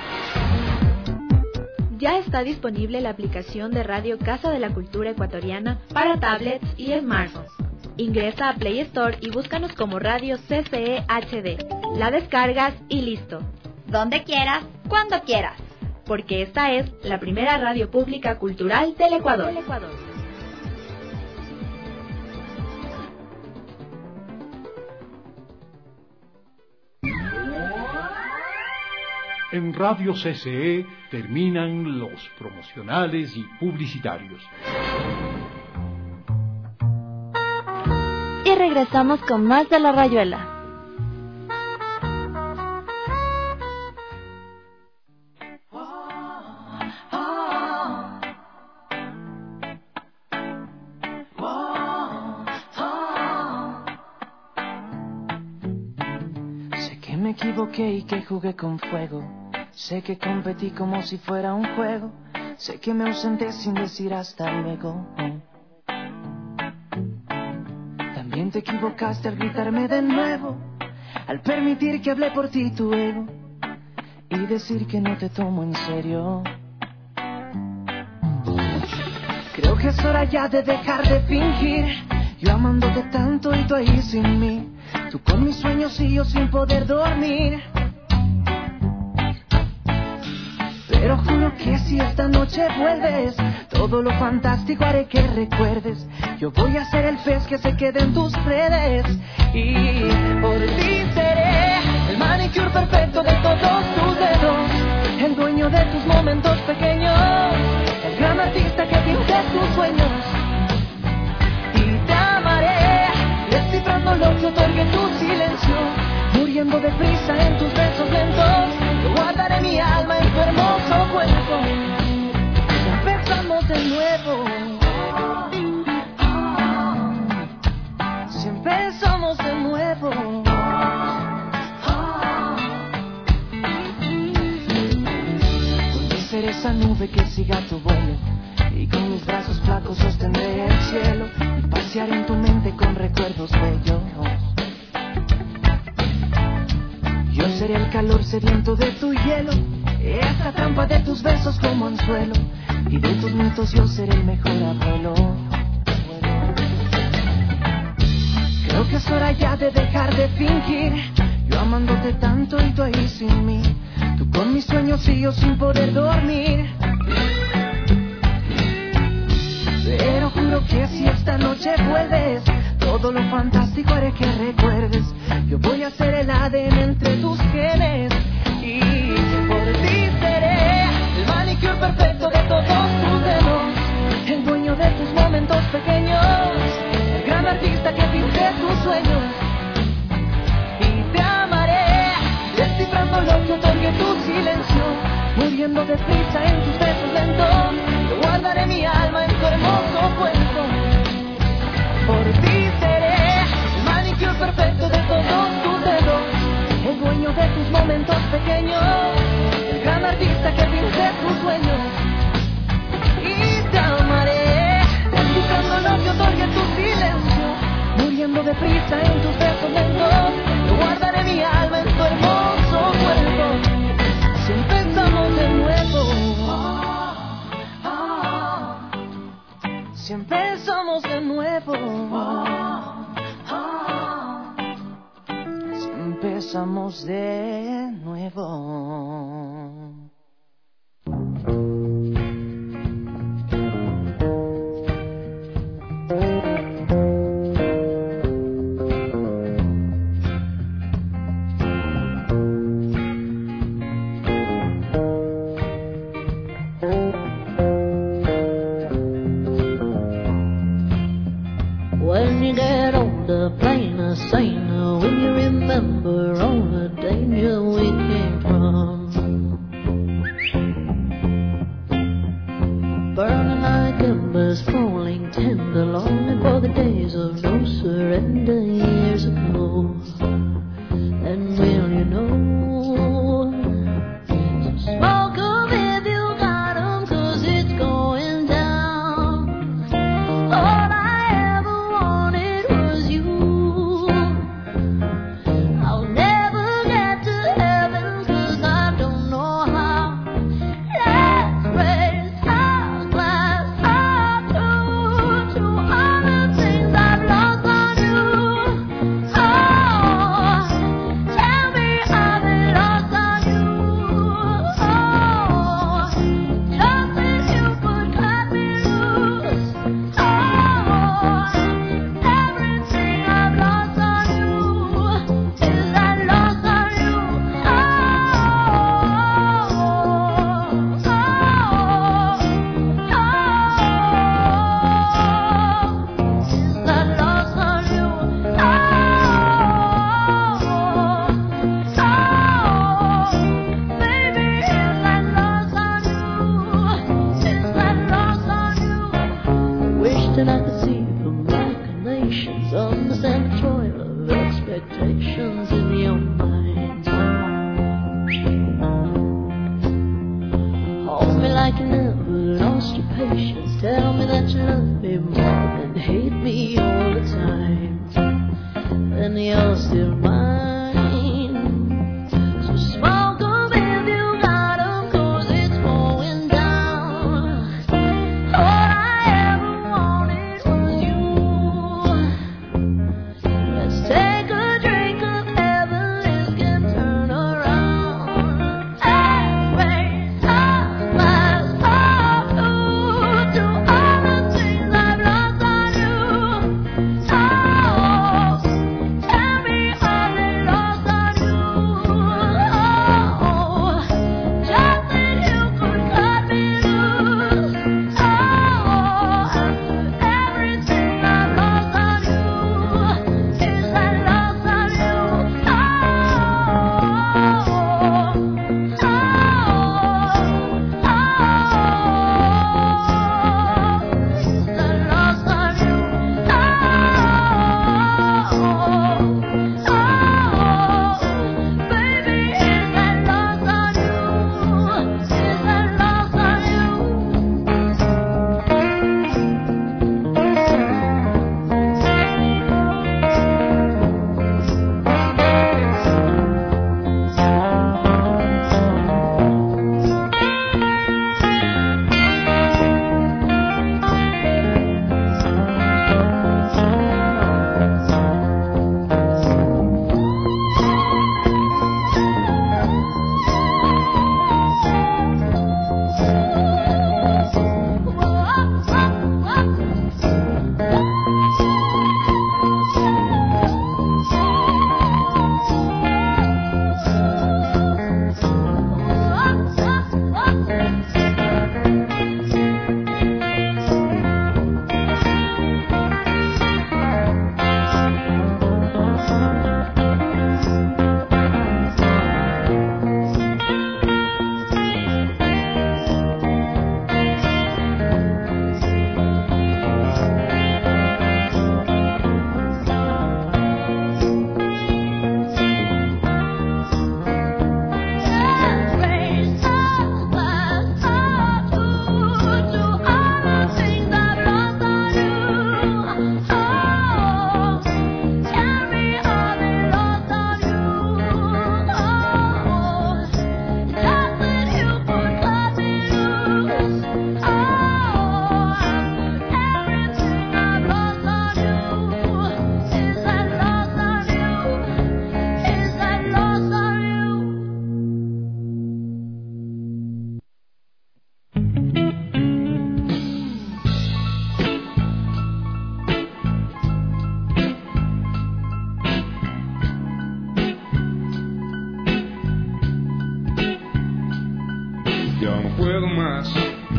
Ya está disponible la aplicación de Radio Casa de la Cultura Ecuatoriana para tablets y smartphones. Ingresa a Play Store y búscanos como Radio C C E H D. La descargas y listo. Donde quieras, cuando quieras. Porque esta es la primera radio pública cultural del Ecuador. En Radio C C E terminan los promocionales y publicitarios. Y regresamos con más de La Rayuela. Me equivoqué y que jugué con fuego. Sé que competí como si fuera un juego. Sé que me ausenté sin decir hasta luego. También te equivocaste al gritarme de nuevo, al permitir que hablé por ti tu ego y decir que no te tomo en serio. Creo que es hora ya de dejar de fingir, yo amándote tanto y tú ahí sin mí, tú con mis sueños y yo sin poder dormir. Pero juro que si esta noche vuelves, todo lo fantástico haré que recuerdes. Yo voy a ser el pez que se quede en tus redes y por ti seré el manicure perfecto de todos tus dedos, el dueño de tus momentos pequeños, el gran artista que pinte tus sueños. Y te amaré, descifrando lo que otorgue tu silencio, muriendo deprisa en tus besos lentos. Yo guardaré mi alma en tu hermoso cuerpo. Empezamos de nuevo. Si empezamos de nuevo. Voy a ser esa nube que siga tu vuelo, y con mis brazos flacos sostendré el cielo y pasearé en tu mente con recuerdos bellos. Yo seré el calor sediento de tu hielo, esta trampa de tus besos como anzuelo, y de tus mitos yo seré el mejor abuelo. Creo que es hora ya de dejar de fingir, yo amándote tanto y tú ahí sin mí, tú con mis sueños y yo sin poder dormir. Pero juro que si esta noche vuelves, todo lo fantástico haré que recuerdes. Yo voy a ser el A D N entre tus genes y por ti seré el manicure perfecto de todos tus dedos, el dueño de tus momentos pequeños, el gran artista que pinte tus sueños. Y te amaré, descifrando lo que otorgue tu silencio, muriendo deprisa en tus besos lentos. Yo guardaré mi alma en tu hermoso cuerpo. Por ti seré el manicure perfecto de todos tus dedos, el dueño de tus momentos pequeños, el gran artista que pinte tus sueños. Y te amaré, descifrando lo que otorgue tu silencio, muriendo deprisa en tus besos lentos. Yo guardaré mi alma en tu hermoso cuerpo. Si empezamos de nuevo, si empezamos de nuevo, si empezamos de nuevo. When you get older, plainer, saner, will you remember all the danger we came from? Burning like embers, falling tender, longing for the days of no surrender years ago. And will you know, so smoke 'em if you got 'em, 'cause it's going down. All I tell Ya no puedo más.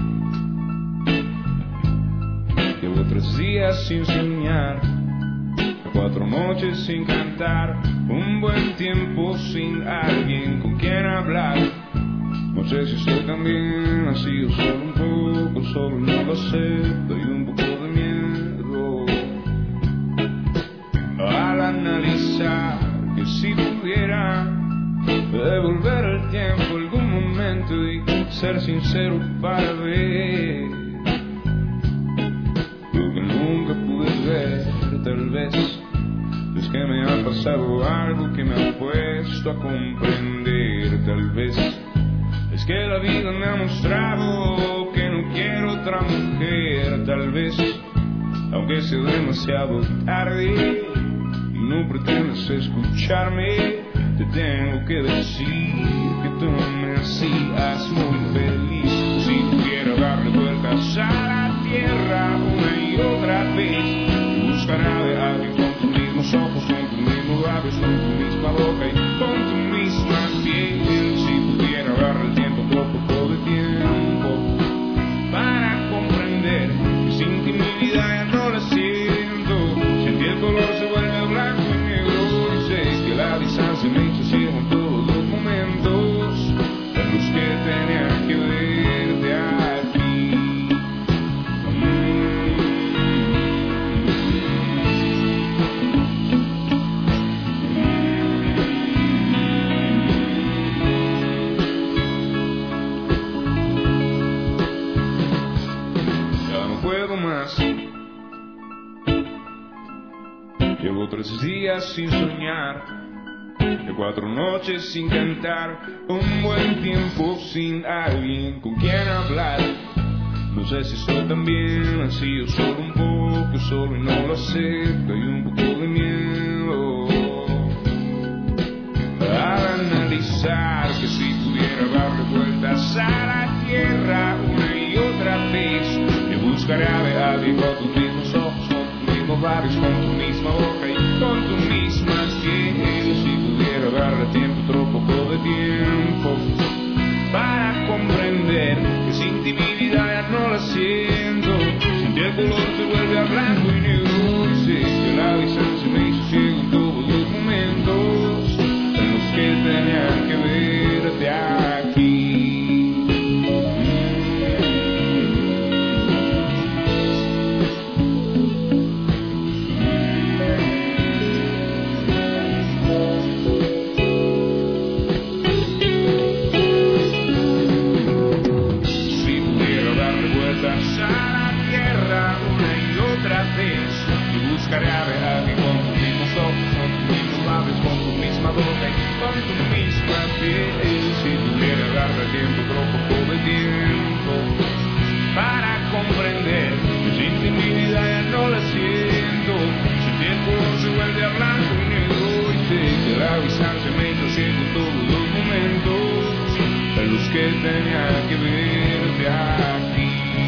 Llevo tres días sin soñar, cuatro noches sin cantar, un buen tiempo sin alguien con quien hablar. No sé si estoy también así o solo un poco, solo no lo sé, doy un poco de miedo al analizar que si pudiera devolver el tiempo algún momento y ser sincero para ver lo que nunca pude ver. Tal vez es que me ha pasado algo que me ha puesto a comprender. Tal vez es que la vida me ha mostrado que no quiero otra mujer. Tal vez, aunque sea demasiado tarde y no pretendas escucharme, te tengo que decir que tú me hacías muy feliz. Si pudiera darle vueltas a la tierra una y otra vez, buscará de alguien con tus mismos ojos, con tus mismos labios, con tu misma boca y con tu misma piel. Si pudiera darle el tiempo, otro poco de tiempo, para comprender que sin ti mi vida ya no la siento. Sin ti el color se vuelve blanco y negro, y sé que la distancia me hizo ciego en todos los momentos en los que tenía que verte aquí. Llevo tres días sin soñar, de cuatro noches sin cantar, un buen tiempo sin alguien con quien hablar. No sé si estoy tan bien así o solo un poco, solo y no lo acepto y un poco de miedo al analizar que si pudiera darle vueltas a la tierra una y otra vez, yo buscaría de alguien con tus mismos ojos, con tus mismos labios, con tu misma boca y con tu misma piel. Si pudiera darle tiempo, otro poco de tiempo, para comprender que sin ti mi vida ya no la siento. Sin ti el color se vuelve a blanco y negro, y sé que la distancia me hizo ciego en todos los momentos en los que tenía que verte aquí. Buscaré a ver a alguien con tus mismos ojos, con tus mismos labios, con tu misma boca y con tu misma piel. Si pudiera darle tiempo, otro poco de tiempo, para comprender que sin ti mi vida ya no la siento. Si el tiempo se vuelve a blanco y negro, y sé que la distancia me hizo ciego todos los momentos en los que tenía que verte aquí.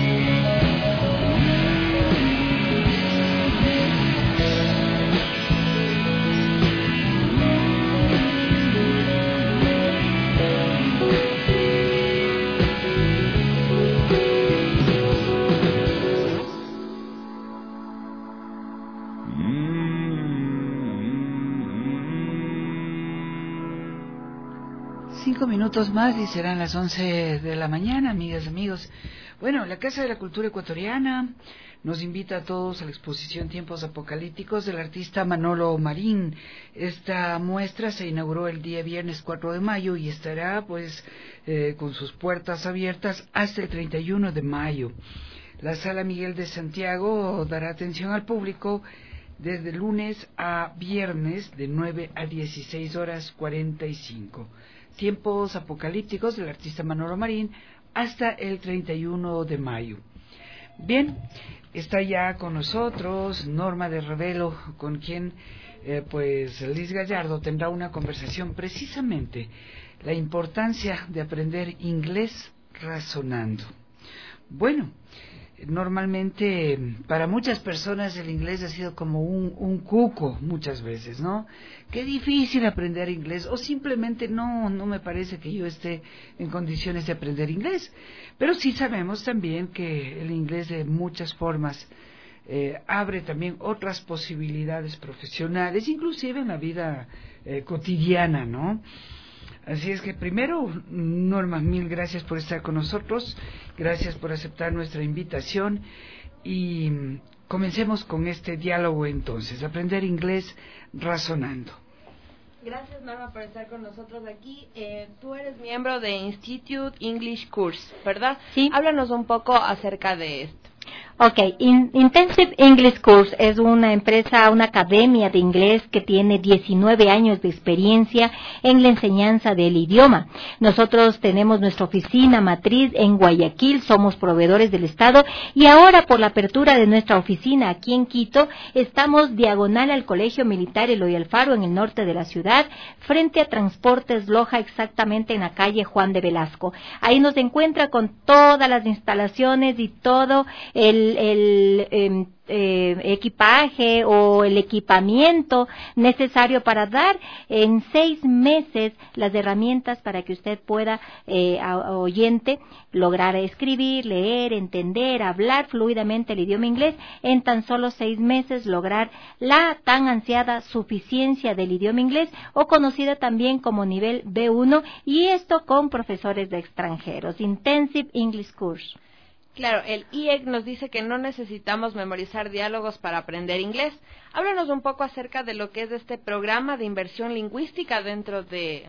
Cinco minutos más y serán las once de la mañana, amigas y amigos. Bueno, la Casa de la Cultura Ecuatoriana nos invita a todos a la exposición Tiempos Apocalípticos del artista Manolo Marín. Esta muestra se inauguró el día viernes cuatro de mayo y estará pues eh, con sus puertas abiertas hasta el treinta y uno de mayo. La Sala Miguel de Santiago dará atención al público desde lunes a viernes de nueve a dieciséis horas cuarenta y cinco. Tiempos Apocalípticos del artista Manolo Marín hasta el treinta y uno de mayo. Bien, está ya con nosotros Norma de Revelo, con quien eh, pues Liz Gallardo tendrá una conversación precisamente la importancia de aprender inglés razonando. Bueno, normalmente para muchas personas el inglés ha sido como un, un cuco muchas veces, ¿no? Qué difícil aprender inglés, o simplemente no, no me parece que yo esté en condiciones de aprender inglés. Pero sí sabemos también que el inglés de muchas formas eh, abre también otras posibilidades profesionales, inclusive en la vida eh, cotidiana, ¿no? Así es que primero, Norma, mil gracias por estar con nosotros, gracias por aceptar nuestra invitación y comencemos con este diálogo entonces, aprender inglés razonando. Gracias, Norma, por estar con nosotros aquí. Eh, tú eres miembro de Institute English Course, ¿verdad? Sí. Háblanos un poco acerca de esto. Ok, In- Intensive English Course es una empresa, una academia de inglés que tiene diecinueve años de experiencia en la enseñanza del idioma. Nosotros tenemos nuestra oficina matriz en Guayaquil, somos proveedores del Estado y ahora por la apertura de nuestra oficina aquí en Quito, estamos diagonal al Colegio Militar Eloy Alfaro en el norte de la ciudad, frente a Transportes Loja, exactamente en la calle Juan de Velasco. Ahí nos encuentra con todas las instalaciones y todo el el eh, eh, equipaje o el equipamiento necesario para dar en seis meses las herramientas para que usted pueda, eh, a, a oyente, lograr escribir, leer, entender, hablar fluidamente el idioma inglés, en tan solo seis meses lograr la tan ansiada suficiencia del idioma inglés, o conocida también como nivel B uno, y esto con profesores de extranjeros. Intensive English Course. Claro, el I E C nos dice que no necesitamos memorizar diálogos para aprender inglés. Háblanos un poco acerca de lo que es este programa de inversión lingüística dentro de...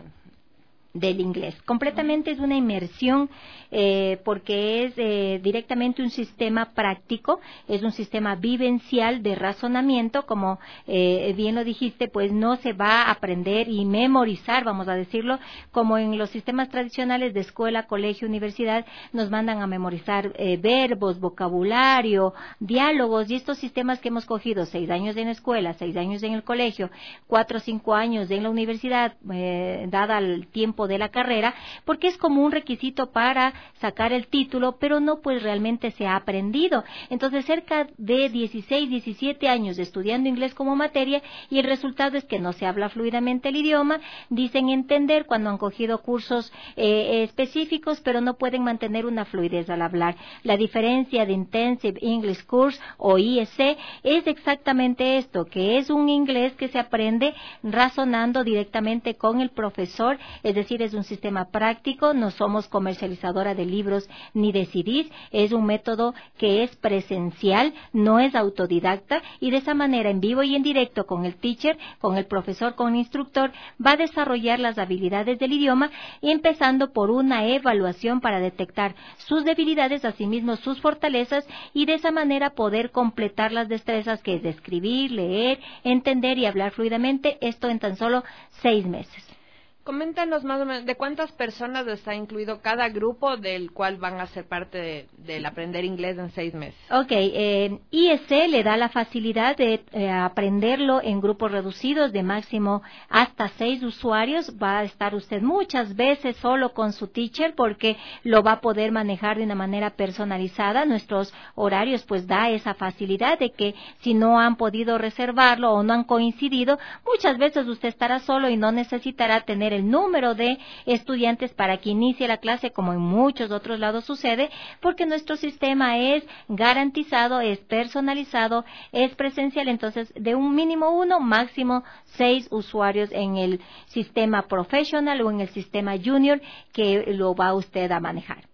del inglés. Completamente es una inmersión eh, porque es eh, directamente un sistema práctico, es un sistema vivencial de razonamiento, como eh, bien lo dijiste, pues no se va a aprender y memorizar, vamos a decirlo, como en los sistemas tradicionales de escuela, colegio, universidad, nos mandan a memorizar eh, verbos, vocabulario, diálogos, y estos sistemas que hemos cogido, seis años en la escuela, seis años en el colegio, cuatro o cinco años en la universidad, eh, dada el tiempo de la carrera, porque es como un requisito para sacar el título, pero no pues realmente se ha aprendido. Entonces cerca de dieciséis, diecisiete años estudiando inglés como materia, y el resultado es que no se habla fluidamente el idioma, dicen entender cuando han cogido cursos eh, específicos, pero no pueden mantener una fluidez al hablar. La diferencia de Intensive English Course o I E C es exactamente esto, que es un inglés que se aprende razonando directamente con el profesor, es decir, es un sistema práctico, no somos comercializadora de libros ni de C Ds, es un método que es presencial, no es autodidacta, y de esa manera en vivo y en directo con el teacher, con el profesor, con el instructor, va a desarrollar las habilidades del idioma, empezando por una evaluación para detectar sus debilidades, asimismo sus fortalezas, y de esa manera poder completar las destrezas que es de escribir, leer, entender y hablar fluidamente, esto en tan solo seis meses. Coméntanos más o menos de cuántas personas está incluido cada grupo del cual van a ser parte de, del aprender inglés en seis meses. Ok, eh, I E C le da la facilidad de eh, aprenderlo en grupos reducidos de máximo hasta seis usuarios. Va a estar usted muchas veces solo con su teacher porque lo va a poder manejar de una manera personalizada. Nuestros horarios pues da esa facilidad de que si no han podido reservarlo o no han coincidido, muchas veces usted estará solo y no necesitará tener el número de estudiantes para que inicie la clase, como en muchos otros lados sucede, porque nuestro sistema es garantizado, es personalizado, es presencial. Entonces de un mínimo uno, máximo seis usuarios en el sistema professional o en el sistema junior que lo va usted a manejar.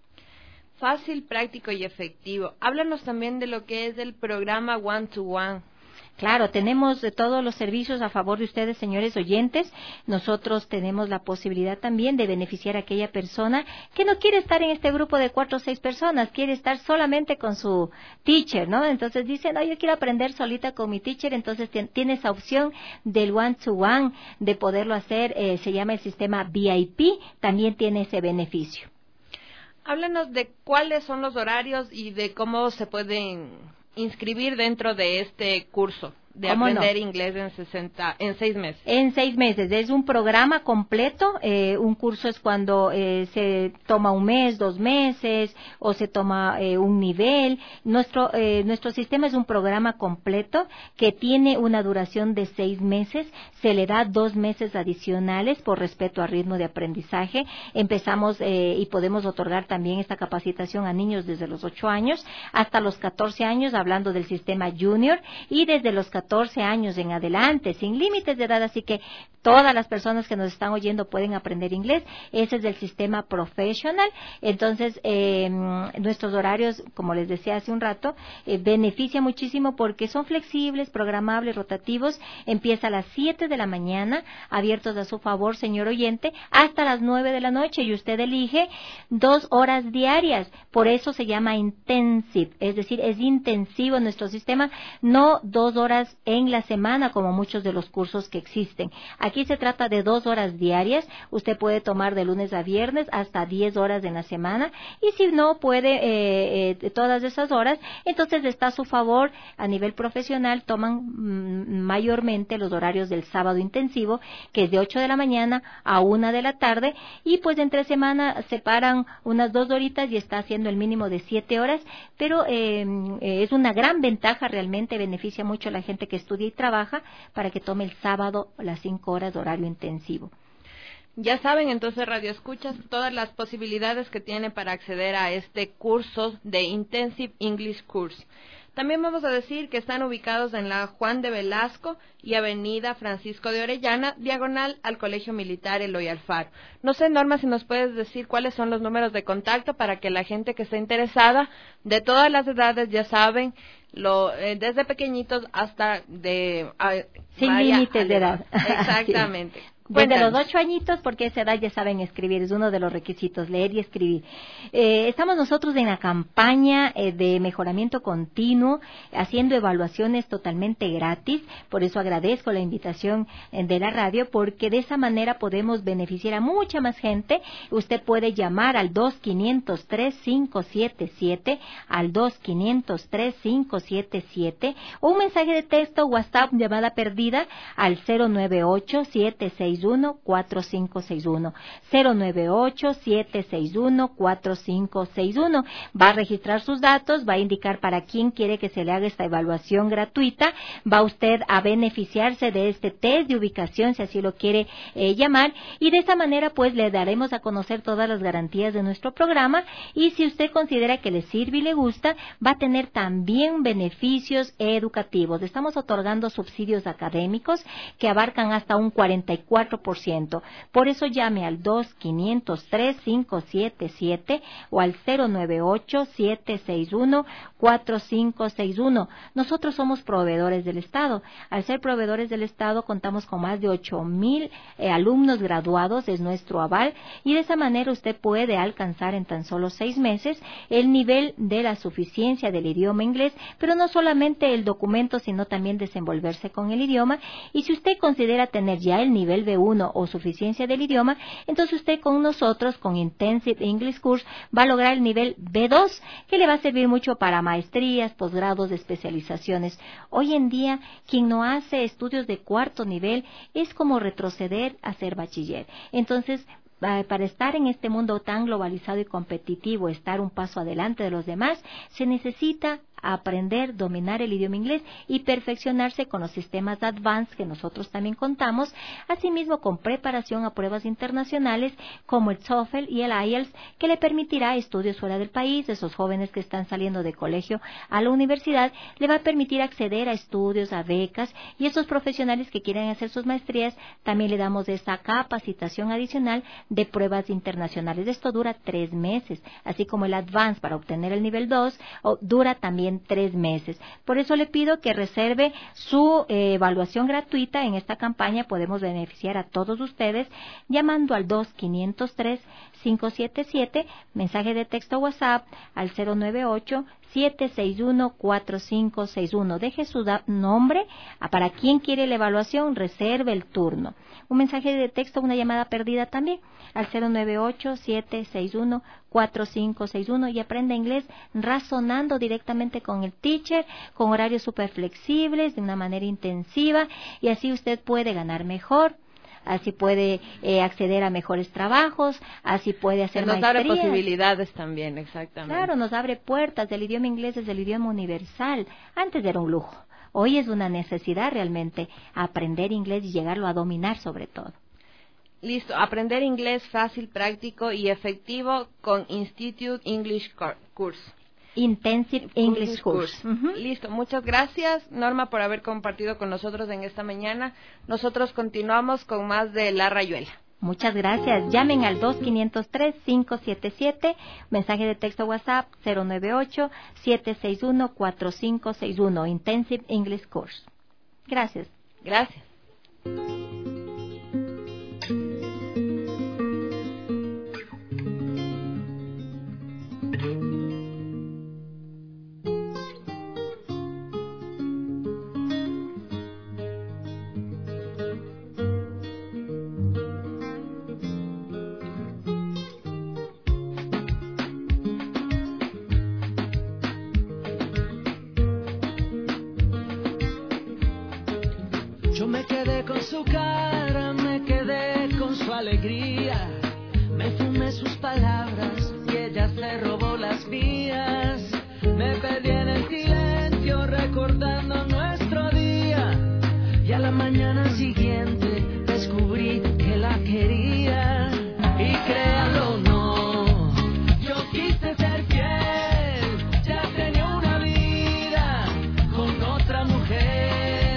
Fácil, práctico y efectivo. Háblanos también de lo que es el programa One to One. Claro, tenemos de todos los servicios a favor de ustedes, señores oyentes. Nosotros tenemos la posibilidad también de beneficiar a aquella persona que no quiere estar en este grupo de cuatro o seis personas, quiere estar solamente con su teacher, ¿no? Entonces dice, no, yo quiero aprender solita con mi teacher, entonces tiene esa opción del one-to-one, de poderlo hacer, eh, se llama el sistema V I P, también tiene ese beneficio. Háblanos de cuáles son los horarios y de cómo se pueden inscribir dentro de este curso. de ¿Cómo aprender no? inglés en sesenta, en seis meses. En seis meses. Es un programa completo. Eh, un curso es cuando eh, se toma un mes, dos meses, o se toma eh, un nivel. Nuestro, eh, nuestro sistema es un programa completo que tiene una duración de seis meses. Se le da dos meses adicionales por respeto al ritmo de aprendizaje. Empezamos eh, y podemos otorgar también esta capacitación a niños desde los ocho años hasta los catorce años, hablando del sistema junior, y desde los catorce años en adelante, sin límites de edad, así que todas las personas que nos están oyendo pueden aprender inglés. Ese es el sistema professional. Entonces, eh, nuestros horarios, como les decía hace un rato, eh, beneficia muchísimo porque son flexibles, programables, rotativos. Empieza a las siete de la mañana, abiertos a su favor, señor oyente, hasta las nueve de la noche, y usted elige dos horas diarias. Por eso se llama intensive, es decir, es intensivo nuestro sistema, no dos horas en la semana como muchos de los cursos que existen. Aquí se trata de dos horas diarias. Usted puede tomar de lunes a viernes hasta diez horas en la semana, y si no puede eh, eh, todas esas horas, entonces está a su favor. A nivel profesional toman mm, mayormente los horarios del sábado intensivo, que es de ocho de la mañana a una de la tarde, y pues entre semana separan unas dos horitas y está haciendo el mínimo de siete horas, pero eh, eh, es una gran ventaja, realmente beneficia mucho a la gente que estudia y trabaja para que tome el sábado las cinco horas de horario intensivo. Ya saben, entonces, Radio Escuchas, todas las posibilidades que tiene para acceder a este curso de Intensive English Course. También vamos a decir que están ubicados en la Juan de Velasco y Avenida Francisco de Orellana, diagonal al Colegio Militar Eloy Alfaro. No sé, Norma, si nos puedes decir cuáles son los números de contacto para que la gente que esté interesada, de todas las edades, ya saben, lo eh, desde pequeñitos hasta de... Uh, Sin límites de edad. Exactamente. Sí. Desde los ocho añitos, porque a esa edad ya saben escribir, es uno de los requisitos, leer y escribir. Eh, estamos nosotros en la campaña eh, de mejoramiento continuo, haciendo evaluaciones totalmente gratis. Por eso agradezco la invitación eh, de la radio, porque de esa manera podemos beneficiar a mucha más gente. Usted puede llamar al dos quinientos tres cinco siete siete, al dos quinientos tres cinco siete siete, o un mensaje de texto, WhatsApp, llamada perdida, al cero nueve ocho siete seis uno cuatro cinco seis uno, cero nueve ocho siete seis uno cuatro cinco seis uno. Va a registrar sus datos, va a indicar para quién quiere que se le haga esta evaluación gratuita, va usted a beneficiarse de este test de ubicación, si así lo quiere eh, llamar, y de esa manera pues le daremos a conocer todas las garantías de nuestro programa, y si usted considera que le sirve y le gusta, va a tener también beneficios educativos. Estamos otorgando subsidios académicos que abarcan hasta un cuarenta y cuatro por ciento. Por eso llame al dos quinientos tres cinco siete siete o al cero nueve ocho siete seis uno cuatro cinco seis uno. Nosotros somos proveedores del Estado. Al ser proveedores del Estado contamos con más de ocho mil eh, alumnos graduados, es nuestro aval, y de esa manera usted puede alcanzar en tan solo seis meses el nivel de la suficiencia del idioma inglés, pero no solamente el documento, sino también desenvolverse con el idioma. Y si usted considera tener ya el nivel B uno o suficiencia del idioma, entonces usted con nosotros, con Intensive English Course, va a lograr el nivel B dos, que le va a servir mucho para maestrías, posgrados, especializaciones. Hoy en día, quien no hace estudios de cuarto nivel es como retroceder a ser bachiller. Entonces, para estar en este mundo tan globalizado y competitivo, estar un paso adelante de los demás, se necesita aprender, dominar el idioma inglés y perfeccionarse con los sistemas Advanced que nosotros también contamos, asimismo con preparación a pruebas internacionales como el TOEFL y el I E L T S, que le permitirá estudios fuera del país. Esos jóvenes que están saliendo de colegio a la universidad, le va a permitir acceder a estudios, a becas, y esos profesionales que quieren hacer sus maestrías, también le damos esa capacitación adicional de pruebas internacionales. Esto dura tres meses, así como el Advanced para obtener el nivel dos, o dura también tres meses. Por eso le pido que reserve su eh, evaluación gratuita. En esta campaña podemos beneficiar a todos ustedes llamando al dos quinientos tres cinco siete siete, mensaje de texto WhatsApp al cero nueve ocho siete seis uno, cuatro cinco seis uno. Deje su nombre, para quien quiere la evaluación, reserve el turno. Un mensaje de texto, una llamada perdida también, al cero nueve ocho, siete seis uno, cuatro cinco seis uno, y aprenda inglés razonando directamente con el teacher, con horarios súper flexibles, de una manera intensiva, y así usted puede ganar mejor. Así puede eh, acceder a mejores trabajos, así puede hacer nos maestrías. Nos abre posibilidades también, exactamente. Claro, nos abre puertas. El idioma inglés es el idioma universal. Antes era un lujo. Hoy es una necesidad realmente aprender inglés y llegarlo a dominar sobre todo. Listo, aprender inglés fácil, práctico y efectivo con Institute English Course. Intensive English Course. Uh-huh. Listo, muchas gracias Norma por haber compartido con nosotros en esta mañana. Nosotros continuamos con más de La Rayuela. Muchas gracias. Llamen al dos quinientos tres, cinco siete siete, mensaje de texto WhatsApp cero nueve ocho, siete seis uno, cuatro cinco seis uno, Intensive English Course. Gracias. Gracias. Yo me quedé con su cara, me quedé con su alegría, me fumé sus palabras y ella se robó las mías. Me perdí en el silencio recordando nuestro día y a la mañana siguiente descubrí que la quería. Y créanlo o no, yo quise ser fiel, ya tenía una vida con otra mujer.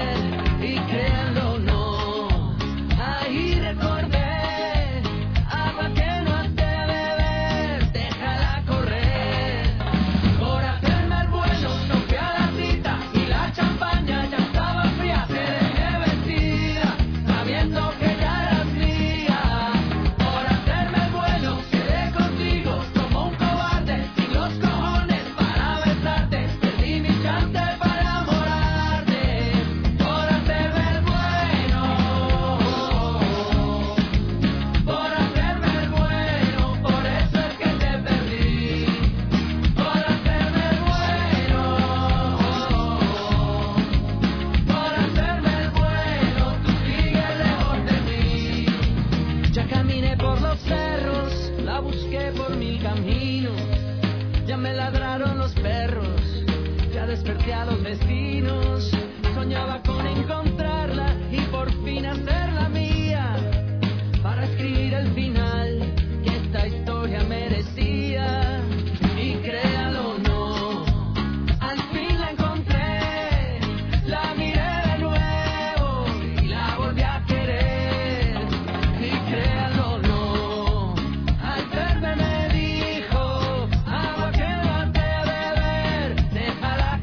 Desperté a los vecinos, soñaba con encontrarla y por fin hacerla mía, para escribir el final que esta historia merecía. Y créalo o no, al fin la encontré, la miré de nuevo y la volví a querer. Y créalo o no, al verme me dijo, agua que no has de beber, déjala.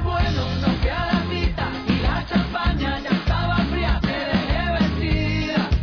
Bueno, no fui a la cita y la champaña ya estaba fría, te dejé vestida,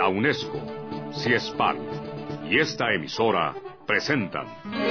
La UNESCO, CIESPAC y esta emisora presentan.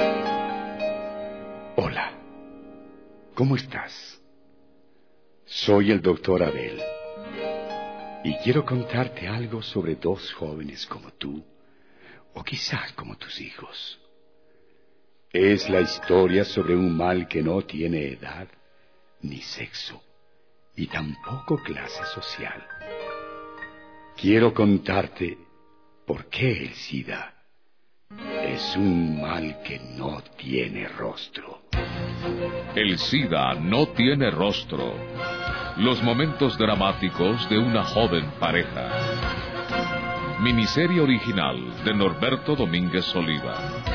Hola, ¿cómo estás? Soy el doctor Abel y quiero contarte algo sobre dos jóvenes como tú, o quizás como tus hijos. Es la historia sobre un mal que no tiene edad ni sexo y tampoco clase social. Quiero contarte por qué el SIDA es un mal que no tiene rostro. El SIDA no tiene rostro. Los momentos dramáticos de una joven pareja. Miniserie original de Norberto Domínguez Oliva.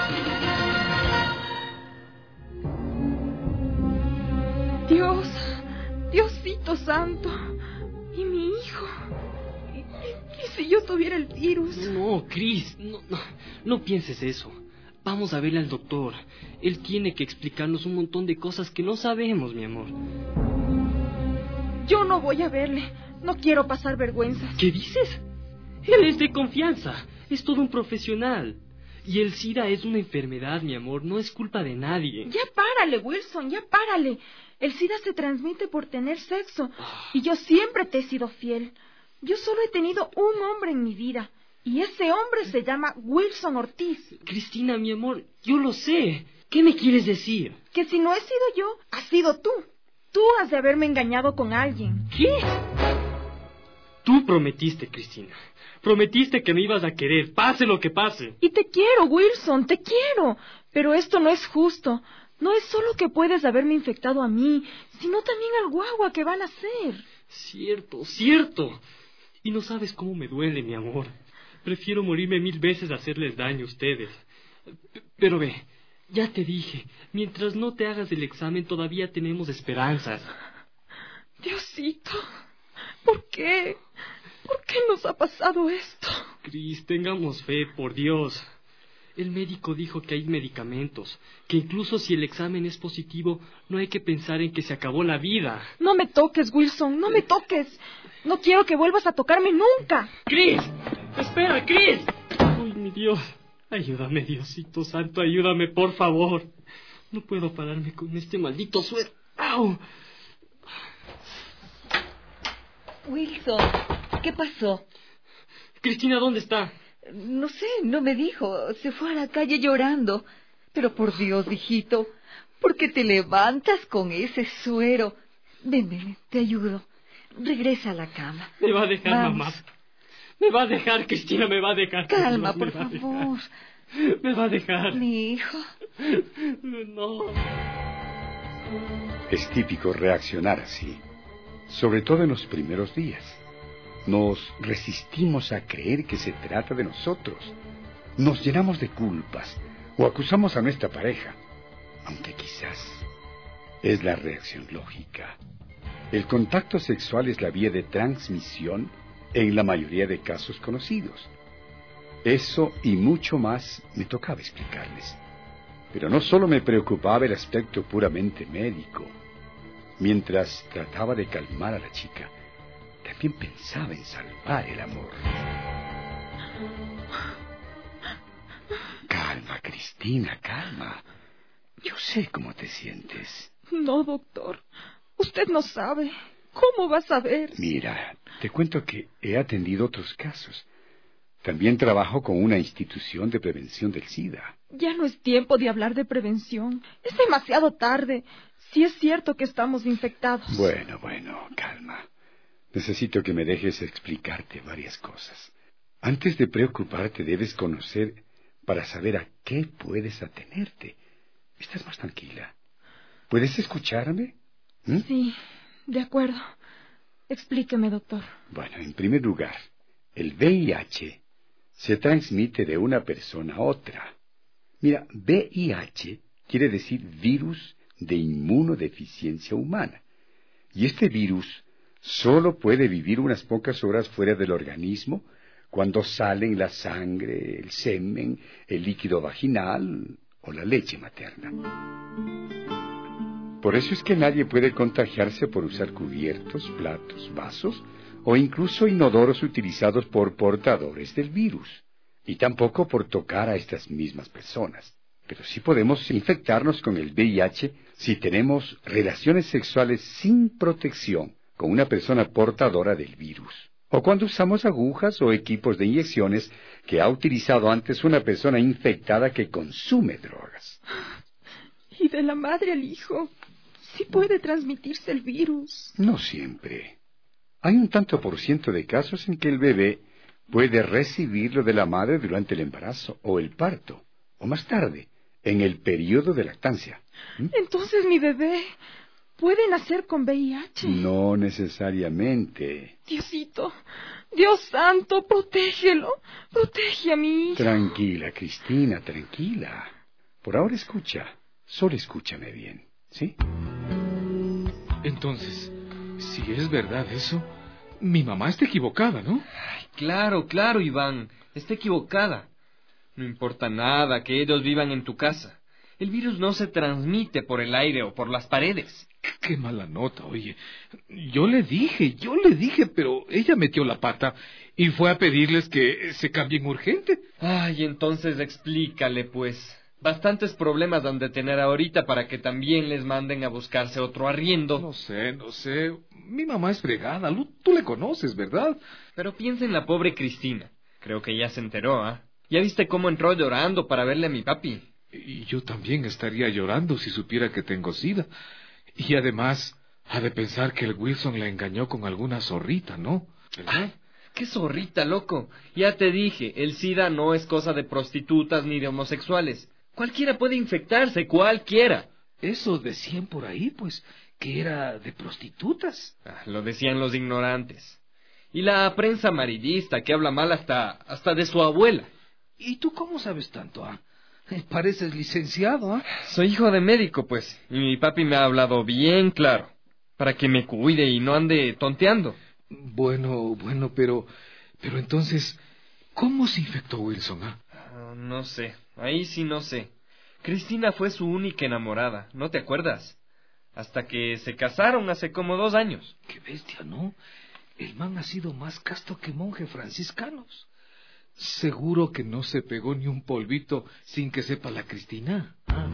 Dios, Diosito santo, y mi hijo. ¿Y, y si yo tuviera el virus? No, Cris, no, no, no pienses eso. Vamos a verle al doctor. Él tiene que explicarnos un montón de cosas que no sabemos, mi amor. Yo no voy a verle. No quiero pasar vergüenzas. ¿Qué dices? Él es de confianza. Es todo un profesional. Y el SIDA es una enfermedad, mi amor. No es culpa de nadie. Ya párale, Wilson, ya párale. El SIDA se transmite por tener sexo. Y yo siempre te he sido fiel. Yo solo he tenido un hombre en mi vida. Y ese hombre se llama Wilson Ortiz. Cristina, mi amor, yo lo sé. ¿Qué me quieres decir? Que si no he sido yo, has sido tú. Tú has de haberme engañado con alguien. ¿Qué? Tú prometiste, Cristina. Prometiste que me ibas a querer, pase lo que pase. Y te quiero, Wilson, te quiero. Pero esto no es justo. No es solo que puedes haberme infectado a mí, sino también al guagua que van a hacer. Cierto, cierto. Y no sabes cómo me duele, mi amor. Prefiero morirme mil veces a hacerles daño a ustedes. P- pero ve, ya te dije, mientras no te hagas el examen todavía tenemos esperanzas. Diosito, ¿por qué? ¿Por qué nos ha pasado esto? Cris, tengamos fe, por Dios. El médico dijo que hay medicamentos, que incluso si el examen es positivo, no hay que pensar en que se acabó la vida. No me toques, Wilson, no me toques. No quiero que vuelvas a tocarme nunca. ¡Cris! ¡Espera, Cris! ¡Ay, mi Dios! Ayúdame, Diosito Santo, ayúdame, por favor. No puedo pararme con este maldito suero. ¡Au! Wilson, ¿qué pasó? Cristina, ¿dónde está? No sé, no me dijo. Se fue a la calle llorando. Pero por Dios, hijito, ¿por qué te levantas con ese suero? Ven, ven, te ayudo. Regresa a la cama. Me va a dejar, Vamos. mamá. Me va a dejar, Cristina, me va a dejar. Calma, por favor. Dejar. Me va a dejar. Mi hijo. No. Es típico reaccionar así, sobre todo en los primeros días. Nos resistimos a creer que se trata de nosotros. Nos llenamos de culpas o acusamos a nuestra pareja, aunque quizás es la reacción lógica. El contacto sexual es la vía de transmisión en la mayoría de casos conocidos. Eso y mucho más me tocaba explicarles. Pero no solo me preocupaba el aspecto puramente médico. Mientras trataba de calmar a la chica, también pensaba en salvar el amor. Calma, Cristina, calma. Yo sé cómo te sientes. No, doctor. Usted no sabe. ¿Cómo va a saber? Mira, te cuento que he atendido otros casos. También trabajo con una institución de prevención del SIDA. Ya no es tiempo de hablar de prevención. Es demasiado tarde. Sí es cierto que estamos infectados. Bueno, bueno, calma. Necesito que me dejes explicarte varias cosas. Antes de preocuparte, debes conocer para saber a qué puedes atenerte. ¿Estás más tranquila? ¿Puedes escucharme? ¿Mm? Sí, de acuerdo. Explíqueme, doctor. Bueno, en primer lugar, el V I H se transmite de una persona a otra. Mira, V I H quiere decir virus de inmunodeficiencia humana. Y este virus solo puede vivir unas pocas horas fuera del organismo cuando salen la sangre, el semen, el líquido vaginal o la leche materna. Por eso es que nadie puede contagiarse por usar cubiertos, platos, vasos o incluso inodoros utilizados por portadores del virus, y tampoco por tocar a estas mismas personas. Pero sí podemos infectarnos con el V I H si tenemos relaciones sexuales sin protección con una persona portadora del virus, o cuando usamos agujas o equipos de inyecciones que ha utilizado antes una persona infectada que consume drogas. Y de la madre al hijo, sí puede transmitirse el virus. No siempre. Hay un tanto por ciento de casos en que el bebé puede recibirlo de la madre durante el embarazo o el parto, o más tarde, en el periodo de lactancia. ¿Mm? Entonces mi bebé puede nacer con V I H. No necesariamente. Diosito, Dios santo, protégelo, protege a mi hijo. Tranquila, Cristina, tranquila. Por ahora escucha, solo escúchame bien, ¿sí? Entonces, si es verdad eso, mi mamá está equivocada, ¿no? Ay, claro, claro, Iván, está equivocada. No importa nada que ellos vivan en tu casa. El virus no se transmite por el aire o por las paredes. Qué mala nota, oye. Yo le dije, yo le dije, pero ella metió la pata y fue a pedirles que se cambien urgente. Ay, entonces explícale, pues. Bastantes problemas han de tener ahorita para que también les manden a buscarse otro arriendo. No sé, no sé. Mi mamá es fregada. Tú le conoces, ¿verdad? Pero piensa en la pobre Cristina. Creo que ya se enteró, ¿ah? ¿eh? ¿Ya viste cómo entró llorando para verle a mi papi? Y yo también estaría llorando si supiera que tengo sida. Y además, ha de pensar que el Wilson la engañó con alguna zorrita, ¿no? ¿Verdad? ¿Qué zorrita, loco? Ya te dije, el sida no es cosa de prostitutas ni de homosexuales. Cualquiera puede infectarse, cualquiera. Eso decían por ahí, pues, que era de prostitutas. Ah, lo decían los ignorantes. Y la prensa amarillista que habla mal hasta, hasta de su abuela. ¿Y tú cómo sabes tanto, ah? Pareces licenciado, ¿ah? Soy hijo de médico, pues, y mi papi me ha hablado bien claro, para que me cuide y no ande tonteando. Bueno, bueno, pero... Pero entonces, ¿cómo se infectó Wilson, ah? Uh, no sé, ahí sí no sé. Cristina fue su única enamorada, ¿no te acuerdas? Hasta que se casaron hace como dos años. Qué bestia, ¿no? El man ha sido más casto que monje franciscanos. Seguro que no se pegó ni un polvito sin que sepa la Cristina. Ah.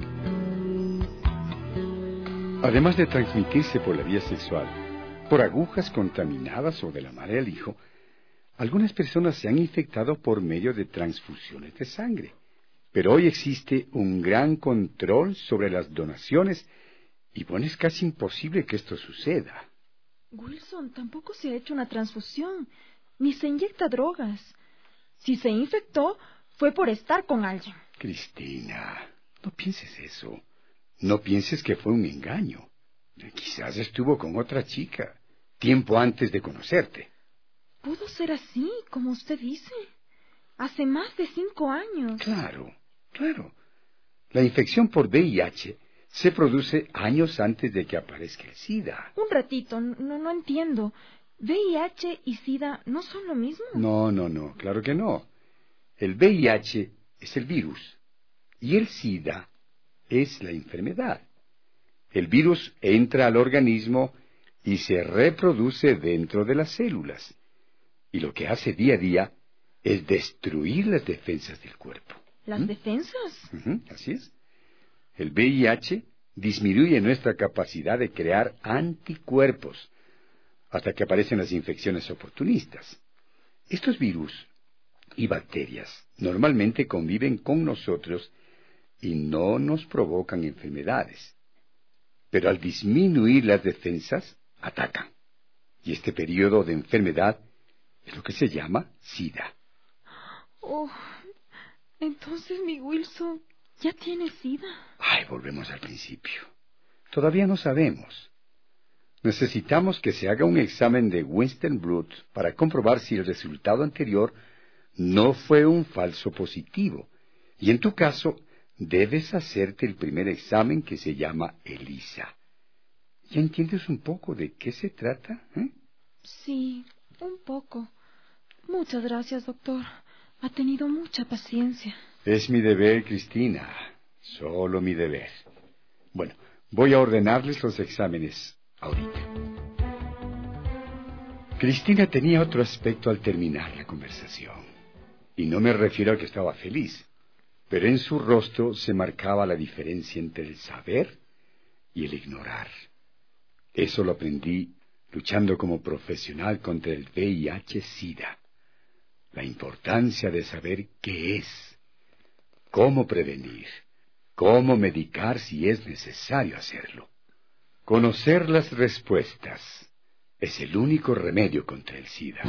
Además de transmitirse por la vía sexual, por agujas contaminadas o de la madre al hijo, algunas personas se han infectado por medio de transfusiones de sangre. Pero hoy existe un gran control sobre las donaciones y bueno, es casi imposible que esto suceda. Wilson tampoco se ha hecho una transfusión, ni se inyecta drogas. Si se infectó, fue por estar con alguien. Cristina, no pienses eso. No pienses que fue un engaño. Quizás estuvo con otra chica, tiempo antes de conocerte. Pudo ser así, como usted dice. Hace más de cinco años. Claro, claro. La infección por V I H se produce años antes de que aparezca el SIDA. Un ratito, no, no entiendo. ¿V I H y SIDA no son lo mismo? No, no, no, claro que no. El V I H es el virus y el SIDA es la enfermedad. El virus entra al organismo y se reproduce dentro de las células. Y lo que hace día a día es destruir las defensas del cuerpo. ¿Las ¿Mm? defensas? Uh-huh, así es. El V I H disminuye nuestra capacidad de crear anticuerpos hasta que aparecen las infecciones oportunistas. Estos virus y bacterias normalmente conviven con nosotros y no nos provocan enfermedades. Pero al disminuir las defensas, atacan. Y este periodo de enfermedad es lo que se llama SIDA. Oh, entonces mi Wilson ya tiene SIDA. Ay, volvemos al principio. Todavía no sabemos. Necesitamos que se haga un examen de Western Blot para comprobar si el resultado anterior no fue un falso positivo. Y en tu caso, debes hacerte el primer examen que se llama ELISA. ¿Ya entiendes un poco de qué se trata? ¿Eh? Sí, un poco. Muchas gracias, doctor. Ha tenido mucha paciencia. Es mi deber, Cristina. Solo mi deber. Bueno, voy a ordenarles los exámenes ahorita. Cristina tenía otro aspecto al terminar la conversación. Y no me refiero al que estaba feliz, pero en su rostro se marcaba la diferencia entre el saber y el ignorar. Eso lo aprendí luchando como profesional contra el V I H SIDA. La importancia de saber qué es, cómo prevenir, cómo medicar si es necesario hacerlo. Conocer las respuestas es el único remedio contra el SIDA.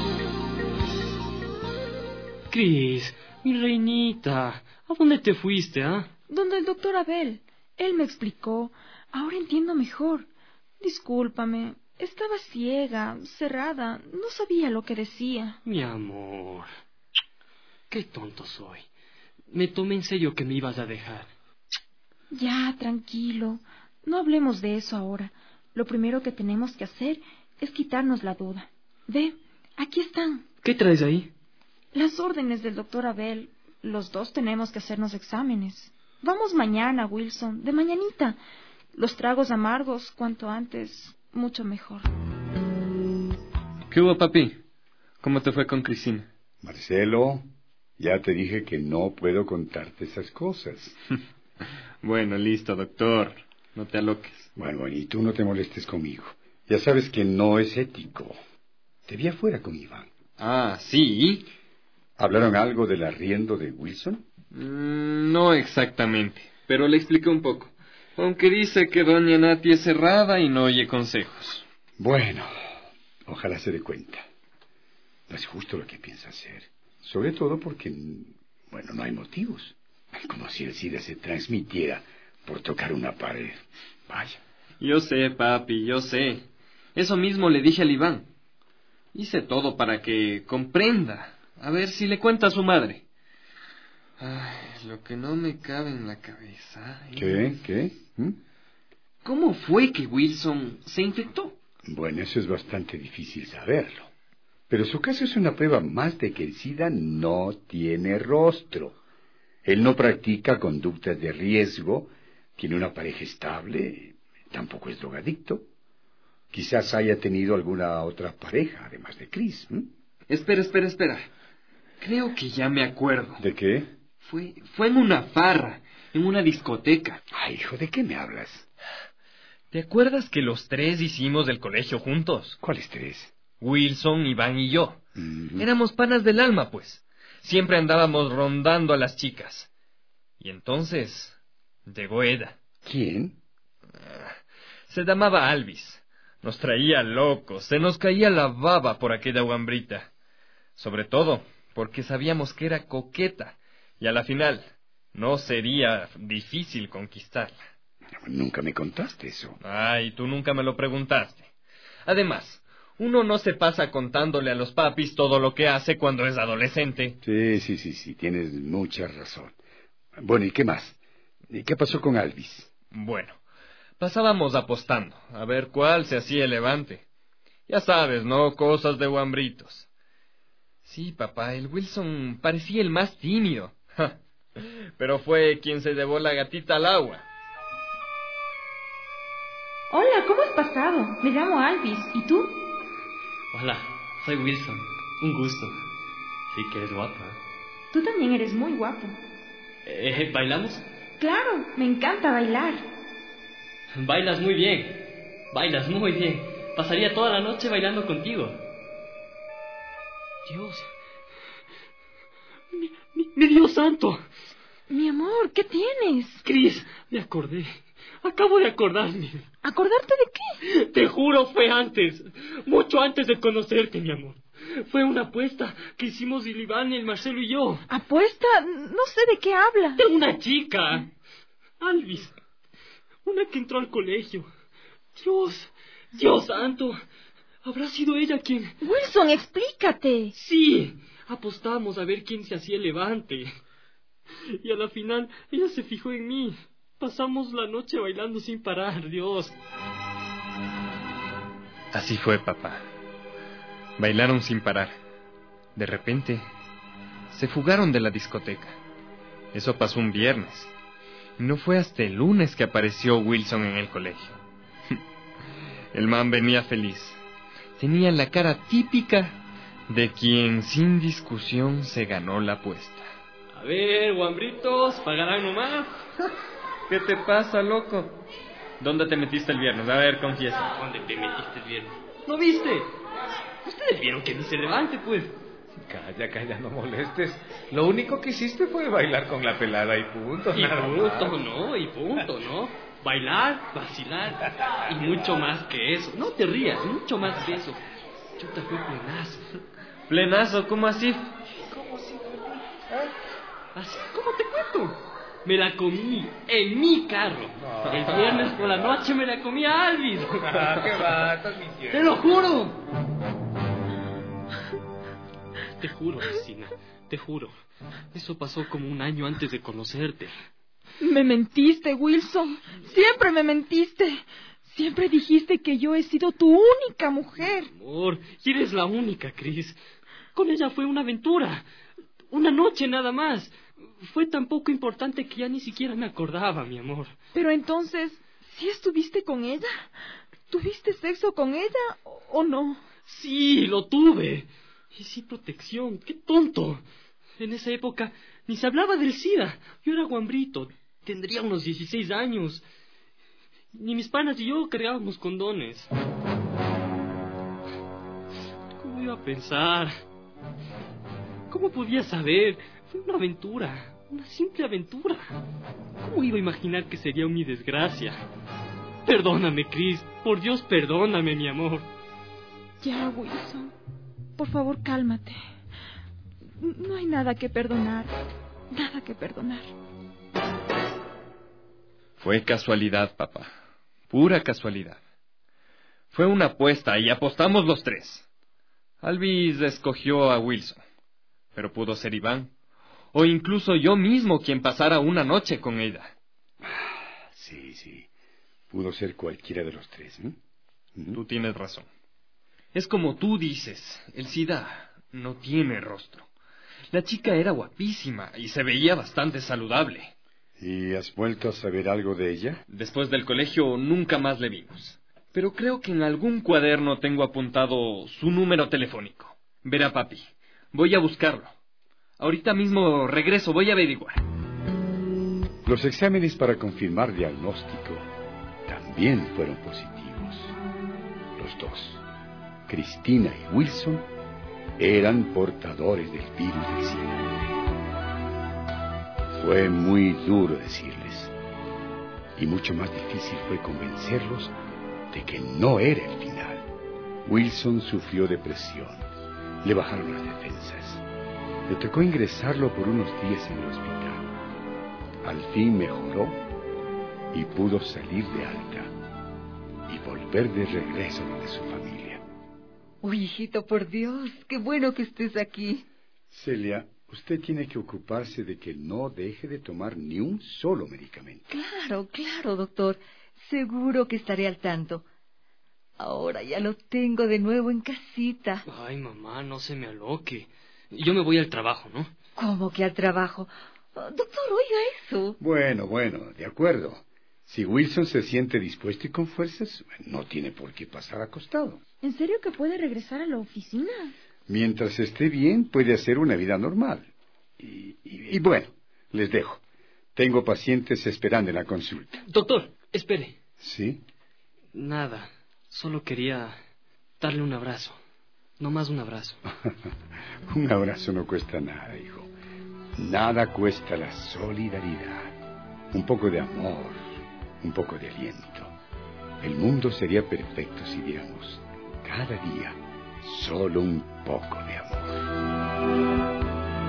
Cris, mi reinita, ¿a dónde te fuiste, ah? ¿eh? Donde el doctor Abel. Él me explicó. Ahora entiendo mejor. Discúlpame. Estaba ciega, cerrada. No sabía lo que decía. Mi amor. Qué tonto soy. Me tomé en serio que me ibas a dejar. Ya, tranquilo. No hablemos de eso ahora. Lo primero que tenemos que hacer es quitarnos la duda. Ve, aquí están. ¿Qué traes ahí? Las órdenes del doctor Abel. Los dos tenemos que hacernos exámenes. Vamos mañana, Wilson, de mañanita. Los tragos amargos, cuanto antes, mucho mejor. ¿Qué hubo, papi? ¿Cómo te fue con Cristina? Marcelo, ya te dije que no puedo contarte esas cosas. Bueno, listo, doctor. No te aloques. Bueno, bueno, y tú no te molestes conmigo. Ya sabes que no es ético. Te vi afuera con Iván. Ah, ¿sí? ¿Hablaron algo del arriendo de Wilson? Mm, no exactamente, pero le expliqué un poco. Aunque dice que doña Nati es cerrada y no oye consejos. Bueno, ojalá se dé cuenta. No es justo lo que piensa hacer. Sobre todo porque, bueno, no hay motivos. Como si el SIDA se transmitiera por tocar una pared. Vaya. Yo sé, papi, yo sé. Eso mismo le dije al Iván. Hice todo para que comprenda. A ver si le cuenta a su madre. Ay, lo que no me cabe en la cabeza. ¿eh? ¿Qué? ¿Qué? ¿Mm? ¿Cómo fue que Wilson se infectó? Bueno, eso es bastante difícil saberlo. Pero su caso es una prueba más de que el SIDA no tiene rostro. Él no practica conductas de riesgo, tiene una pareja estable, tampoco es drogadicto. Quizás haya tenido alguna otra pareja, además de Chris. ¿eh? Espera, espera, espera. Creo que ya me acuerdo. ¿De qué? Fue, fue en una farra, en una discoteca. Ay, hijo, ¿de qué me hablas? ¿Te acuerdas que los tres hicimos del colegio juntos? ¿Cuáles tres? Wilson, Iván y yo. Mm-hmm. Éramos panas del alma, pues. Siempre andábamos rondando a las chicas. Y entonces llegó Eda. ¿Quién? Se llamaba Alvis. Nos traía locos, se nos caía la baba por aquella guambrita. Sobre todo porque sabíamos que era coqueta, y a la final no sería difícil conquistarla. Nunca me contaste eso. Ay, tú nunca me lo preguntaste. Además, uno no se pasa contándole a los papis todo lo que hace cuando es adolescente. Sí, sí, sí, sí, tienes mucha razón. Bueno, ¿y qué más? ¿Y qué pasó con Alvis? Bueno, pasábamos apostando, a ver cuál se hacía el levante. Ya sabes, ¿no? Cosas de guambritos. Sí, papá, el Wilson parecía el más tímido. Pero fue quien se llevó la gatita al agua. Hola, ¿cómo has pasado? Me llamo Alvis. ¿Y tú? Hola, soy Wilson. Un gusto. Sí que eres guapa. Tú también eres muy guapo. Eh, ¿Bailamos? Claro, me encanta bailar. Bailas muy bien. Bailas muy bien. Pasaría toda la noche bailando contigo. Dios. Mi, mi, mi Dios santo. Mi amor, ¿qué tienes? Cris, me acordé. Acabo de acordarme. ¿Acordarte de qué? Te juro, fue antes. Mucho antes de conocerte, mi amor. Fue una apuesta que hicimos el Iván, el Marcelo y yo. ¿Apuesta? No sé de qué habla. De una chica. Alvis. Una que entró al colegio. Dios, Dios santo. ¿Habrá sido ella quien...? Wilson, explícate. Sí, apostamos a ver quién se hacía el levante. Y a la final, ella se fijó en mí. Pasamos la noche bailando sin parar, Dios. Así fue, papá. Bailaron sin parar. De repente, se fugaron de la discoteca. Eso pasó un viernes. Y no fue hasta el lunes que apareció Wilson en el colegio. El man venía feliz. Tenía la cara típica de quien sin discusión se ganó la apuesta. A ver, guambritos, ¿pagarán nomás? ¿Qué te pasa, loco? ¿Dónde te metiste el viernes? A ver, confiesa. ¿Dónde te metiste el viernes? ¿No viste? Ustedes vieron que ni se levante, pues. Calla, calla, no molestes. Lo único que hiciste fue bailar con la pelada y punto. Y nada punto, más. ¿no? Y punto, ¿no? Bailar, vacilar y mucho más que eso. No te rías, mucho más que eso. Yo te fui plenazo. ¿Plenazo? ¿Cómo así? ¿Cómo así, ¿Eh? ¿Así? ¿Cómo te cuento? Me la comí en mi carro. No. El viernes por la noche me la comí a Alvis. Ah, ¿qué va? Estás mintiendo. ¡Te lo juro! Te juro, vecina, te juro. Eso pasó como un año antes de conocerte. Me mentiste, Wilson. Siempre me mentiste. Siempre dijiste que yo he sido tu única mujer. Amor, y eres la única, Chris. Con ella fue una aventura. Una noche nada más. Fue tan poco importante que ya ni siquiera me acordaba, mi amor. Pero entonces, ¿sí estuviste con ella? ¿Tuviste sexo con ella o no? Sí, lo tuve. Y sí, protección. ¡Qué tonto! En esa época ni se hablaba del SIDA. Yo era guambrito. Tendría unos dieciséis años. Ni mis panas y yo cargábamos condones. ¿Cómo iba a pensar? ¿Cómo podía saber? Fue una aventura. Una simple aventura. ¿Cómo iba a imaginar que sería mi desgracia? Perdóname, Chris. Por Dios, perdóname, mi amor. Ya, Wilson. Por favor, cálmate. No hay nada que perdonar. Nada que perdonar. Fue casualidad, papá. Pura casualidad. Fue una apuesta y apostamos los tres. Alvis escogió a Wilson, pero pudo ser Iván, o incluso yo mismo quien pasara una noche con ella. Sí, sí. Pudo ser cualquiera de los tres, ¿eh? Tú tienes razón. Es como tú dices, el SIDA no tiene rostro. La chica era guapísima y se veía bastante saludable. ¿Y has vuelto a saber algo de ella? Después del colegio nunca más le vimos. Pero creo que en algún cuaderno tengo apuntado su número telefónico. Verá, papi, voy a buscarlo. Ahorita mismo regreso, voy a averiguar. Los exámenes para confirmar diagnóstico también fueron positivos. Los dos, Cristina y Wilson, eran portadores del virus del SIDA. Fue muy duro decirles, y mucho más difícil fue convencerlos de que no era el final. Wilson sufrió depresión, le bajaron las defensas, le tocó ingresarlo por unos días en el hospital. Al fin mejoró y pudo salir de alta y volver de regreso donde su familia. Uy, hijito, por Dios, qué bueno que estés aquí. Celia, usted tiene que ocuparse de que no deje de tomar ni un solo medicamento. Claro, claro, doctor. Seguro que estaré al tanto. Ahora ya lo tengo de nuevo en casita. Ay, mamá, no se me aloque. Yo me voy al trabajo, ¿no? ¿Cómo que al trabajo? Oh, doctor, oiga eso. Bueno, bueno, de acuerdo. Si Wilson se siente dispuesto y con fuerzas, no tiene por qué pasar acostado. ¿En serio que puede regresar a la oficina? Mientras esté bien, puede hacer una vida normal. Y, y, y bueno, les dejo. Tengo pacientes esperando en la consulta. Doctor, espere. ¿Sí? Nada, solo quería darle un abrazo. No más un abrazo. Un abrazo no cuesta nada, hijo. Nada cuesta la solidaridad. Un poco de amor, un poco de aliento. El mundo sería perfecto si diéramos cada día solo un poco de amor.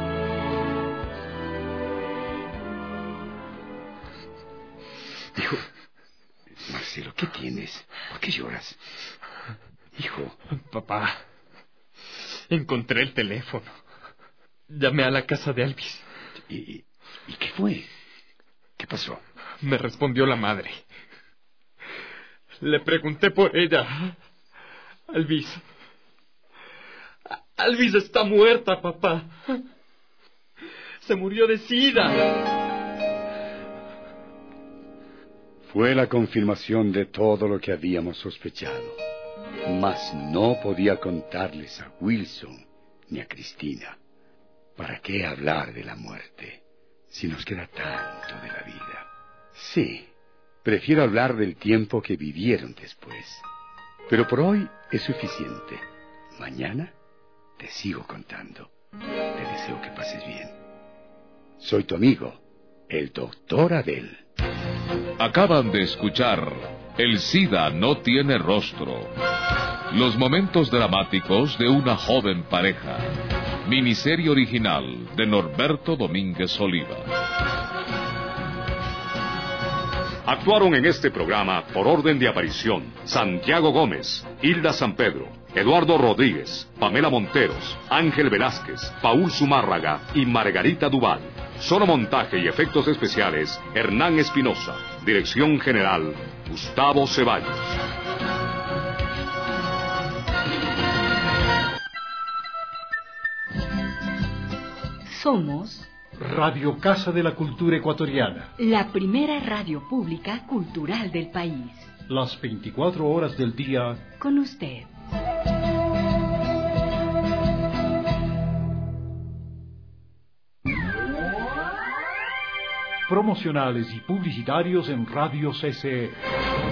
Hijo, Marcelo, ¿qué tienes? ¿Por qué lloras? Hijo. Papá, encontré el teléfono. Llamé a la casa de Alvis. ¿Y, ¿Y qué fue? ¿Qué pasó? Me respondió la madre. Le pregunté por ella. Alvis. Alvis está muerta, papá. Se murió de SIDA. Fue la confirmación de todo lo que habíamos sospechado. Mas no podía contarles a Wilson ni a Cristina. ¿Para qué hablar de la muerte si nos queda tanto de la vida? Sí, prefiero hablar del tiempo que vivieron después. Pero por hoy es suficiente. Mañana te sigo contando. Te deseo que pases bien. Soy tu amigo, el doctor Abel. Acaban de escuchar El SIDA no tiene rostro. Los momentos dramáticos de una joven pareja. Miniserie original de Norberto Domínguez Oliva. Actuaron en este programa, por orden de aparición, Santiago Gómez, Hilda San Pedro, Eduardo Rodríguez, Pamela Monteros, Ángel Velázquez, Paul Zumárraga y Margarita Duval. Sonomontaje y efectos especiales, Hernán Espinosa. Dirección general, Gustavo Ceballos. Somos Radio Casa de la Cultura Ecuatoriana, la primera radio pública cultural del país. Las veinticuatro horas del día con usted. Promocionales y publicitarios en Radio C C E.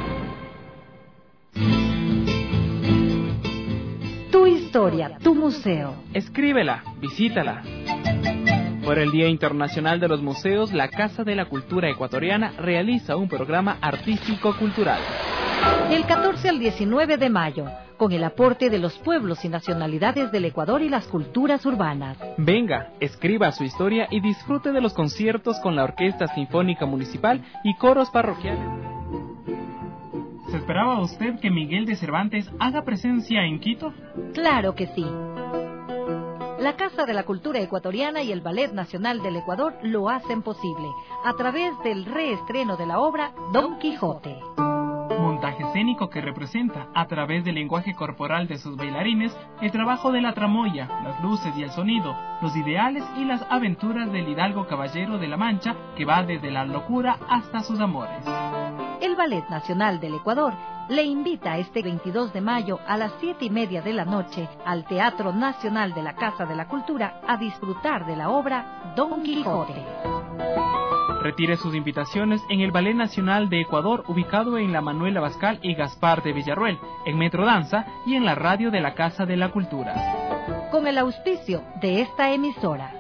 Tu historia, tu museo. Escríbela, visítala. Por el Día Internacional de los Museos, la Casa de la Cultura Ecuatoriana realiza un programa artístico-cultural. Del catorce al diecinueve de mayo, con el aporte de los pueblos y nacionalidades del Ecuador y las culturas urbanas. Venga, escriba su historia y disfrute de los conciertos con la Orquesta Sinfónica Municipal y coros parroquiales. ¿Se esperaba usted que Miguel de Cervantes haga presencia en Quito? Claro que sí. La Casa de la Cultura Ecuatoriana y el Ballet Nacional del Ecuador lo hacen posible a través del reestreno de la obra Don Quijote. Montaje escénico que representa, a través del lenguaje corporal de sus bailarines, el trabajo de la tramoya, las luces y el sonido, los ideales y las aventuras del hidalgo caballero de la Mancha, que va desde la locura hasta sus amores. El Ballet Nacional del Ecuador le invita este veintidós de mayo a las siete y media de la noche al Teatro Nacional de la Casa de la Cultura a disfrutar de la obra Don Quijote. Retire sus invitaciones en el Ballet Nacional de Ecuador, ubicado en la Manuel Abascal y Gaspar de Villarroel, en Metro Danza y en la radio de la Casa de la Cultura. Con el auspicio de esta emisora.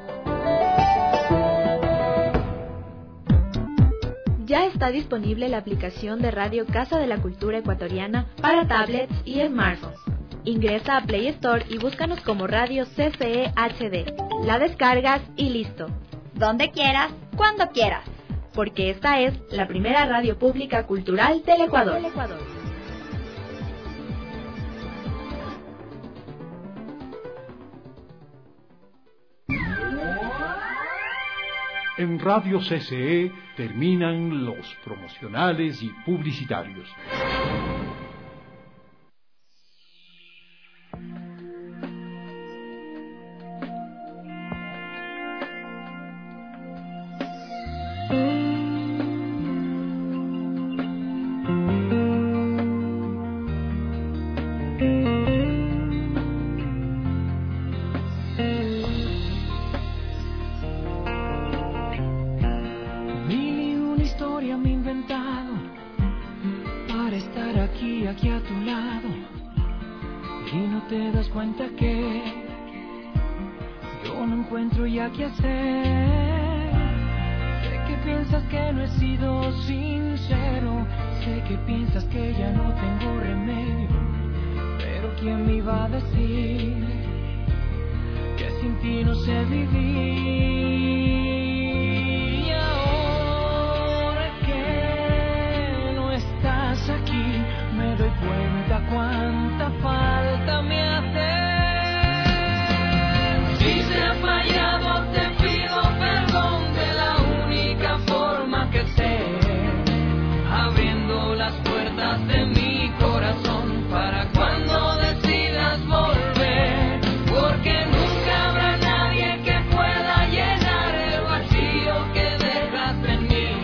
Ya está disponible la aplicación de Radio Casa de la Cultura Ecuatoriana para tablets y smartphones. Ingresa a Play Store y búscanos como Radio C C E H D. La descargas y listo. Donde quieras, cuando quieras. Porque esta es la primera radio pública cultural del Ecuador. Del Ecuador. En Radio C C E terminan los promocionales y publicitarios.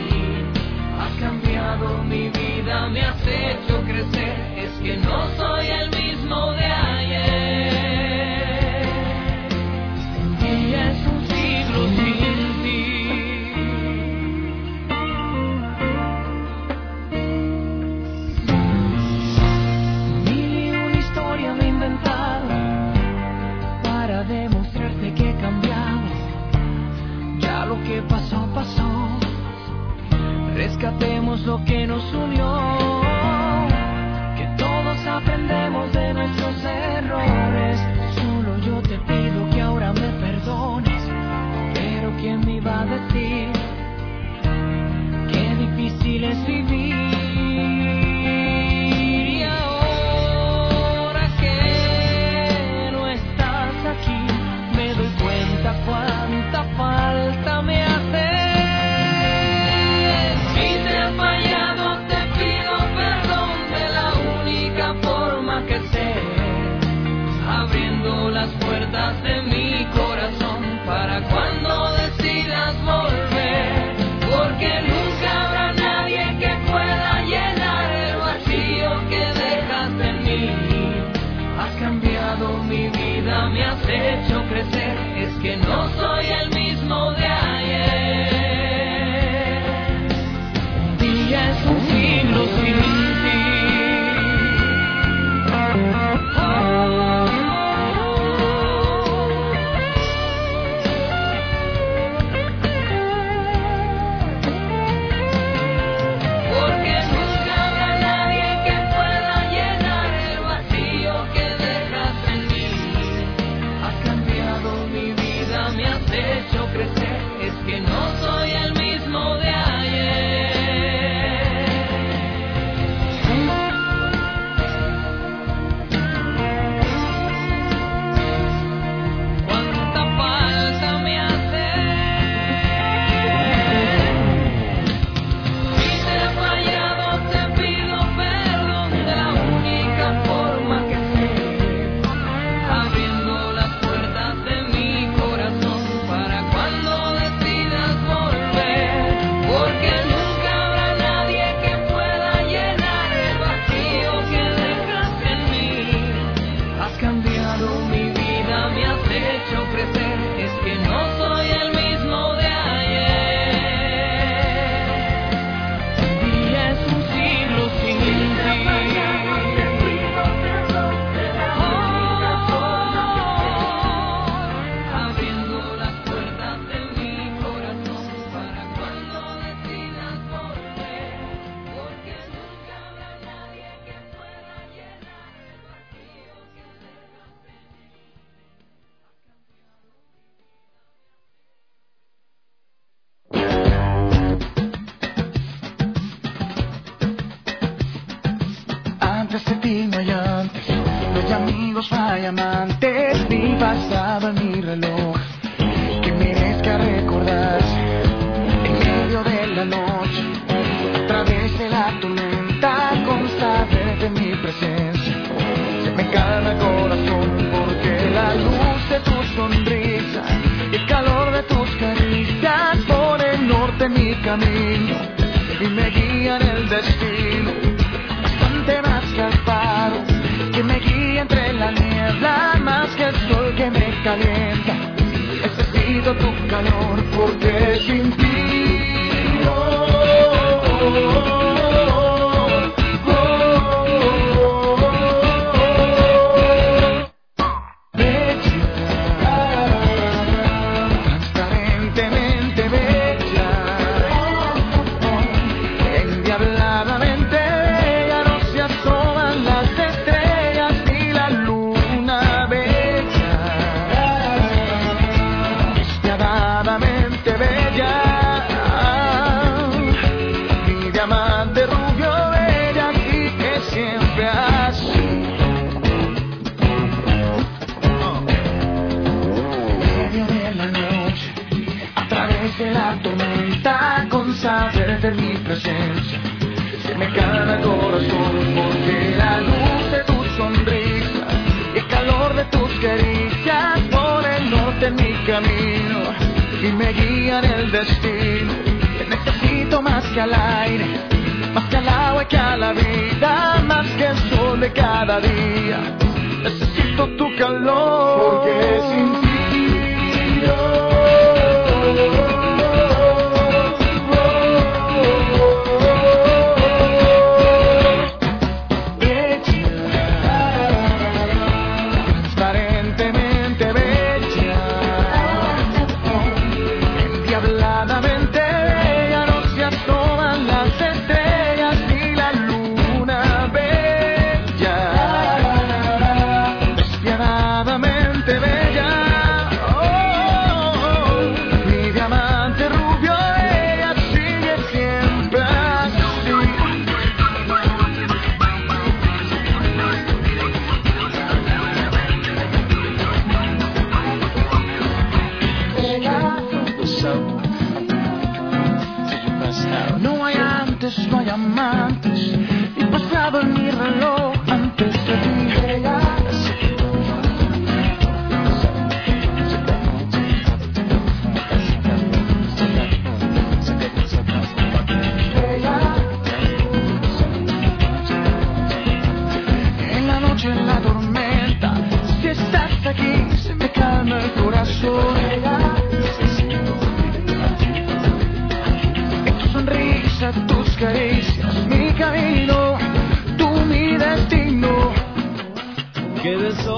Mi vida me has hecho crecer, es que no soy mi vida, me has hecho crecer. Es que no soy el mismo de ayer. Un día es un siglo sin ti. Antes de ti no hay antes, no hay amigos, no hay amantes, ni pasado en mi reloj que merezca recordarse en medio de la noche, a través de la tormenta, con saber de mi presencia. Se me calma el corazón porque la luz de tu sonrisa y el calor de tus caricias por el norte mi camino y me guían el destino. Más que el faro que me guía entre la niebla, más que el sol que me calienta. Necesito tu calor porque sin ti no. Transparentemente bella, endiabladamente la tormenta, con saber de mi presencia. Se me calma el corazón porque la luz de tu sonrisa y el calor de tus caricias por el norte en mi camino y me guían el destino. Te necesito más que al aire, más que al agua y que a la vida, más que el sol de cada día. Necesito tu calor porque sin ti yo no hay antes, no hay amantes, y pasado en mi reloj antes de ti. En la noche, en la tormenta, si estás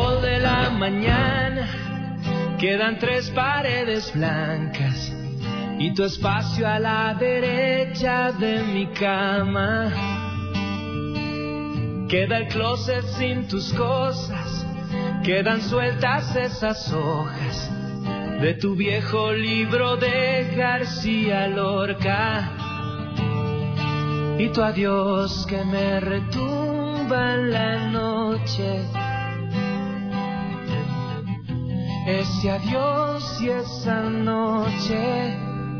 sol de la mañana quedan tres paredes blancas y tu espacio a la derecha de mi cama. Queda el closet sin tus cosas, quedan sueltas esas hojas de tu viejo libro de García Lorca. Y tu adiós que me retumba en la noche, ese adiós y esa noche.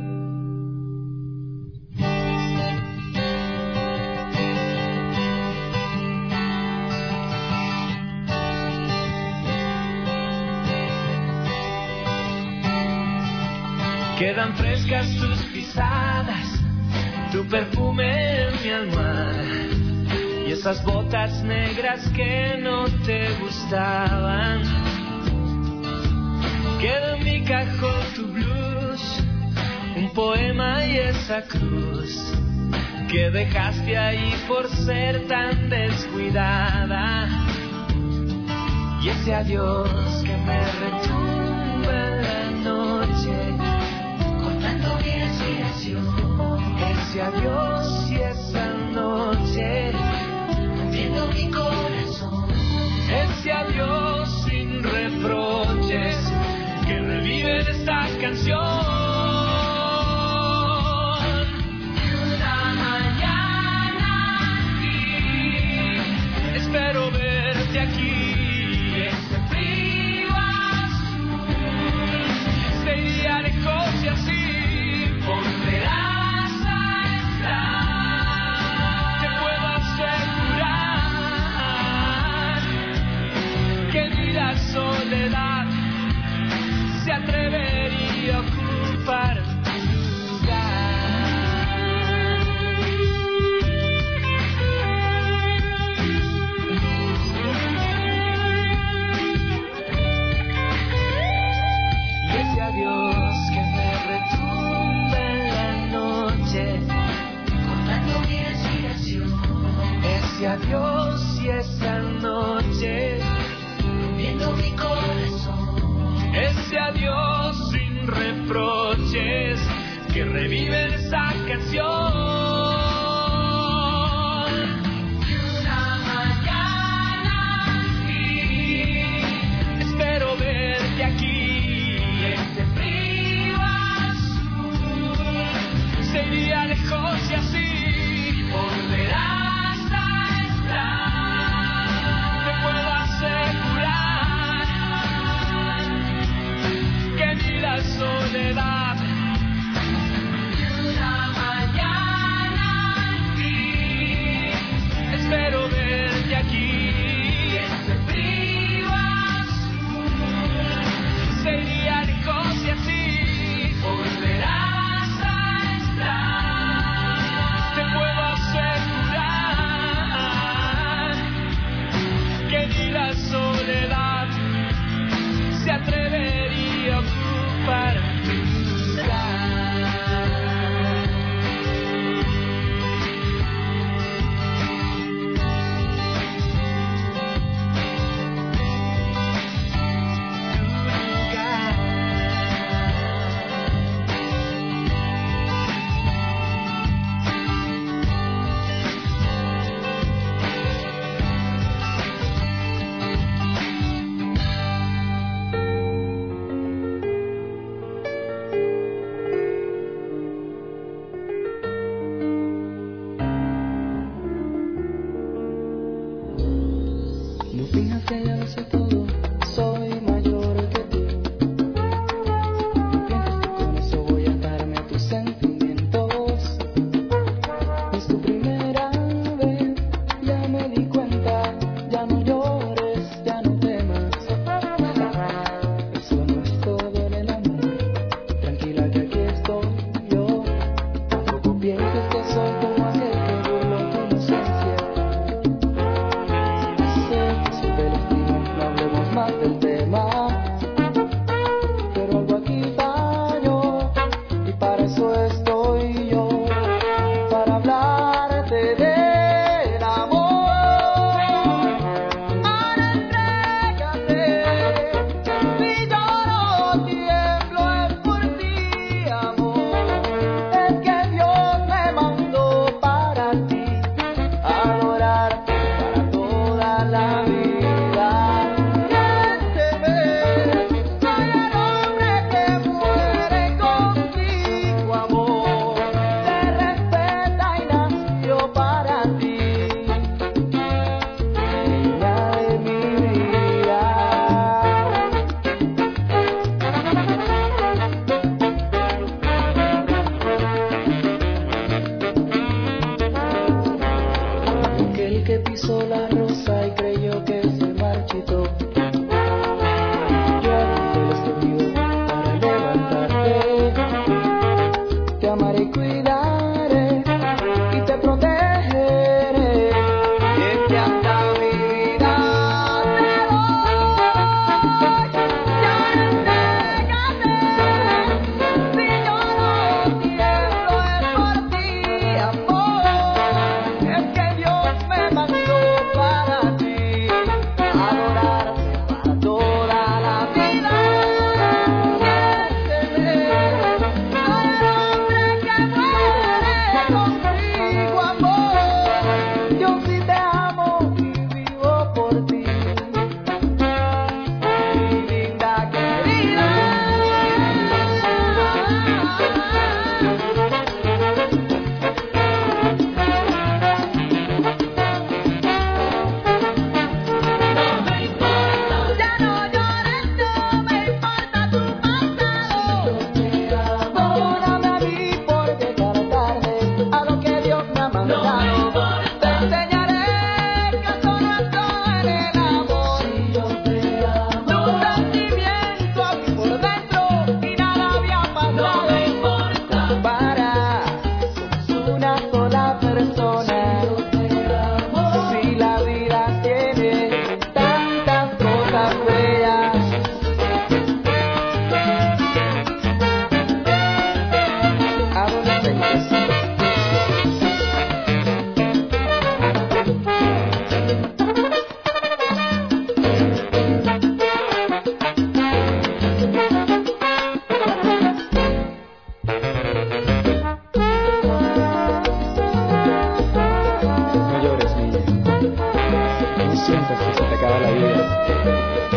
Quedan frescas tus pisadas, tu perfume en mi almohada y esas botas negras que no te gustaban. Queda en mi cajón tu blues, un poema y esa cruz que dejaste ahí por ser tan descuidada. Y ese adiós que me retumba en la noche, cortando mi respiración. Ese adiós y esa noche, rompiendo mi corazón. Ese adiós sin reproches, que revive esta canción. Y una mañana aquí, espero verte aquí. Ese frío azul se iría lejos y así volverás a estar. Te puedo asegurar que ni la soledad se atrevería a ocupar tu lugar. Y ese adiós que me retumba en la noche, cortando mi respiración. Ese adiós y esa noche, rompiendo mi corazón. Ese adiós sin reproches, que revive esa canción. Y una mañana aquí, espero verte aquí. Ese frío azul se iría lejos y así volverás a estar. Te puedo asegurar que ni la soledad. Y una mañana aquí, espero verte aquí. Ese frío azul se iría lejos y así volverás a estar. Te puedo asegurar que ni la soledad se atrevería a ocupar tu lugar. No finjas que ya lo sé todo, soy mayor que tú. No pienses que con eso voy a darme tus sentimientos. Es tu primera vez, ya me di cuenta. Ya no llores, ya no temas. Eso no es todo en el amor. Tranquila que aquí estoy yo. Tampoco pienses que soy como aquel que burló tu inocencia. Sé que soy del estilo inflable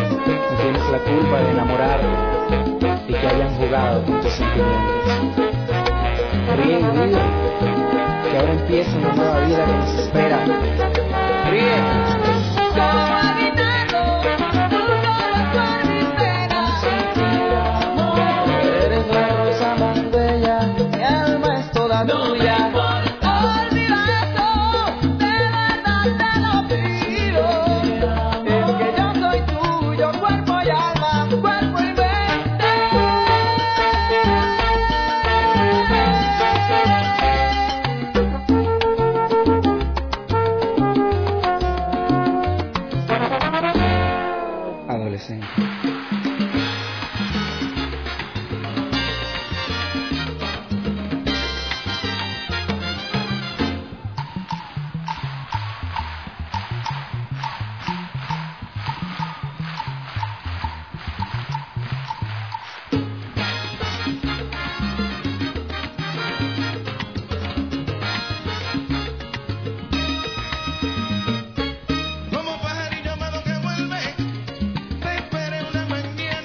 No tienes la culpa de enamorarte y que hayan jugado con tus sentimientos. Ríe y vive, que ahora empieza una nueva vida que nos espera. Ríe. Como pajarillo malo que vuelve, te esperé una mañana.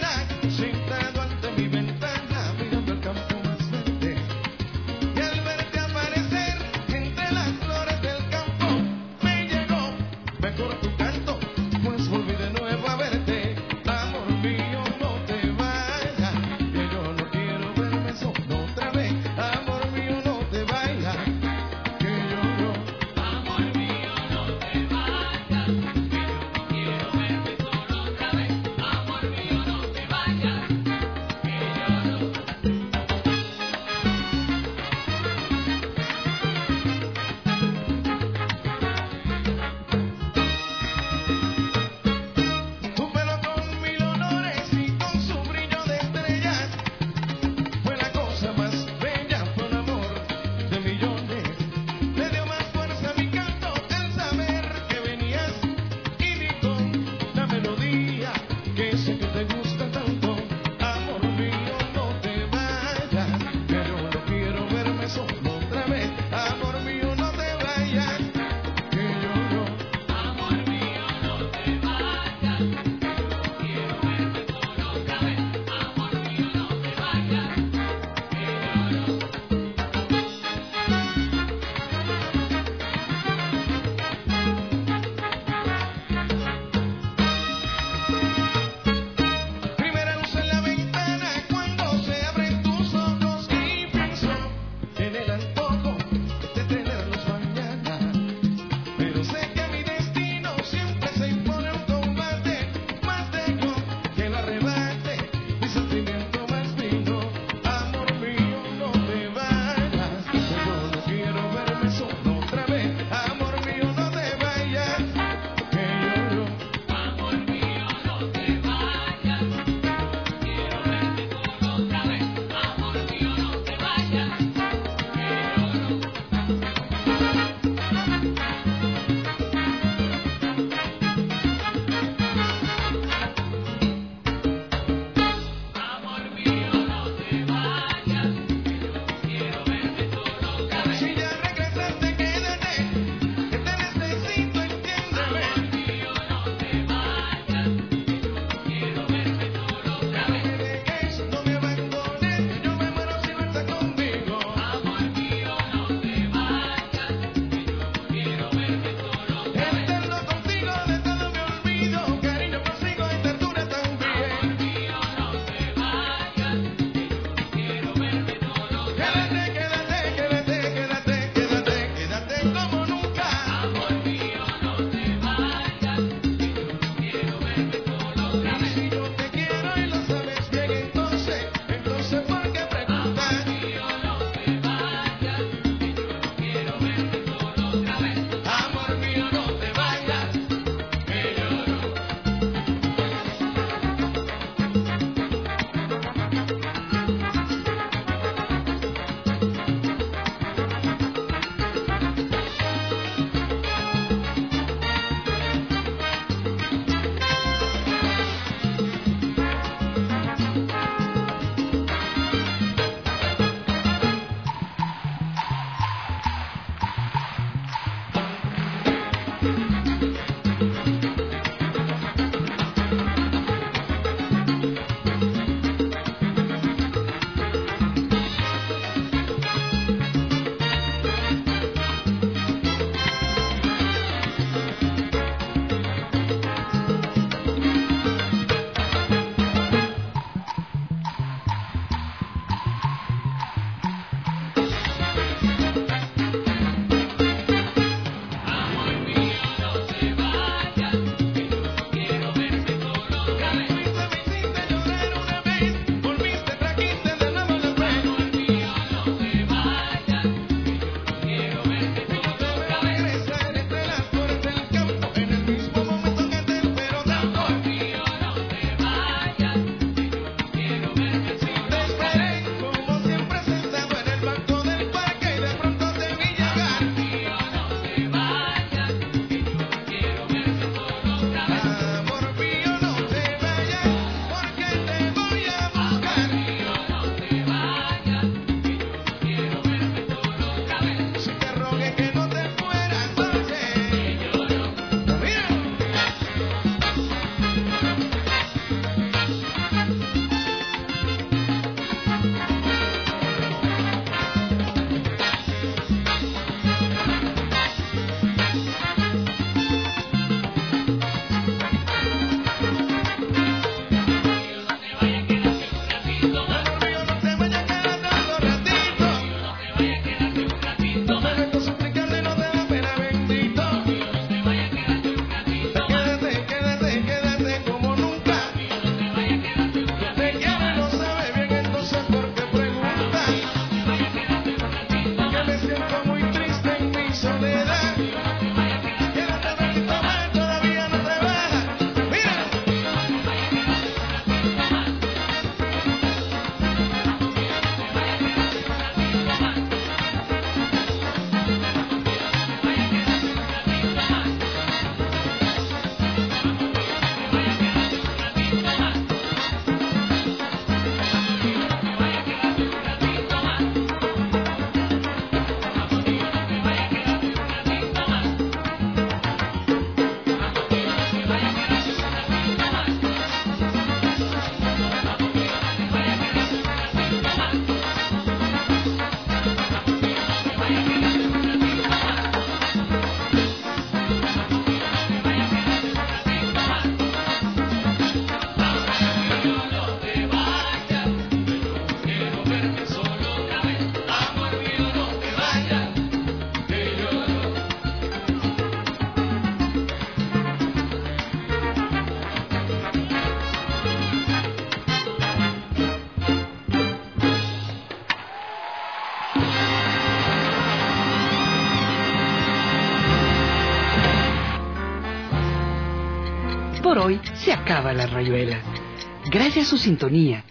se acaba la rayuela. Gracias a su sintonía.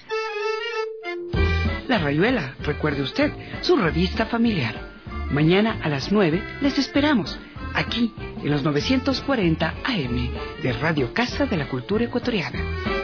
La Rayuela, recuerde usted, su revista familiar. Mañana a las nueve les esperamos, aquí en los novecientos cuarenta A M de Radio Casa de la Cultura Ecuatoriana.